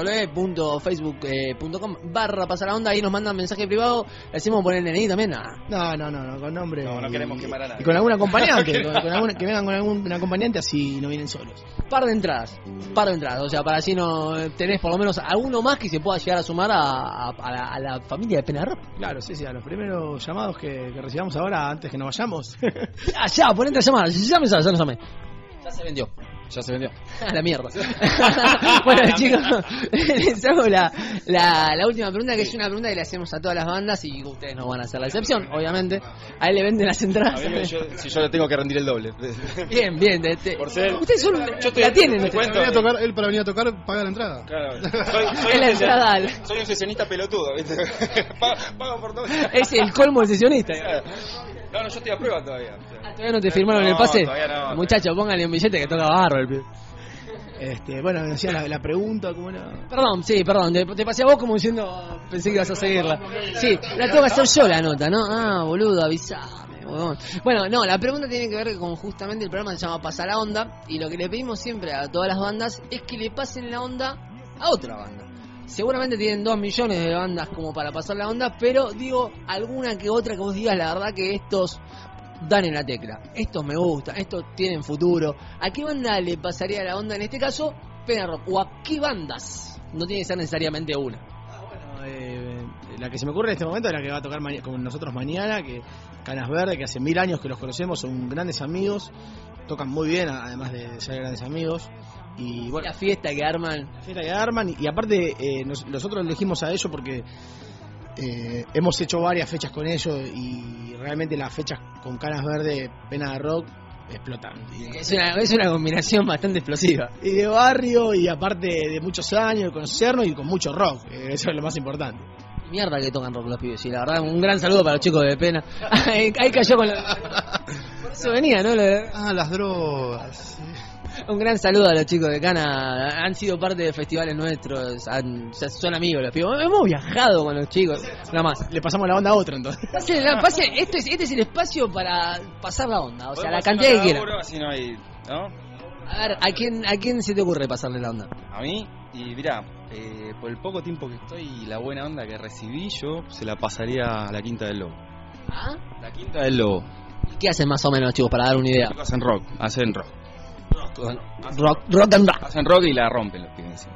www.facebook.com/pasalaonda, ahí nos mandan mensaje privado, le decimos poner el DNI también. No, con nombre. No queremos quemar a nadie. Y con algún acompañante, que vengan con algún acompañante, así no vienen solos. Par de entradas, o sea, para así no tenés por lo menos alguno más que se pueda llegar a sumar a la familia de Pena Rock. Claro, sí, a los primeros llamados que recibamos ahora, antes que nos vayamos. Ya, ponete a llamar, ya nos llamé. Ya se vendió. Ya se vendió. A la mierda. Bueno, chicos, les hago la última pregunta, que es una pregunta que le hacemos a todas las bandas y ustedes no van a hacer la excepción, obviamente. A él le venden las entradas. Si yo le tengo que rendir el doble. Bien, bien. Por ser- Ustedes son, Yo la tienen. te ustedes. cuento. Él para venir a tocar paga la entrada. Claro. Es la entrada. Soy un sesionista pelotudo, ¿viste? Pago por todo. Es el colmo de sesionista. No, yo estoy a prueba todavía. ¿Todavía no te firmaron el No, pase? todavía no. Muchachos, pónganle un billete que toca barro el pibe. Bueno, me decía la pregunta, ¿cómo era? Perdón, te pasé a vos como diciendo, pensé que ibas a seguirla. Sí, la tengo que hacer yo la nota, ¿no? Ah, boludo, avisame, huevón. Bueno, no, la pregunta tiene que ver con justamente el programa que se llama Pasa la Onda, y lo que le pedimos siempre a todas las bandas es que le pasen la onda a otra banda. Seguramente tienen 2 millones de bandas como para pasar la onda, pero digo, alguna que otra que vos digas, la verdad que estos dan en la tecla, estos me gustan, estos tienen futuro. ¿A qué banda le pasaría la onda en este caso? Pena Rock. ¿O a qué bandas? No tiene que ser necesariamente una. La que se me ocurre en este momento es la que va a tocar con nosotros mañana, que Canas Verdes, que hace 1000 años que los conocemos, son grandes amigos, tocan muy bien, además de ser grandes amigos. Y bueno, La fiesta que arman. la fiesta que arman, y aparte nosotros elegimos a ellos porque hemos hecho varias fechas con ellos, y realmente las fechas con Canas Verdes, Pena de Rock, explotan. Es una combinación bastante explosiva. Y de barrio, y aparte de muchos años de conocernos, y con mucho rock, eso es lo más importante. Mierda que tocan rock los pibes, sí, la verdad, un gran saludo para los chicos de Pena. Ahí cayó con la... Por eso venía, ¿no? Las drogas. Un gran saludo a los chicos de Cana, han sido parte de festivales nuestros, son amigos los pibes. Hemos viajado con los chicos, nada más. Le pasamos la onda a otro, entonces. Este es el espacio para pasar la onda, o sea, la cantidad que quieran. Así no hay, ¿no? A ver, ¿a quién se te ocurre pasarle la onda? A mí, y mirá, por el poco tiempo que estoy y la buena onda que recibí, yo se la pasaría a la Quinta del Lobo. ¿Ah? La Quinta del Lobo. ¿Y qué hacen más o menos, chicos, para dar una idea? Hacen rock. Rock and rock. Hacen rock y la rompen los pibes.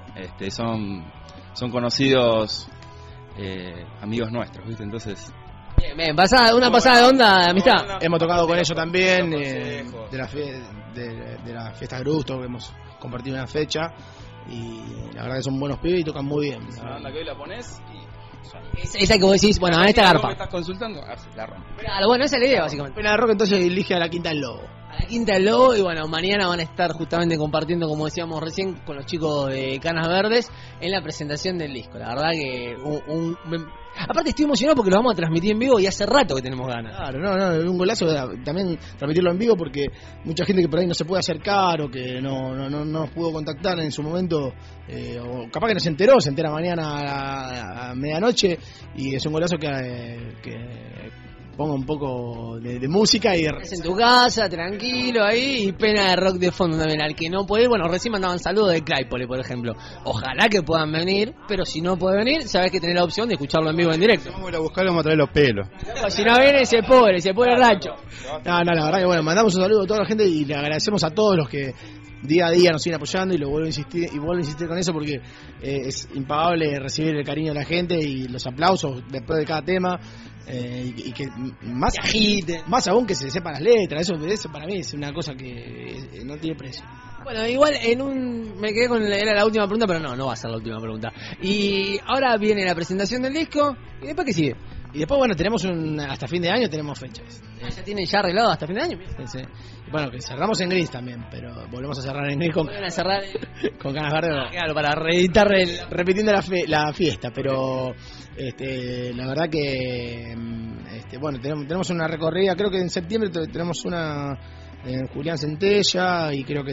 Son conocidos amigos nuestros, ¿viste? Entonces... Bien, una pasada de onda, amistad. Hemos tocado con ellos también, consejos. de la fiesta de Grusto, que hemos compartido una fecha, y la verdad que son buenos pibes y tocan muy bien. La banda que hoy la pones y... Esa que vos decís, bueno, en esta garpa. ¿Me estás consultando? La rompe. Claro, bueno, esa es la idea, básicamente. Pena de Rock entonces elige a la Quinta del Lobo. A la Quinta del Lobo, y bueno, mañana van a estar justamente compartiendo, como decíamos recién, con los chicos de Canas Verdes en la presentación del disco. La verdad que aparte estoy emocionado porque lo vamos a transmitir en vivo y hace rato que tenemos ganas. Claro, un golazo también transmitirlo en vivo, porque mucha gente que por ahí no se puede acercar o que no nos pudo contactar en su momento, o capaz que no se entera mañana a medianoche, y es un golazo que ponga un poco de música y Es en tu casa, tranquilo ahí, y Pena de Rock de fondo también. Al que no puede ir, bueno, recién mandaban saludos de Claypole, por ejemplo. Ojalá que puedan venir, pero si no puede venir, sabes que tenés la opción de escucharlo en vivo en directo. Vamos a ir a buscar y vamos a traer los pelos. Si no viene, se pone racho. No, la verdad que bueno, mandamos un saludo a toda la gente y le agradecemos a todos los que día a día nos siguen apoyando, y lo vuelvo a insistir con eso, porque es impagable recibir el cariño de la gente y los aplausos después de cada tema, y que más aún que se sepan las letras. Eso para mí es una cosa que no tiene precio. Bueno, igual me quedé era la última pregunta, pero no va a ser la última pregunta. Y ahora viene la presentación del disco, y después ¿qué sigue? Y después, bueno, tenemos hasta fin de año tenemos fechas. ¿Ya tienen ya arreglado hasta fin de año? Sí. Bueno, que cerramos en Gris también, pero volvemos a cerrar en Gris con cerrar Canas Verdes. Claro, para reeditar repitiendo la fiesta, pero la verdad que bueno, tenemos una recorrida, creo que en septiembre tenemos una en Julián Centella, y creo que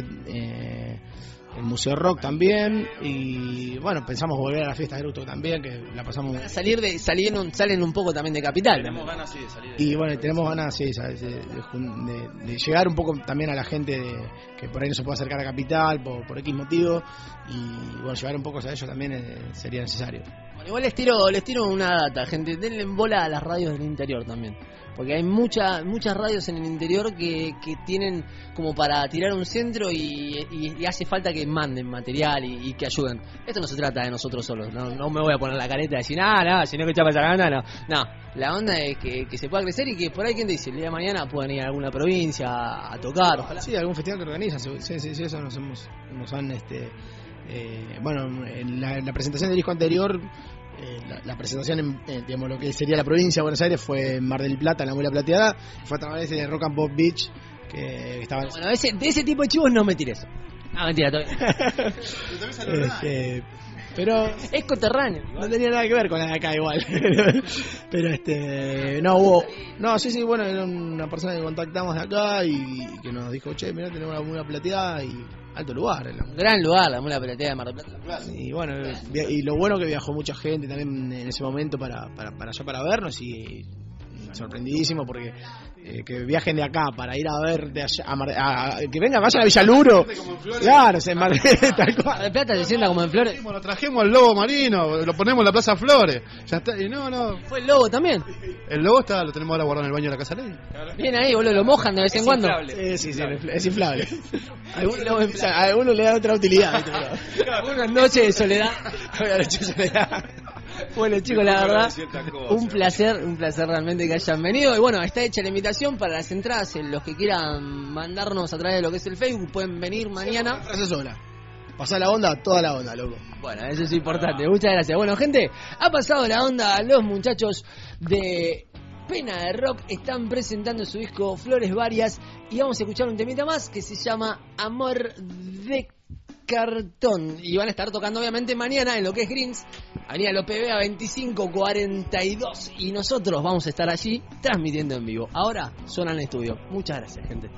el Museo Rock también, y bueno, pensamos volver a la fiesta de Gruto también, que la pasamos. Salen un poco también de Capital. Tenemos ganas, sí, de salir. Y bueno, tenemos ganas, sí, de llegar un poco también a la gente que por ahí no se puede acercar a Capital por X motivo, y bueno, llevar un poco a ellos también sería necesario. Bueno, igual les tiro una data, gente. Denle en bola a las radios del interior también. Porque hay muchas radios en el interior que tienen como para tirar un centro y hace falta que manden material y que ayuden. Esto no se trata de nosotros solos, no me voy a poner la careta y decir, nada, si no que chapa esa gana, no. La onda es que se pueda crecer y que por ahí, quien dice, el día de mañana puedan ir a alguna provincia a tocar, ojalá. Sí, algún festival que organiza, sí, eso nos han, bueno, en la presentación del disco anterior, la presentación digamos, lo que sería la provincia de Buenos Aires fue en Mar del Plata, en la Mula Plateada, fue a través de Rock and Pop Beach, que estaba... Bueno, de ese tipo de chivos no me tires. Ah, mentira, todavía. Pero es coterráneo. No tenía nada que ver con la de acá igual. Pero no hubo. No, sí, bueno, era una persona que contactamos de acá y que nos dijo, che, mirá, tenemos la Mula Plateada y alto lugar. Gran lugar, la Mula Plateada de Mar del Plata. Y bueno, y lo bueno que viajó mucha gente también en ese momento para allá para vernos y sorprendidísimo porque que viajen de acá para ir a ver de allá que vengan, vayan a Villaluro, claro, se Mar tal cual. Mar del Plata se sienta como en Flores. Lo trajimos al lobo marino, lo ponemos en la Plaza Flores, ya está, y no. Fue el lobo también. El lobo lo tenemos ahora guardado en el baño de la Casa Ley. Bien ahí, boludo, lo mojan de vez en cuando. Sí, es inflable. A algunos le da otra utilidad. Algunas noches de soledad. Bueno, chicos, la verdad, un placer realmente que hayan venido. Y bueno, está hecha la invitación para las entradas. Los que quieran mandarnos a través de lo que es el Facebook pueden venir mañana. Gracias, sola. Pasá la onda, toda la onda, loco. Bueno, eso es importante. Muchas gracias. Bueno, gente, ha pasado la onda. Los muchachos de Pena de Rock están presentando su disco Flores Varias. Y vamos a escuchar un temita más que se llama Amor de Cartón. Y van a estar tocando obviamente mañana en lo que es Greens, Avenida López Vega 2542. Y nosotros vamos a estar allí transmitiendo en vivo. Ahora suena en el estudio. Muchas gracias, gente.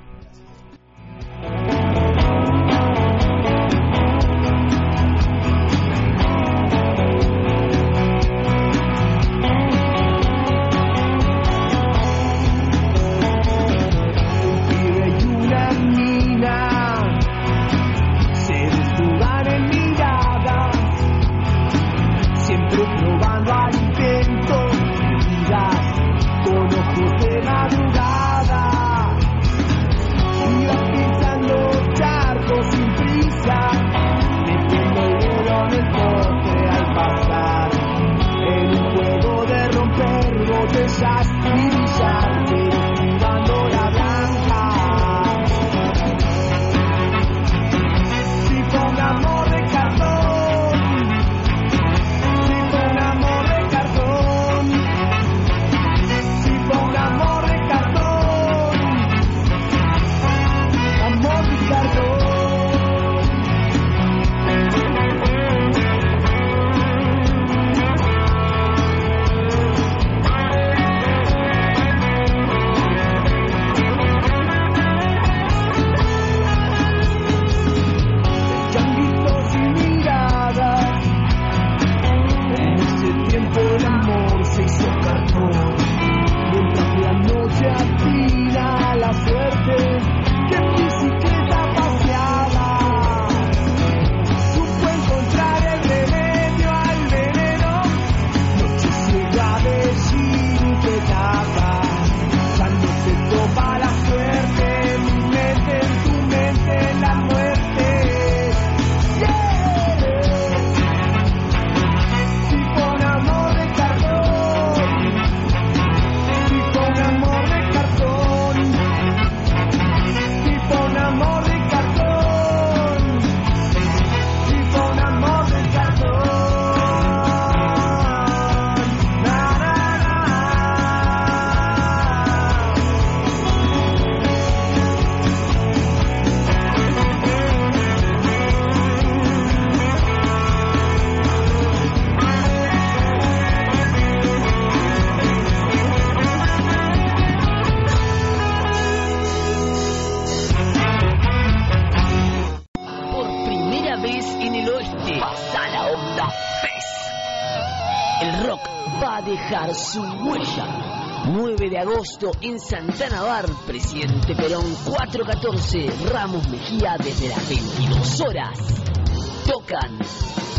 Su huella. 9 de agosto en Santana Bar, Presidente Perón 414, Ramos Mejía, desde las 22 horas. Tocan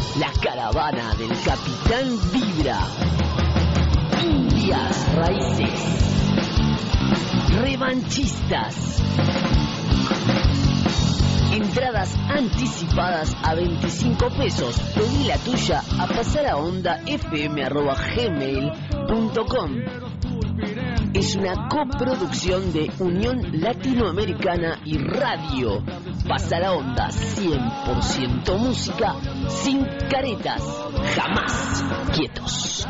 La caravana del Capitán Vibra. Indias Raíces. Revanchistas. Entradas anticipadas a 25 pesos. Pedí la tuya a pasalaondafm@gmail.com. Es una coproducción de Unión Latinoamericana y Radio. Pasa la onda, 100% música, sin caretas, jamás quietos.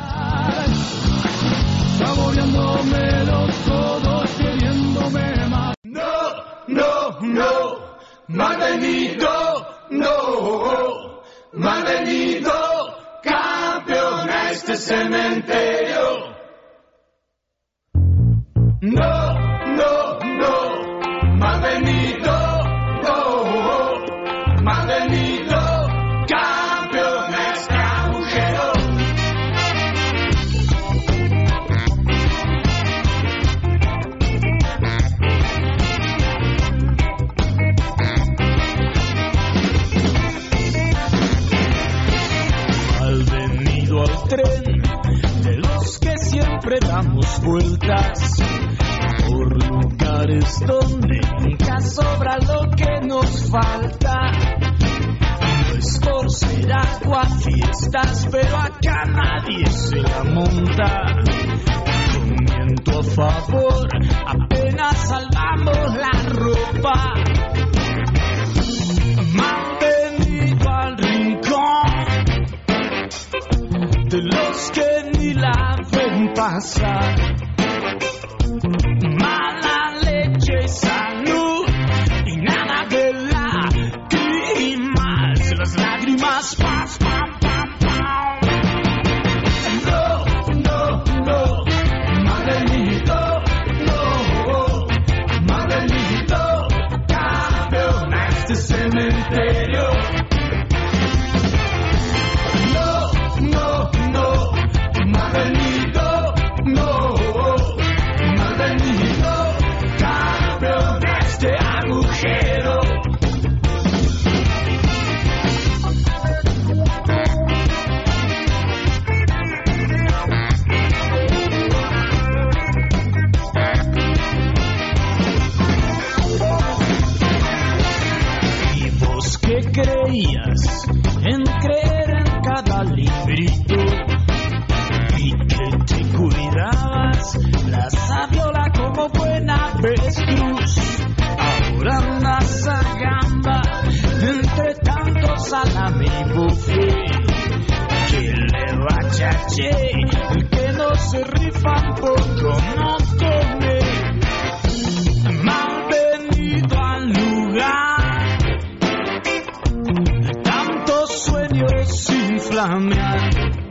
Saboreándome los codos, queriéndome más. No, no, no, malvenido, no, malvenido, campeón a este cementerio. No, no, no, malvenido, no, malvenido, campeón a este agujero. Malvenido al tren de los que siempre damos vueltas por lugares donde nunca sobra lo que nos falta. No es por ser aguafiestas, pero acá nadie se la monta. Con viento a favor, apenas salvamos la ropa. Malvenido al rincón de los que ni la ven pasar. Mala leche y salud y nada de lágrimas. Las lágrimas, pam, pam, pam, pam. No, no, no, malvenido, no, malvenido, campeón a este cementerio. No, no, no, malvenido, no, malvenido, campeón a este agujero. ¿Y vos qué creías en creer en cada librito? ¿Y que te cuidabas la sabiola como buena avestruz? Ahora andas a gamba entre tanto salami y buffet. Que le va chaché, el que no se rifa un poco no come. Malvenido al lugar, tantos sueños sin flamear.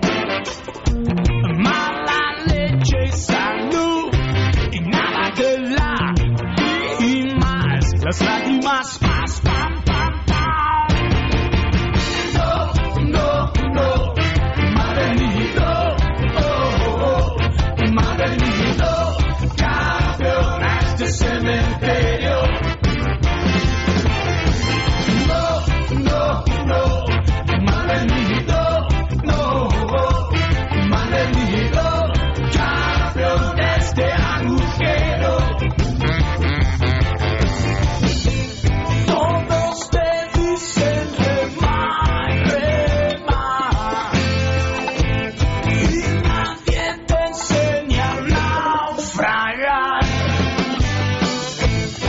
Mala leche y salud y nada de lágrimas. Las lágrimas, pam, pam, pam, pam. No, no, no, malvenido, oh, malvenido, campeón a este cementerio. No, no, no, malvenido, no, malvenido, campeón de este agujero. Todos te dicen remar, remar, y nadie te enseña a naufragar.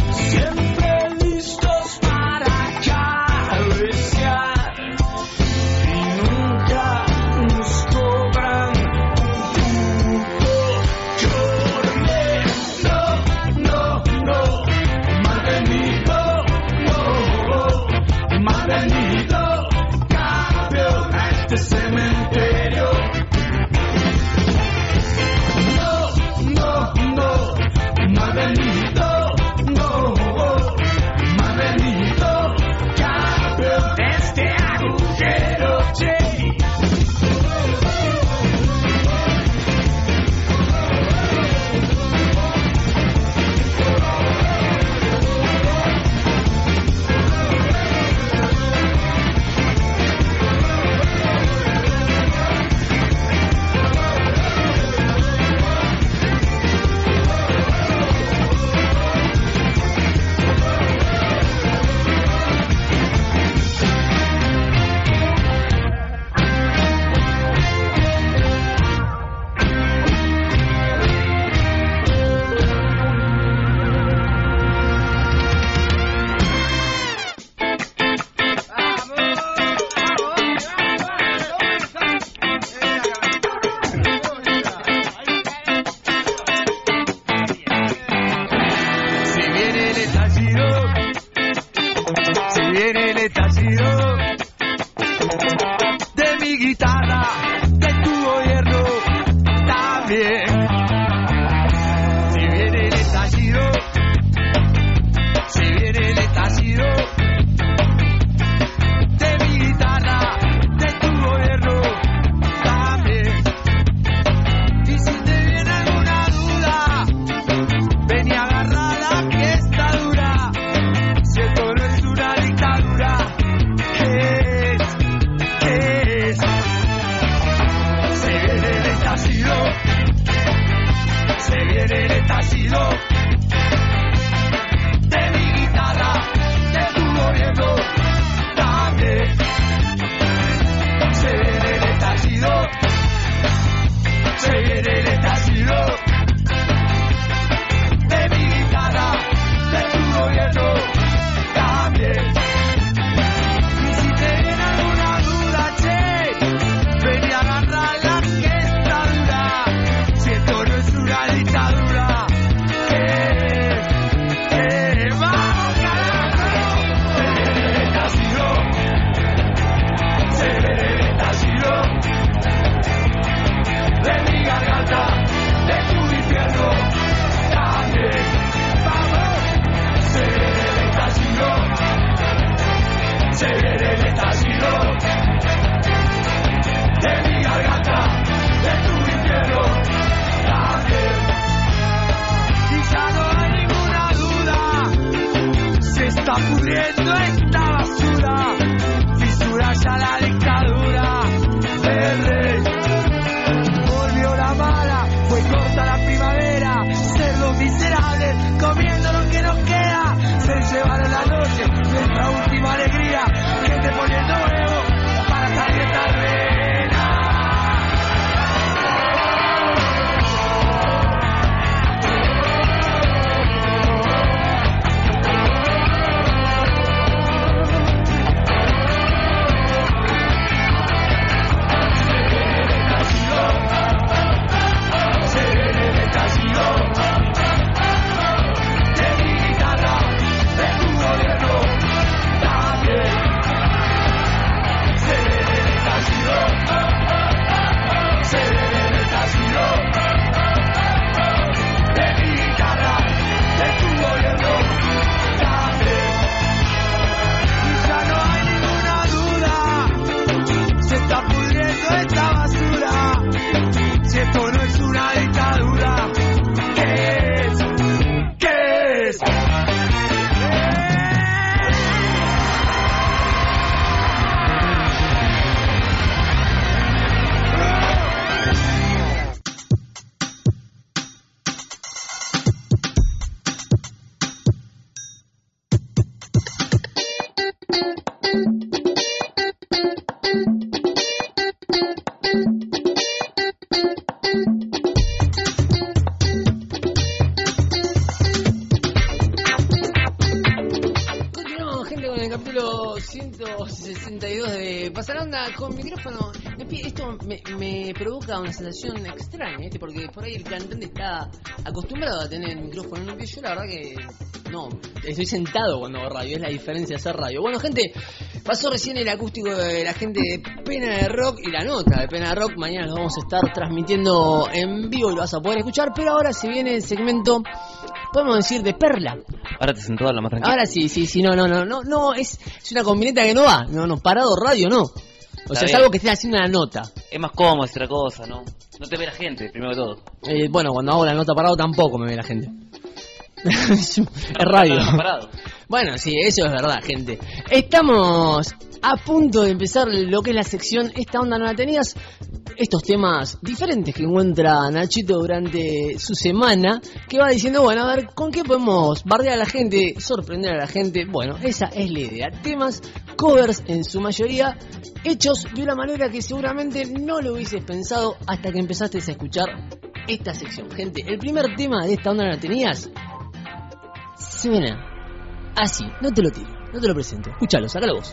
guitarra, de tu gobierno también. Si viene el estallido, si viene el estallido, de mi guitarra, de tu gobierno también. Y si te viene alguna duda, ven y agarrala que está dura. Si esto no es una dictadura, ¿qué es? ¿Qué es? Se viene el estallido, se viene el estallido, de mi guitarra, de tu gobierno también. Se viene el estallido, se viene el estallido, de mi guitarra, de tu gobierno también. Y si te viene alguna duda, che, ven y agarrala que está dura. Si esto no es una dictadura, vamos carajo. Se viene el estallido, se viene el estallido, de mi garganta, de tu infierno también. Vamos, se viene el estallido, se viene el estallido, de mi garganta, de tu infierno también. Y ya no hay ninguna duda, se está pudriendo esta basura, fisura ya la dictadura del rey. Volvió la mala, fue corta la primavera, cerdos miserables, comiendo lo que nos queda, se llevaron la noche, nuestra última alegría, gente poniendo huevo para salir esta arena. Se viene el estallido, de mi guitarra, de tu gobierno también. Se viene el estallido, se viene el estallido, de mi guitarra, de tu gobierno también. Y ya no hay ninguna duda, se está pudriendo esta basura. Si esto no es una dictadura, ¿qué es? ¿Qué es? Continuamos, gente, con el capítulo 162 de Pasaronda con micrófono. Esto me provoca una sensación extraña, ¿viste? Porque por ahí el cantante está acostumbrado a tener el micrófono en un pie. Yo la verdad que no, estoy sentado cuando hago radio, es la diferencia de hacer radio. Bueno, gente, pasó recién el acústico de la gente de Pena de Rock y la nota de Pena de Rock. Mañana lo vamos a estar transmitiendo en vivo y lo vas a poder escuchar. Pero ahora se viene el segmento, podemos decir, de Perla. Ahora te sentó a la más tranquila. Ahora sí, no, es una combineta que no va, no, parado radio no. O sea, es algo que estés haciendo una nota. Es más cómodo, es otra cosa, ¿no? No te ve la gente, primero que todo. Bueno, cuando hago la nota parado tampoco me ve la gente. Es radio. Parado. Bueno, sí, eso es verdad, gente. Estamos a punto de empezar lo que es la sección Esta Onda No La Tenías. Estos temas diferentes que encuentra Nachito durante su semana, que va diciendo, bueno, a ver, ¿con qué podemos bardear a la gente, sorprender a la gente? Bueno, esa es la idea. Temas, covers en su mayoría, hechos de una manera que seguramente no lo hubieses pensado hasta que empezaste a escuchar esta sección. Gente, el primer tema de Esta Onda No La Tenías suena así, no te lo tiro, no te lo presento. Escúchalo, sácalo vos.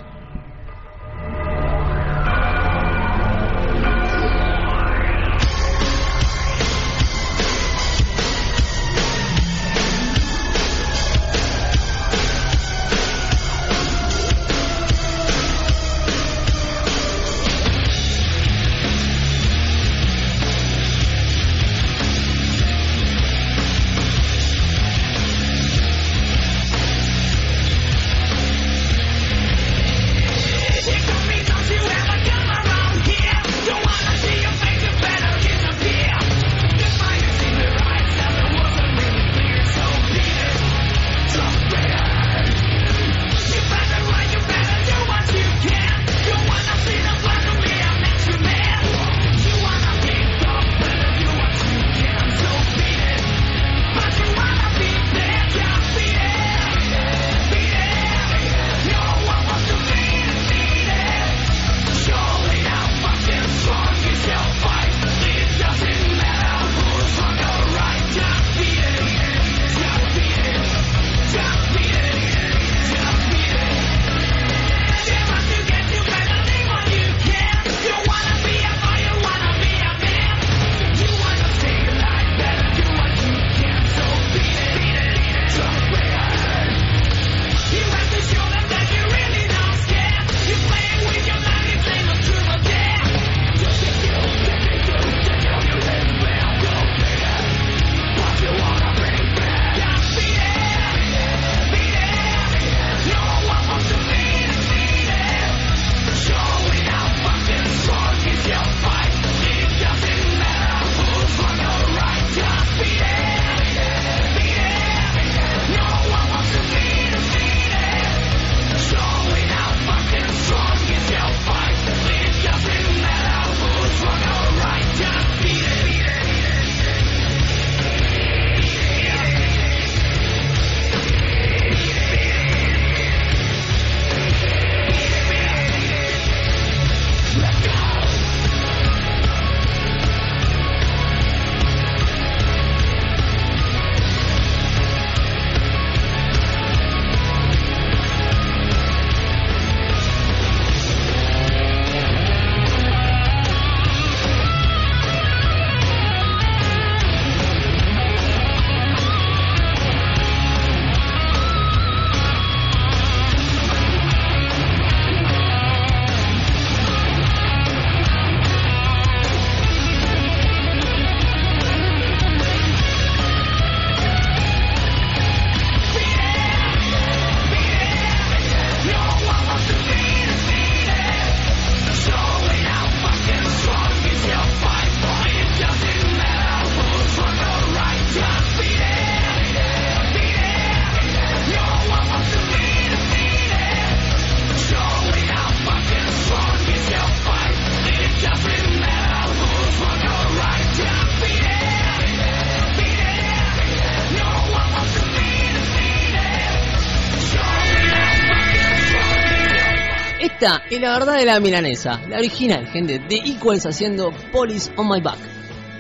Esta es la verdad de la milanesa, la original, gente, de Equals haciendo Police on My Back.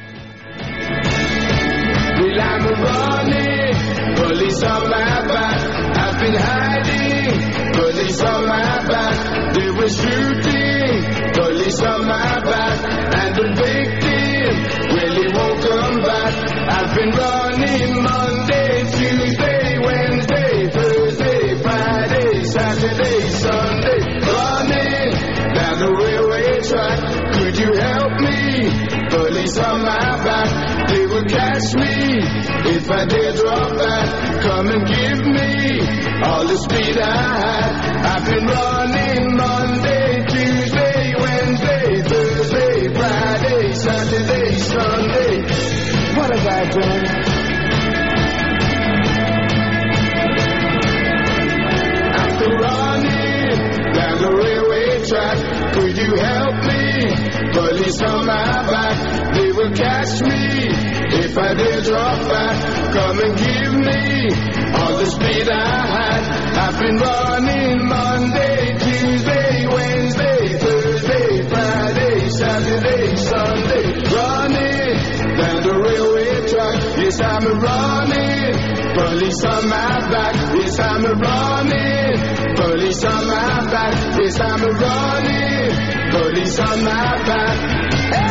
Well, I'm running, police on my back. I've been hiding, police on my back. They were shooting, police on my back. And the victim, well, he won't come back. I've been running Monday, Tuesday, Wednesday, Thursday, Friday, Saturday, Sunday. Running down the railway track. Could you help me? Police on my back. They will catch me if I dare drop back. Come and give me all the speed I had. I've been running Monday, Tuesday, Wednesday, Thursday, Friday, Saturday, Sunday. What have I done? After running down the railway track, could you help me? Police on my back, they will catch me if I dare drop back. Come and give me all the speed I had. I've been running Monday, Tuesday, Wednesday, Thursday, Friday, Saturday, Sunday. Running down the railway track, yes I'm running. Police on my back, yes I'm running. Police on my back, yes I'm running. Police on my back.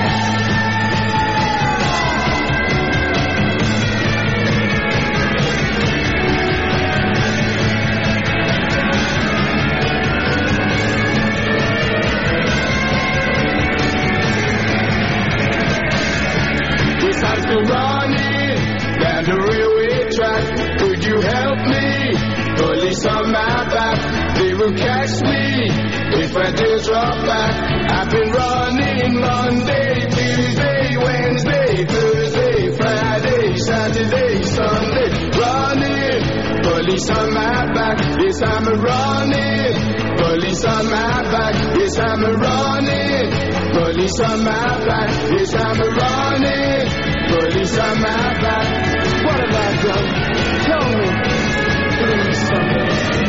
Yes, I've been running down the railway track. Could you help me? Police on my back, they will catch me if I dare drop back. I've been running Monday, Tuesday, Wednesday, Thursday, Friday, Saturday, Sunday. Running, police on my back, yes I'm running. Police on my back, yes I'm running. Police on my back, yes I'm running. Police on my back. What have I done? Tell me. Please, somebody.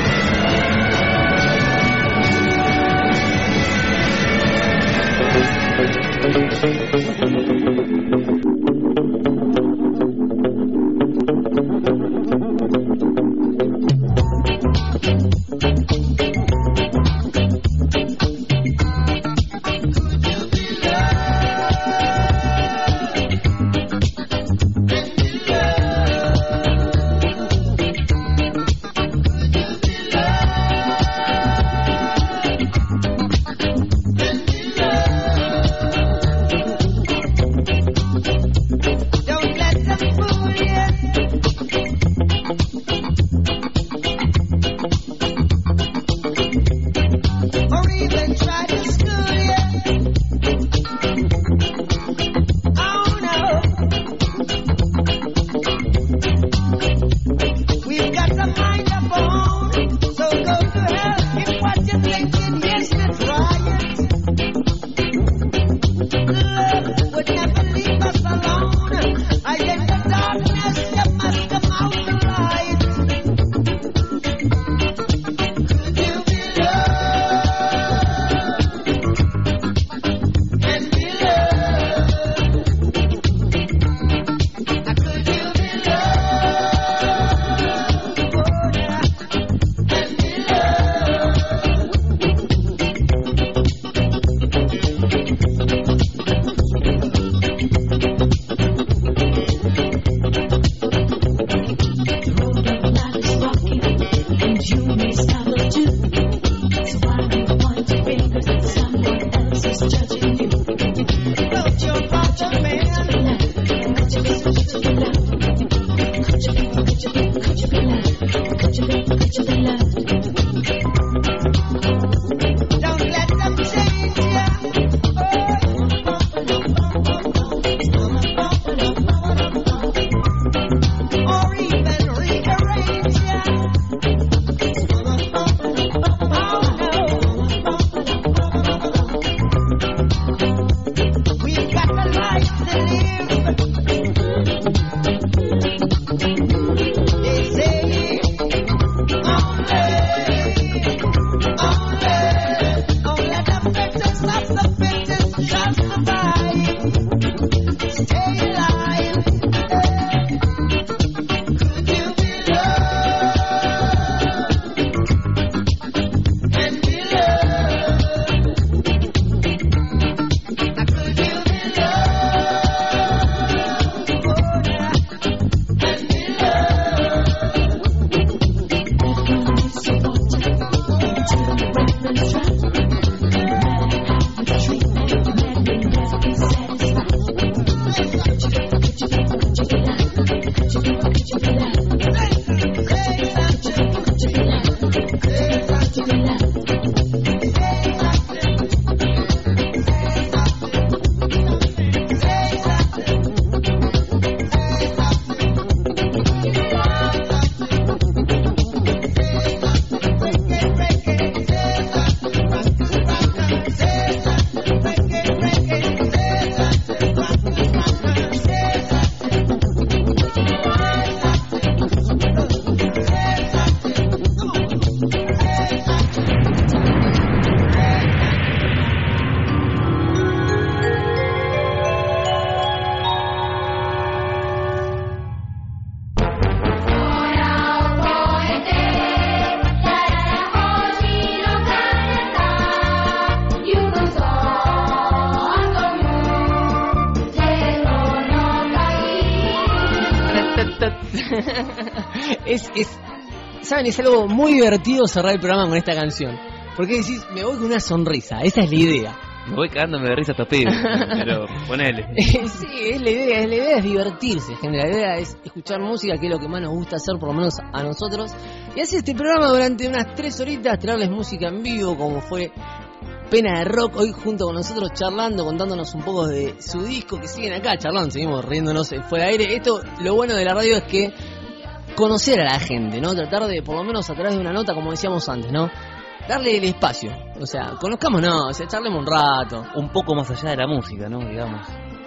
¿Saben? Es algo muy divertido cerrar el programa con esta canción. Porque decís, me voy con una sonrisa, esa es la idea. Me voy cagándome de risa a pibe, pero ponele. Sí, es la idea es divertirse, gente. La idea es escuchar música, que es lo que más nos gusta hacer, por lo menos a nosotros. Y hacer este programa durante unas 3 horitas, traerles música en vivo, como fue Pena de Rock, hoy junto con nosotros charlando, contándonos un poco de su disco, que siguen acá charlando, seguimos riéndonos fuera de aire. Esto, lo bueno de la radio es que conocer a la gente, ¿no? Tratar de, por lo menos a través de una nota, como decíamos antes, ¿no? Darle el espacio, o sea, conozcámonos, o sea, charlemos un rato. Un poco más allá de la música, ¿no? Digamos.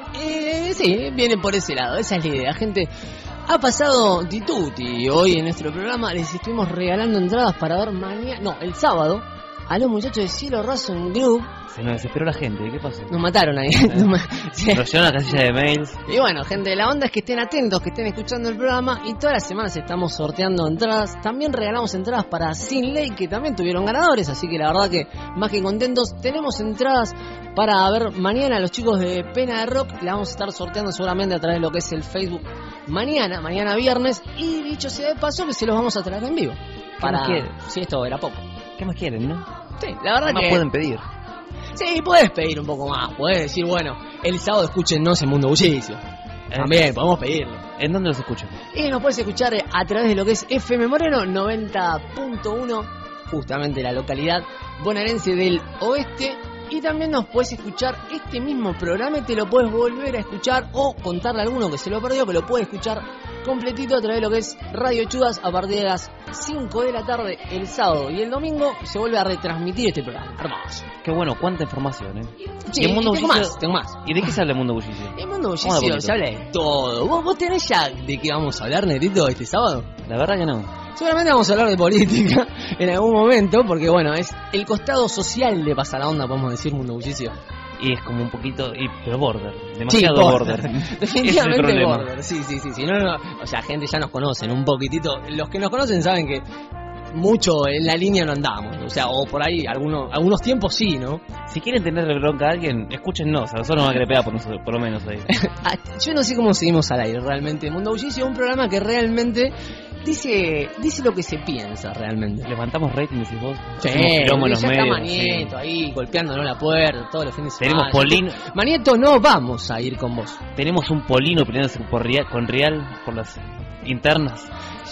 Sí, viene por ese lado, esa es la idea. Gente, ha pasado Tituti. Hoy en nuestro programa les estuvimos regalando entradas para ver el sábado, a los muchachos de Cielo Raso en Groove. Se nos desesperó la gente, ¿qué pasó? Nos mataron ahí. Nos llevaron a la casilla de mails. Y bueno, gente, la onda es que estén atentos, que estén escuchando el programa. Y todas las semanas estamos sorteando entradas. También regalamos entradas para Sin Ley, que también tuvieron ganadores. Así que la verdad que más que contentos. Tenemos entradas para ver mañana a los chicos de Pena de Rock. La vamos a estar sorteando seguramente a través de lo que es el Facebook mañana viernes. Y dicho sea de paso, que se los vamos a traer en vivo. más quieren? Si esto era poco. ¿Qué más quieren, no? Sí, la verdad ¿Qué más pueden pedir? Sí, puedes pedir un poco más. Puedes decir, bueno, el sábado escúchennos en Mundo Bullicio. También podemos pedirlo. ¿En dónde los escuchan? Y nos puedes escuchar a través de lo que es FM Moreno 90.1, justamente la localidad bonaerense del oeste. Y también nos puedes escuchar este mismo programa y te lo puedes volver a escuchar o contarle a alguno que se lo perdió, que lo puede escuchar completito a través de lo que es Radio Chudas a partir de las 5 de la tarde el sábado y el domingo se vuelve a retransmitir este programa. Hermoso. Qué bueno, cuánta información, ¿eh? Sí, ¿Y el Mundo tengo Bullicio? más. ¿Y de qué se habla el Mundo Bullicio? El Mundo Bullicio se habla de todo. ¿Vos tenés ya de qué vamos a hablar, Negrito, este sábado? La verdad que no. Seguramente vamos a hablar de política en algún momento, porque bueno, es el costado social de Pasa la Onda, podemos decir, Mundo Bullicio. Y es como un poquito, pero border, demasiado sí, border. Definitivamente es border, sí. No, o sea, gente ya nos conocen un poquitito. Los que nos conocen saben que mucho en la línea no andamos, o sea, o por ahí algunos tiempos sí, ¿no? Si quieren tenerle bronca a alguien, escúchennos, a nosotros nos va a querer pegar por lo menos ahí. Yo no sé cómo seguimos al aire realmente. Mundo Bullicio es un programa que realmente dice lo que se piensa realmente. Levantamos rating, decís vos. Sí, ya medios, está Manieto ahí golpeándonos la puerta todos los fines de semana. Tenemos Polino. Manieto, no vamos a ir con vos. Tenemos un Polino peleándose con Real por las internas.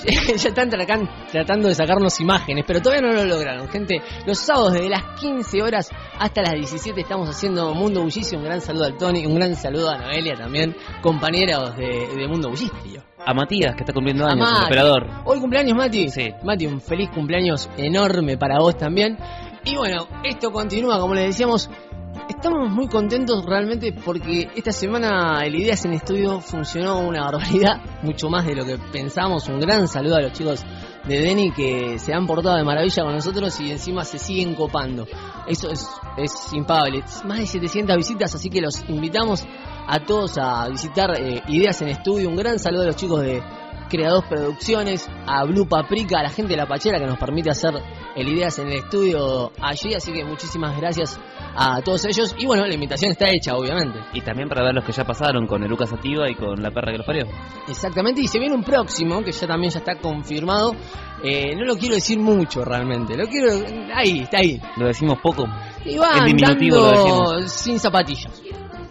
Ya están tratando de sacarnos imágenes, pero todavía no lo lograron. Gente, los sábados desde las 15 horas hasta las 17 estamos haciendo Mundo Bullicio. Un gran saludo al Tony, un gran saludo a Noelia también, compañeros de Mundo Bullicio. A Matías, que está cumpliendo años, el operador. ¿Hoy cumpleaños, Mati? Sí. Mati, un feliz cumpleaños enorme para vos también. Y bueno, esto continúa, como les decíamos. Estamos muy contentos realmente porque esta semana el Ideas en Estudio funcionó una barbaridad, mucho más de lo que pensamos. Un gran saludo a los chicos de Deni que se han portado de maravilla con nosotros y encima se siguen copando. Eso es impagable. Más de 700 visitas, así que los invitamos a todos a visitar Ideas en Estudio. Un gran saludo a los chicos de Creados Producciones, a Blue Paprika, a la gente de La Pachera que nos permite hacer el Ideas en el estudio allí, así que muchísimas gracias a todos ellos. Y bueno, la invitación está hecha, obviamente. Y también para ver los que ya pasaron con el Lucas Sativa y con La Perra que los parió. Exactamente, y se viene un próximo que ya está confirmado. No lo quiero decir mucho realmente, ahí, está ahí. Lo decimos poco. Y va andando sin zapatillas.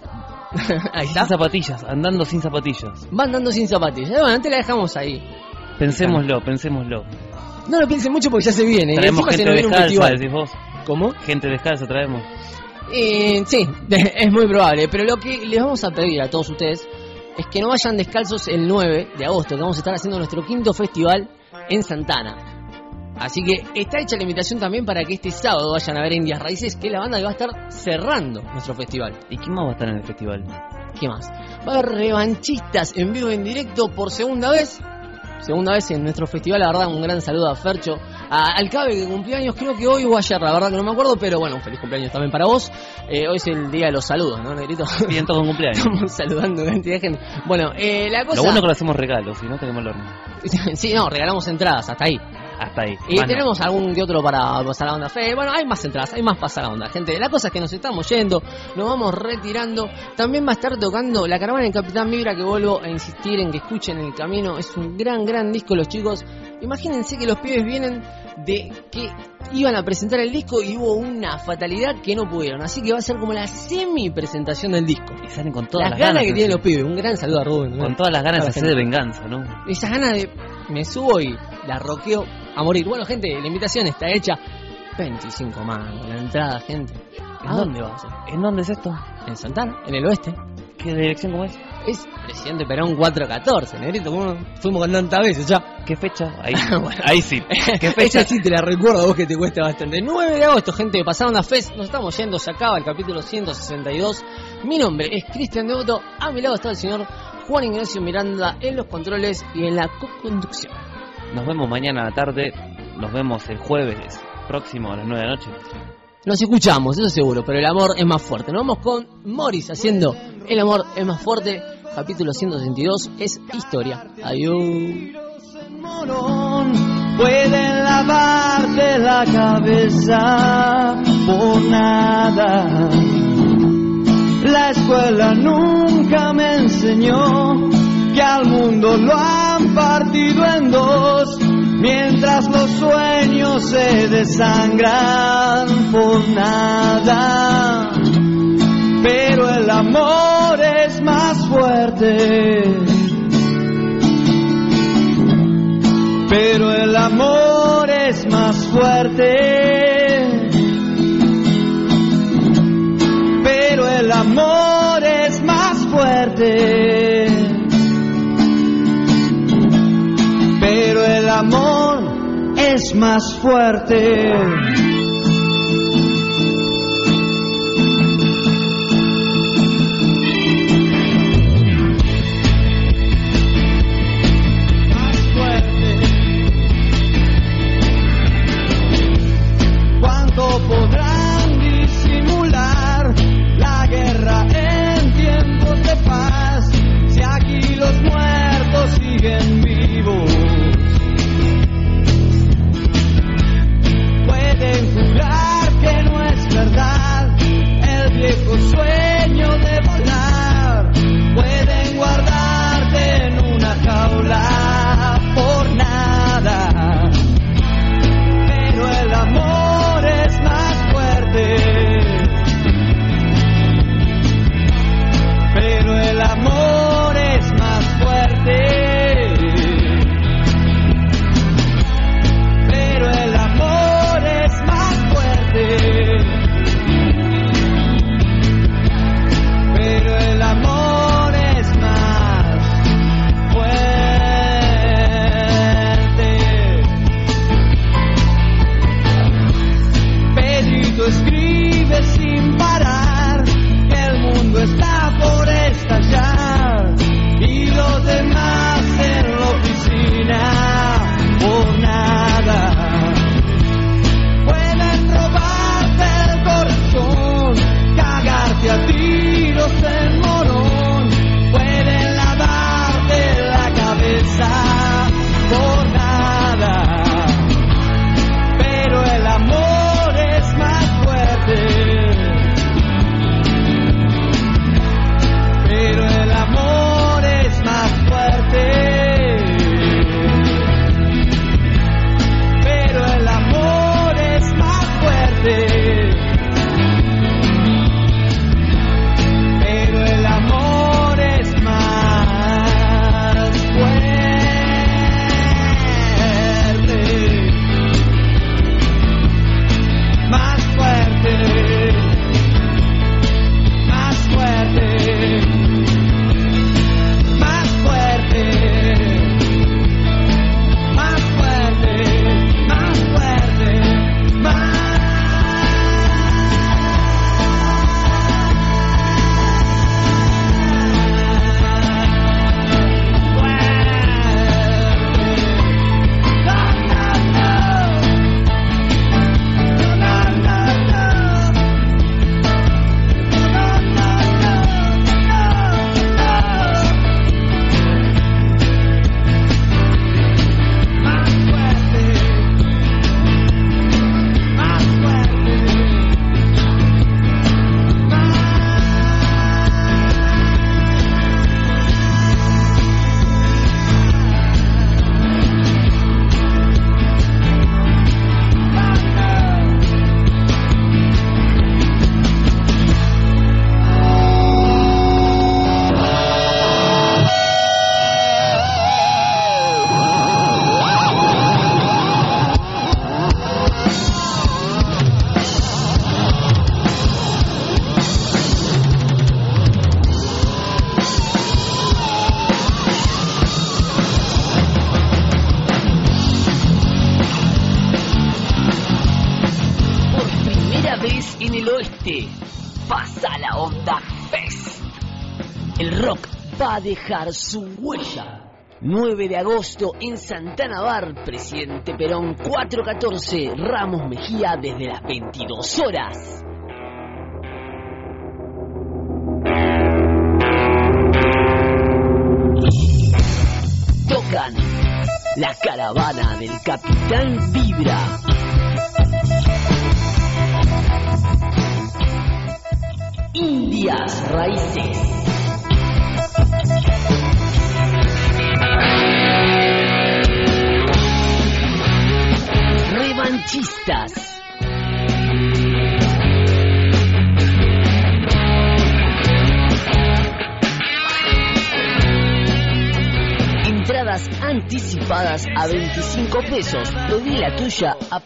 Ahí está. Sin zapatillas, andando sin zapatillas. Va andando sin zapatillas. Bueno, te la dejamos ahí. Pensémoslo. No lo piensen mucho porque ya se viene. Traemos y gente descalza, decís vos. ¿Cómo? Gente descalza traemos. Sí, es muy probable. Pero lo que les vamos a pedir a todos ustedes es que no vayan descalzos el 9 de agosto, que vamos a estar haciendo nuestro 5º festival en Santana. Así que está hecha la invitación también para que este sábado vayan a ver Indias Raíces, que es la banda que va a estar cerrando nuestro festival. ¿Y quién más va a estar en el festival? ¿Qué más? Va a haber revanchistas en vivo y en directo por segunda vez en nuestro festival. La verdad, un gran saludo a Fercho, al Cabe que cumpleaños, creo que hoy o ayer, la verdad que no me acuerdo, pero bueno, un feliz cumpleaños también para vos. Hoy es el día de los saludos, ¿no, Negrito? Bien, todo un cumpleaños. Estamos saludando cantidad de gente. Bueno, la cosa... Lo bueno es que lo hacemos regalos, si no tenemos el horno. Sí, no, regalamos entradas, hasta ahí. Hasta ahí. Y Más no. tenemos algún que otro para pasar la onda fe. Bueno, hay más entradas, hay más pasar la onda, gente. La cosa es que nos estamos yendo, nos vamos retirando. También va a estar tocando La Caravana del Capitán Vibra, que vuelvo a insistir en que escuchen El Camino. Es un gran disco, los chicos. Imagínense que los pibes vienen de que iban a presentar el disco y hubo una fatalidad que no pudieron. Así que va a ser como la semi-presentación del disco. Y salen con todas Las las ganas que tienen los sí. pibes. Un gran saludo a Rubén. Con todas las ganas de Toda la hacer gente. de venganza, ¿no? Esas ganas de me subo y la roqueo a morir. Bueno, gente, la invitación está hecha. 25 mangos, la entrada, gente. ¿A dónde va a ser? ¿En dónde es esto? En Santana, en el oeste. ¿Qué dirección cómo es? Es Presidente Perón 414, negrito, como fuimos con tantas veces ya. ¿Qué fecha? Ahí, Bueno. ahí sí. ¿Qué fecha? Esa sí te la recuerdo a vos, que te cuesta bastante. 9 de agosto, gente, pasaron la FES. Nos estamos yendo, se acaba el capítulo 162. Mi nombre es Cristian Devoto. A mi lado está el señor Juan Ignacio Miranda en los controles y en la co-conducción. Nos vemos mañana a la tarde. Nos vemos el jueves próximo a las 9 de la noche. Nos escuchamos, eso seguro, pero el amor es más fuerte. Nos vamos con Morris haciendo El amor es más fuerte. Capítulo 162 es historia. Adiós. Morón, pueden lavarte la cabeza por nada. La escuela nunca me enseñó que al mundo lo han partido en dos, mientras los sueños se desangran por nada. Pero el amor es más fuerte. Pero el amor es más fuerte. Pero el amor es más fuerte. Pero el amor es más fuerte. Podrán disimular la guerra en tiempos de paz si aquí los muertos siguen vivos. Pueden Oeste, Pasa la Onda Fest. El rock va a dejar su huella. 9 de agosto en Santana Bar, Presidente Perón 414, Ramos Mejía, desde las 22 horas. Tocan la caravana del Capitán Vibra. Indias Raíces. Revanchistas. Entradas anticipadas a 25 pesos. Pedí la tuya a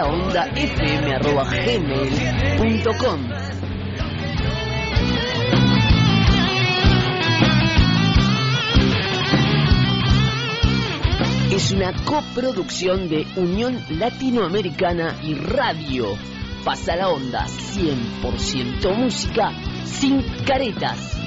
pasalaondafm@gmail.com. Es una coproducción de Unión Latinoamericana y Radio. Pasa la Onda, 100% música sin caretas.